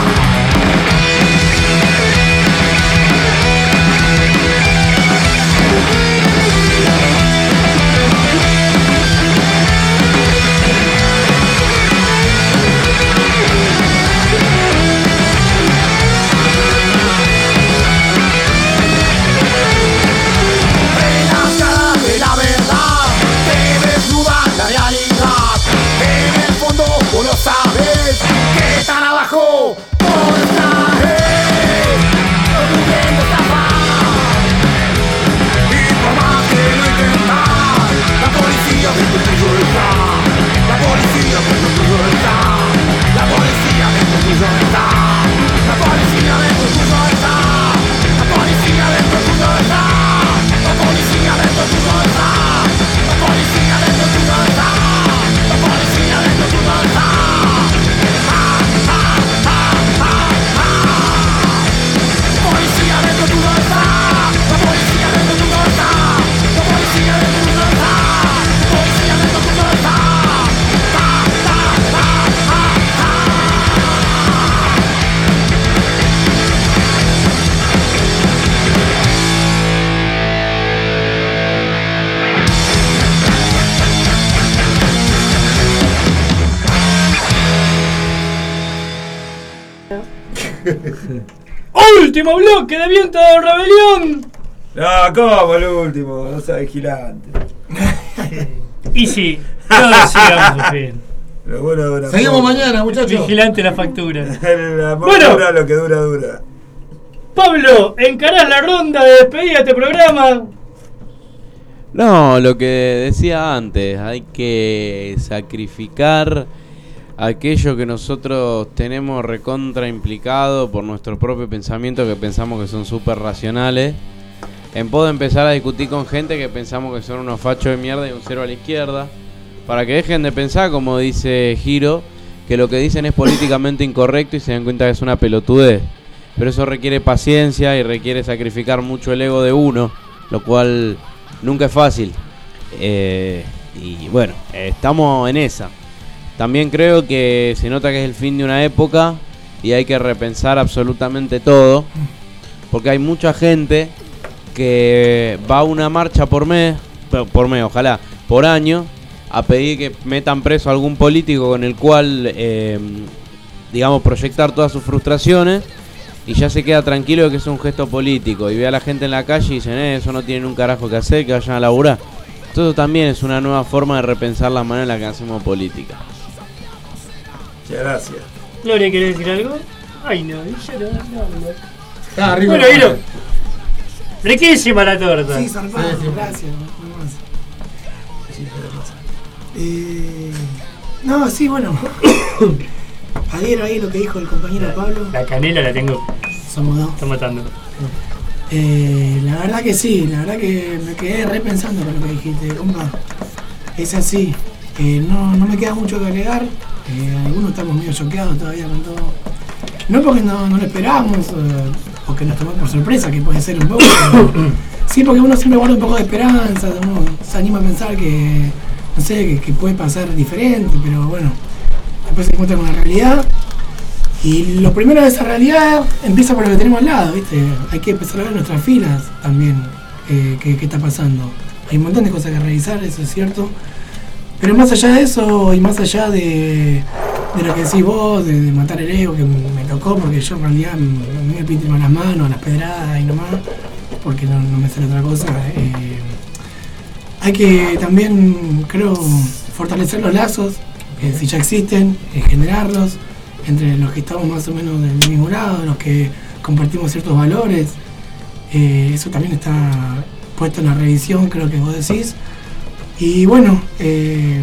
En las caras de la verdad te desnuda la realidad. En el fondo vos lo sabes, que tan abajo por caer, no pudiendo escapar. Y por más que lo intentas, la policía dentro tuyo está. La policía dentro tuyo está. La policía dentro tuyo está. La policía dentro tuyo está. La policía dentro tuyo está. La policía dentro tuyo está. La policía dentro tuyo está. La policía dentro tuyo está. Ah, ah, ah, ah, ah. Policía dentro tuyo está. La policía dentro tuyo está. La policía dentro tuyo está. La policía dentro tuyo está. Ah, ah, ah, ah, ah. Último bloque de Viento de Rebelión. No, ¿cómo el último? No sea vigilante. Y sí, no decíamos su fin. Lo bueno dura Seguimos poco. mañana, muchachos. Vigilante la factura. La amor Bueno. dura lo que dura, dura. Pablo, encarás la ronda de despedida de este programa. No, lo que decía antes, hay que sacrificar aquello que nosotros tenemos recontra implicado por nuestro propio pensamiento, que pensamos que son súper racionales, en pos de empezar a discutir con gente que pensamos que son unos fachos de mierda y un cero a la izquierda, para que dejen de pensar, como dice Giro, que lo que dicen es políticamente incorrecto y se den cuenta que es una pelotudez. Pero eso requiere paciencia y requiere sacrificar mucho el ego de uno, lo cual nunca es fácil. Eh, y bueno, estamos en esa. También creo que se nota que es el fin de una época y hay que repensar absolutamente todo, porque hay mucha gente que va a una marcha por mes, por mes, ojalá, por año, a pedir que metan preso a algún político con el cual, eh, digamos, proyectar todas sus frustraciones, y ya se queda tranquilo de que es un gesto político, y ve a la gente en la calle y dicen, eh, eso no tienen un carajo que hacer, que vayan a laburar. Entonces también es una nueva forma de repensar la manera en la que hacemos política. Muchas gracias. Gloria, ¿querés decir algo? Ay, no, ya no, no, no. Ah, arriba. Bueno, Hilo, riquísima la torta. Sí, zarpado, gracias. No más. Eh, no, sí, bueno. Adhiero ahí lo que dijo el compañero Pablo. La canela la tengo. Somos dos. Está matando. Eh, la verdad que sí, la verdad que me quedé repensando con lo que dijiste, compa. Es así. Eh, no, no me queda mucho que agregar. Eh, algunos estamos medio choqueados todavía con todo. No porque no, no lo esperábamos eh, o que nos tomó por sorpresa, que puede ser un poco. Pero, sí, porque uno siempre guarda un poco de esperanza, uno se anima a pensar que, no sé, que, que puede pasar diferente, pero bueno, después se encuentra con la realidad. Y lo primero de esa realidad empieza por lo que tenemos al lado, ¿viste? Hay que empezar a ver nuestras filas también, eh, qué, qué está pasando. Hay un montón de cosas que revisar, eso es cierto. Pero más allá de eso y más allá de, de lo que decís vos, de, de matar el ego, que me tocó, porque yo en realidad me, me pinté las manos, las pedradas y nomás, porque no, no me sale otra cosa. Eh, hay que también, creo, fortalecer los lazos, que si ya existen, eh, generarlos, entre los que estamos más o menos del mismo lado, los que compartimos ciertos valores. Eh, eso también está puesto en la revisión, creo que vos decís. Y bueno, eh,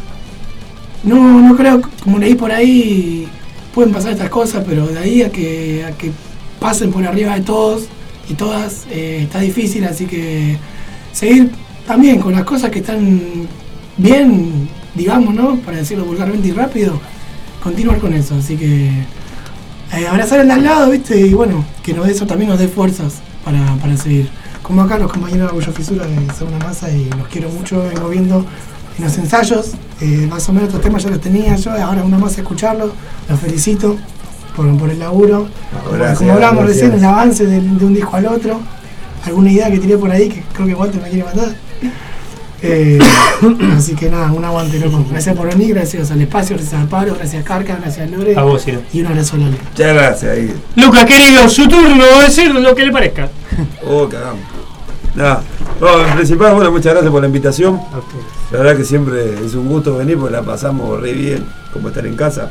no, no creo, como leí por ahí, pueden pasar estas cosas, pero de ahí a que, a que pasen por arriba de todos y todas, eh, está difícil, así que seguir también con las cosas que están bien, digamos, ¿no? Para decirlo vulgarmente y rápido, continuar con eso, así que eh, abrazar al de al lado, ¿viste? Y bueno, que nos, eso también nos dé fuerzas para, para seguir. Como acá los compañeros de Apoyo Fisura, que son una masa y los quiero mucho, vengo viendo en los ensayos, eh, más o menos estos temas ya los tenía yo, ahora una más a escucharlos, los felicito por, por el laburo. Gracias, como hablamos gracias. Recién, el avance de, de un disco al otro, alguna idea que tiré por ahí, que creo que Walter me quiere matar. Eh, así que nada, un aguante, loco. Gracias por venir, gracias al espacio, gracias al Pablo, gracias a Carca, gracias a Lore. A vos, Ciro. Y un abrazo a Lole. Muchas gracias, ahí. Lucas, querido, su turno, decir lo que le parezca. Oh, cagamos. Nada, no, en principal, bueno, muchas gracias por la invitación. Okay. La verdad que siempre es un gusto venir porque la pasamos re bien, como estar en casa.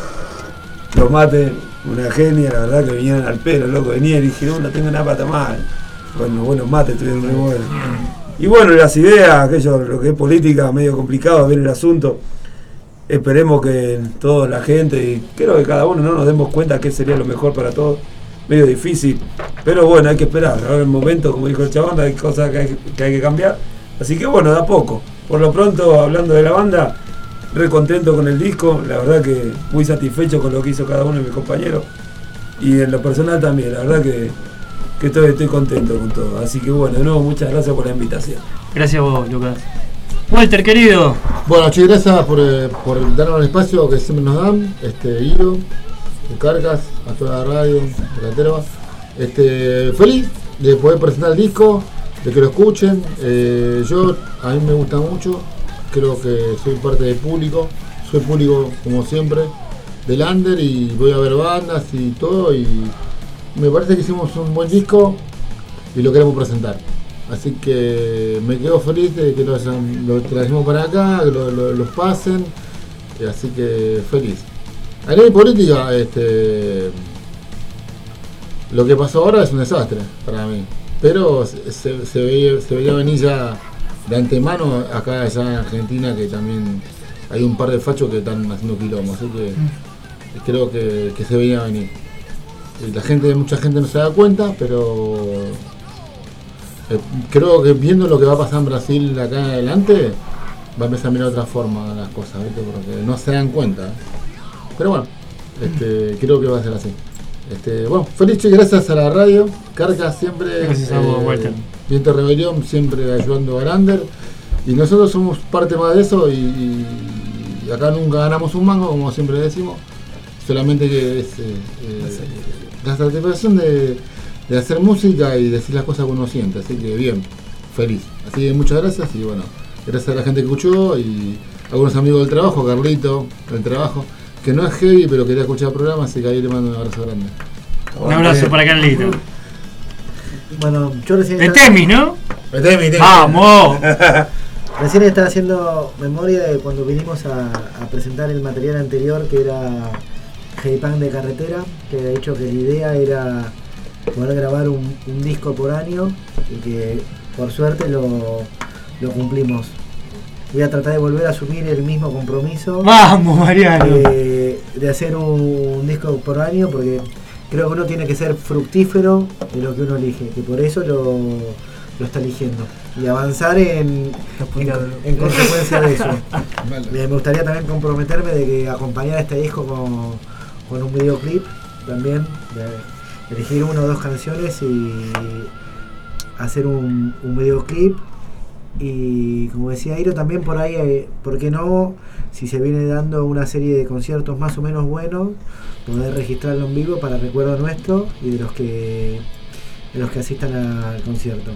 Los mates, una genia, la verdad que vinieron al pelo, loco, venían y dije, no, no tengo nada para tomar. Bueno, buenos mates estuvieron re buenos. Y bueno, las ideas, aquello, lo que es política, medio complicado ver el asunto. Esperemos que toda la gente, y creo que cada uno no nos demos cuenta qué sería lo mejor para todos. Medio difícil, pero bueno, hay que esperar. Ahora en el momento, como dijo el chabón, hay cosas que hay que, hay que cambiar. Así que bueno, da poco. Por lo pronto, hablando de la banda, re contento con el disco. La verdad que muy satisfecho con lo que hizo cada uno de mis compañeros. Y en lo personal también, la verdad que, que estoy, estoy contento con todo. Así que bueno, de nuevo, muchas gracias por la invitación. Gracias a vos, Lucas. Walter, querido. Bueno, che, gracias por, eh, por darnos el espacio que siempre nos dan. Este, Hilo, Carcas, a toda la radio, de la Terva. Este, feliz de poder presentar el disco, de que lo escuchen. Eh, yo, a mí me gusta mucho, creo que soy parte del público, soy público como siempre, del under, y voy a ver bandas y todo, y me parece que hicimos un buen disco y lo queremos presentar. Así que me quedo feliz de que lo, lo trajimos para acá, que lo, lo, los pasen, así que feliz. A nivel política, este, lo que pasó ahora es un desastre para mí, pero se, se, se, veía, se veía venir ya de antemano acá ya en Argentina, que también hay un par de fachos que están haciendo quilombo, así que creo que, que se veía venir. La gente, mucha gente no se da cuenta, pero eh, creo que viendo lo que va a pasar en Brasil acá en adelante, va a empezar a mirar de otra forma las cosas, ¿viste? Porque no se dan cuenta. Pero bueno, este, creo que va a ser así. Este, bueno, Felice, gracias a la radio. Carga siempre. Gracias a vos, Walter. Viento Rebelión siempre ayudando a Lander. Y nosotros somos parte más de eso. Y, y acá nunca ganamos un mango, como siempre decimos. Solamente que es eh, eh, la satisfacción de, de hacer música y decir las cosas que uno siente. Así que bien, feliz. Así que muchas gracias. Y bueno, gracias a la gente que escuchó. Y a algunos amigos del trabajo, Carlito, del trabajo. Que no es heavy, pero quería escuchar el programa, así que ahí le mando un abrazo grande. Un abrazo para Carlito. Bueno, yo recién... De Temis, ¿no? De Temis, Temis. ¡Vamos! Recién estaba haciendo memoria de cuando vinimos a, a presentar el material anterior, que era Heavy Punk de Carretera, que había dicho que la idea era poder grabar un, un disco por año y que por suerte lo, lo cumplimos. Voy a tratar de volver a asumir el mismo compromiso. ¡Vamos, Mariano! De, de hacer un, un disco por año, porque creo que uno tiene que ser fructífero de lo que uno elige, que por eso lo, lo está eligiendo. Y avanzar en, en, en consecuencia de eso. Me gustaría también comprometerme de que acompañar este disco con, con un videoclip también, de elegir una o dos canciones y hacer un, un videoclip. Y como decía Iro, también por ahí, eh, ¿por qué no? Si se viene dando una serie de conciertos más o menos buenos, poder registrarlo en vivo para recuerdo nuestro y de los que de los que asistan al concierto.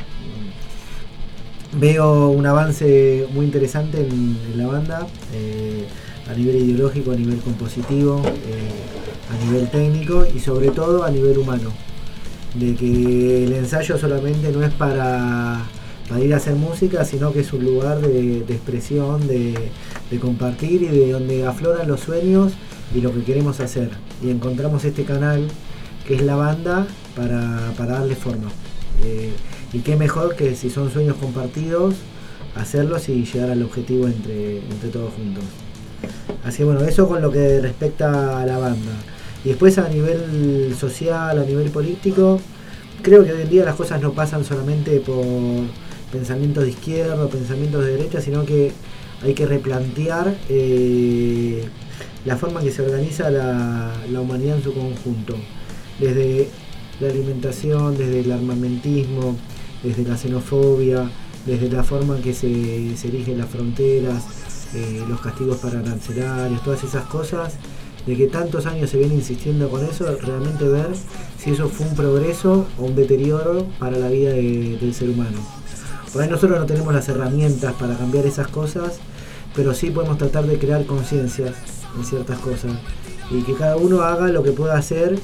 Veo un avance muy interesante en, en la banda, eh, a nivel ideológico, a nivel compositivo, eh, a nivel técnico y sobre todo a nivel humano. De que el ensayo solamente no es para... para ir a hacer música, sino que es un lugar de, de expresión, de, de compartir y de donde afloran los sueños y lo que queremos hacer. Y encontramos este canal que es la banda para, para darle forma. Eh, y qué mejor que si son sueños compartidos, hacerlos y llegar al objetivo entre, entre todos juntos. Así que bueno, eso con lo que respecta a la banda. Y después a nivel social, a nivel político, creo que hoy en día las cosas no pasan solamente por pensamientos de izquierda o pensamientos de derecha, sino que hay que replantear eh, la forma en que se organiza la, la humanidad en su conjunto, desde la alimentación, desde el armamentismo, desde la xenofobia, desde la forma en que se, se erigen las fronteras, eh, los castigos para arancelarios, todas esas cosas, de que tantos años se viene insistiendo con eso, realmente ver si eso fue un progreso o un deterioro para la vida de, del ser humano. Por ahí nosotros no tenemos las herramientas para cambiar esas cosas, pero sí podemos tratar de crear conciencias en ciertas cosas y que cada uno haga lo que pueda hacer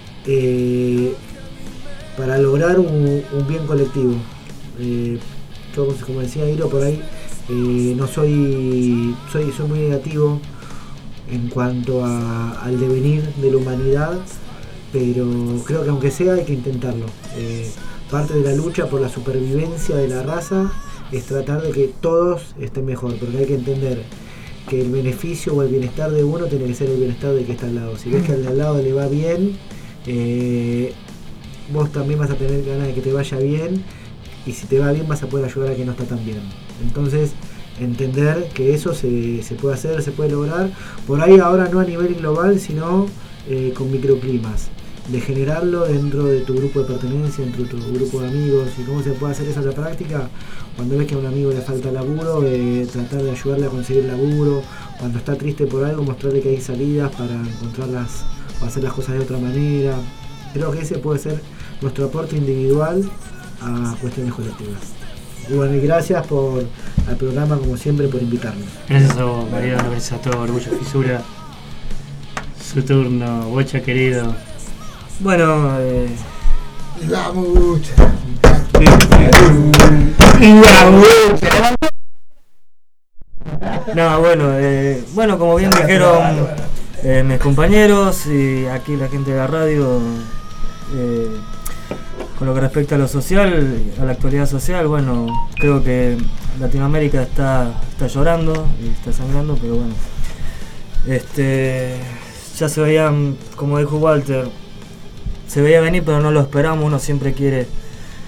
eh, para lograr un, un bien colectivo. Eh, yo, como decía Iro, por ahí eh, no soy, soy, soy muy negativo en cuanto a, al devenir de la humanidad, pero creo que aunque sea hay que intentarlo. Eh, Parte de la lucha por la supervivencia de la raza es tratar de que todos estén mejor, porque hay que entender que el beneficio o el bienestar de uno tiene que ser el bienestar del que está al lado. Si ves que al de al lado le va bien, eh, vos también vas a tener ganas de que te vaya bien, y si te va bien vas a poder ayudar a quien no está tan bien. Entonces, entender que eso se, se puede hacer, se puede lograr, por ahí ahora no a nivel global, sino eh, con microclimas. De generarlo dentro de tu grupo de pertenencia, dentro de tu grupo de amigos. ¿Y cómo se puede hacer esa la práctica? Cuando ves que a un amigo le falta laburo, eh, tratar de ayudarle a conseguir laburo. Cuando está triste por algo, mostrarle que hay salidas para encontrarlas o hacer las cosas de otra manera. Creo que ese puede ser nuestro aporte individual a cuestiones colectivas. Y bueno, y gracias por al programa, como siempre, por invitarnos. Gracias a vos, Mariano, gracias a todo, Orgullo Fisura. Su turno, Bocha querido. Bueno, eh... La mucha. La mucha. No, bueno, eh, bueno, como bien dijeron eh, mis compañeros y aquí la gente de la radio, eh, con lo que respecta a lo social, a la actualidad social, bueno, creo que Latinoamérica está, está llorando y está sangrando, pero bueno, este, ya se veían, como dijo Walter, se veía venir pero no lo esperamos. Uno siempre quiere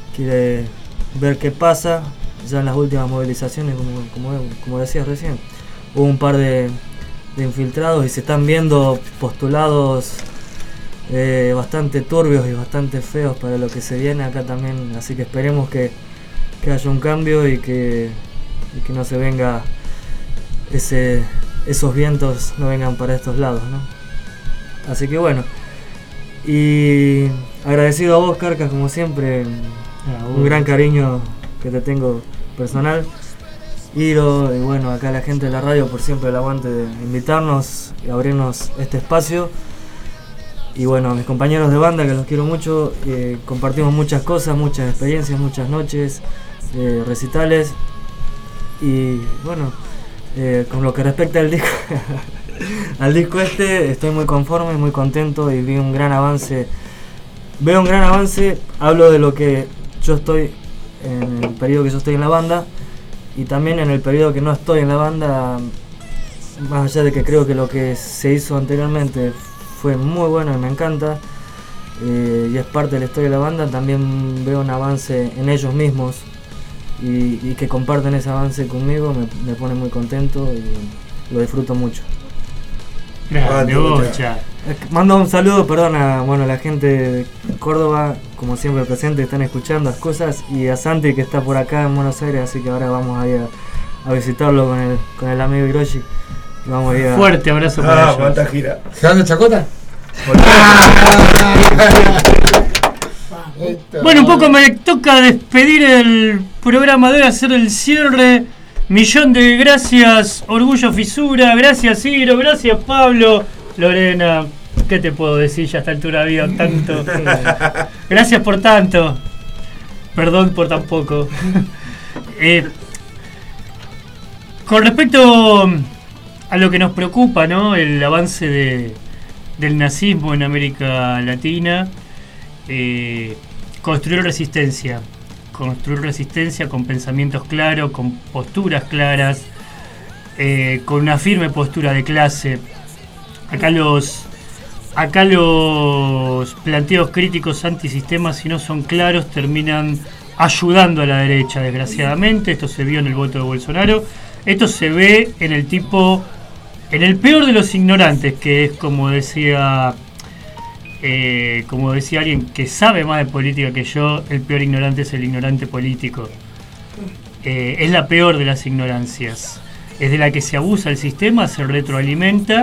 quiere ver qué pasa. Ya en las últimas movilizaciones, como, como, como decías recién, hubo un par de, de infiltrados y se están viendo postulados eh, bastante turbios y bastante feos para lo que se viene acá también, así que esperemos que, que haya un cambio y que, y que no se venga ese, esos vientos no vengan para estos lados, ¿no? Así que bueno, y agradecido a vos, Carcas, como siempre, ah, un gran cariño que te tengo personal. Iro, y bueno, acá la gente de la radio por siempre el aguante de invitarnos y abrirnos este espacio. Y bueno, a mis compañeros de banda, que los quiero mucho, eh, compartimos muchas cosas, muchas experiencias, muchas noches, eh, recitales. Y bueno, eh, con lo que respecta al disco, al disco este, estoy muy conforme, muy contento y vi un gran avance. Veo un gran avance, hablo de lo que yo estoy en el periodo que yo estoy en la banda y también en el periodo que no estoy en la banda, más allá de que creo que lo que se hizo anteriormente fue muy bueno y me encanta, eh, y es parte de la historia de la banda, también veo un avance en ellos mismos y, y que comparten ese avance conmigo me, me pone muy contento y lo disfruto mucho. Grande, Bocha. Mando un saludo, perdón, a bueno, la gente de Córdoba, como siempre presente, que están escuchando las cosas, y a Santi, que está por acá en Buenos Aires, así que ahora vamos a ir a, a visitarlo con el, con el amigo Hiroshi. Vamos a ir a... Fuerte abrazo para Ah, ellos. cuánta gira. ¿Se van de Chacota? Bueno, un poco me toca despedir el programa de hoy, hacer el cierre. Millón de gracias, Orgullo Fisura, gracias Iro, gracias Pablo, Lorena, ¿qué te puedo decir? Ya a esta altura ha habido tanto. Gracias por tanto. Perdón por tan poco. Eh, con respecto a lo que nos preocupa, ¿no? El avance de, del nazismo en América Latina, eh, construir resistencia. Construir resistencia con pensamientos claros, con posturas claras, eh, con una firme postura de clase. Acá los, acá los planteos críticos antisistema, si no son claros, terminan ayudando a la derecha, desgraciadamente. Esto se vio en el voto de Bolsonaro. Esto se ve en el tipo, en el peor de los ignorantes, que es como decía... Eh, como decía alguien que sabe más de política que yo, el peor ignorante es el ignorante político. Eh, es la peor de las ignorancias. Es de la que se abusa el sistema, se retroalimenta.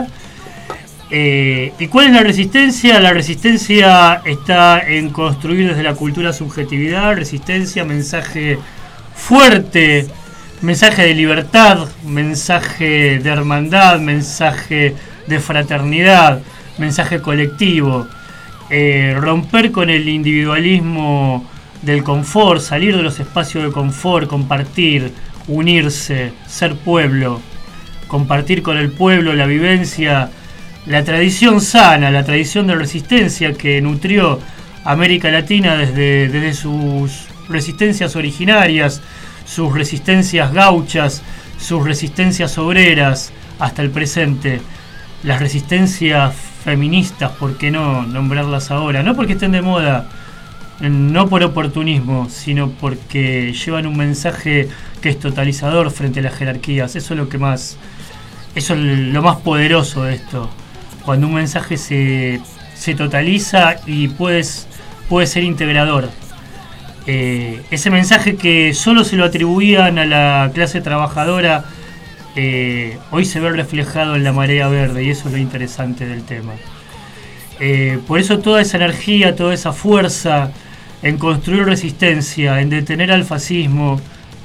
Eh, ¿Y cuál es la resistencia? La resistencia está en construir desde la cultura subjetividad, resistencia, mensaje fuerte, mensaje de libertad, mensaje de hermandad, mensaje de fraternidad, mensaje colectivo. Eh, romper con el individualismo del confort, salir de los espacios de confort, compartir, unirse, ser pueblo, compartir con el pueblo la vivencia, la tradición sana, la tradición de resistencia que nutrió América Latina desde, desde sus resistencias originarias, sus resistencias gauchas, sus resistencias obreras hasta el presente, las resistencias feministas, ¿por qué no nombrarlas ahora? No porque estén de moda, no por oportunismo, sino porque llevan un mensaje que es totalizador frente a las jerarquías. Eso es lo que más, eso es lo más poderoso de esto. Cuando un mensaje se, se totaliza y puedes, puede ser integrador. Eh, ese mensaje que solo se lo atribuían a la clase trabajadora, Eh, hoy se ve reflejado en la marea verde, y eso es lo interesante del tema. Eh, por eso toda esa energía, toda esa fuerza en construir resistencia, en detener al fascismo,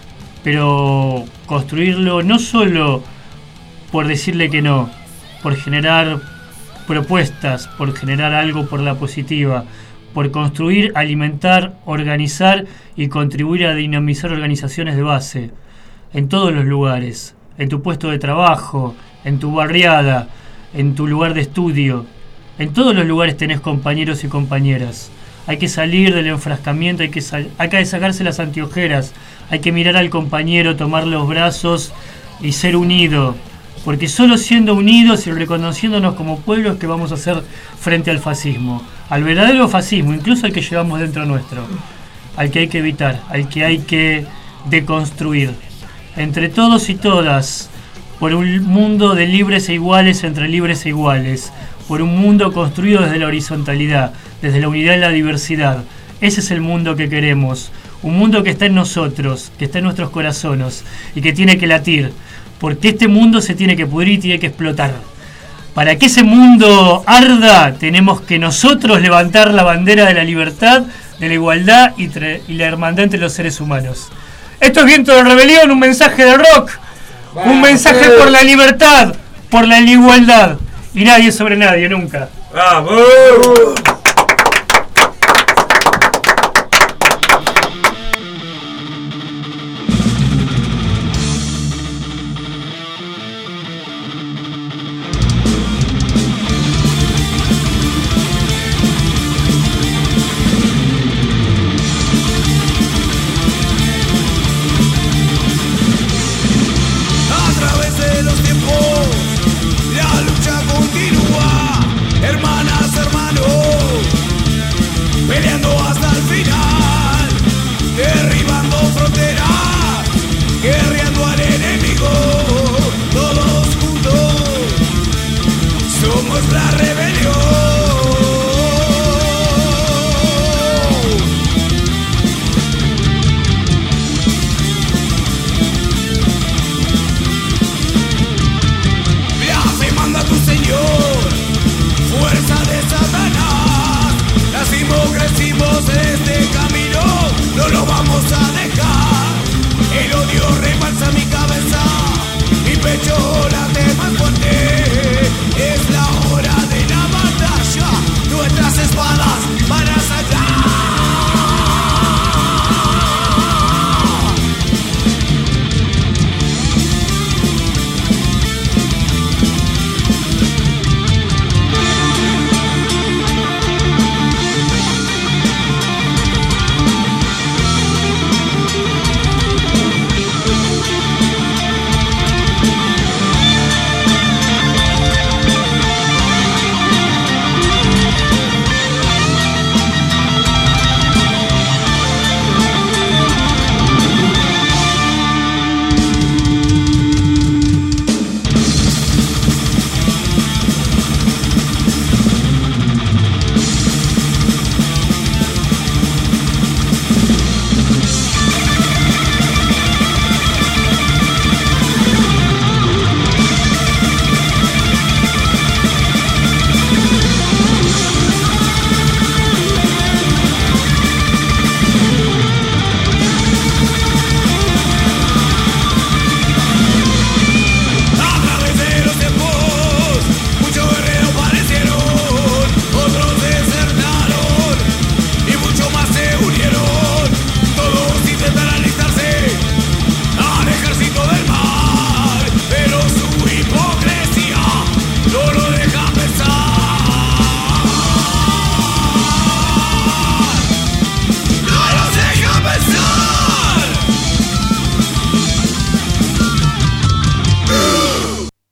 pero construirlo no solo por decirle que no, por generar propuestas, por generar algo por la positiva, por construir, alimentar, organizar y contribuir a dinamizar organizaciones de base en todos los lugares. En tu puesto de trabajo, en tu barriada, en tu lugar de estudio. En todos los lugares tenés compañeros y compañeras. Hay que salir del enfrascamiento, hay que, sal- hay que sacarse las anteojeras, hay que mirar al compañero, tomar los brazos y ser unido. Porque solo siendo unidos y reconociéndonos como pueblos que vamos a hacer frente al fascismo. Al verdadero fascismo, incluso al que llevamos dentro nuestro. al que hay que evitar, al que hay que deconstruir. Entre todos y todas, por un mundo de libres e iguales entre libres e iguales, por un mundo construido desde la horizontalidad, desde la unidad y la diversidad. Ese es el mundo que queremos, un mundo que está en nosotros, que está en nuestros corazones y que tiene que latir, porque este mundo se tiene que pudrir y tiene que explotar. Para que ese mundo arda, tenemos que nosotros levantar la bandera de la libertad, de la igualdad y, y la hermandad entre los seres humanos. Esto es Viento de Rebelión, un mensaje de rock, un mensaje por la libertad, por la igualdad y nadie sobre nadie, nunca. ¡Vamos! Hermanas, hermanos, peleando hasta el final.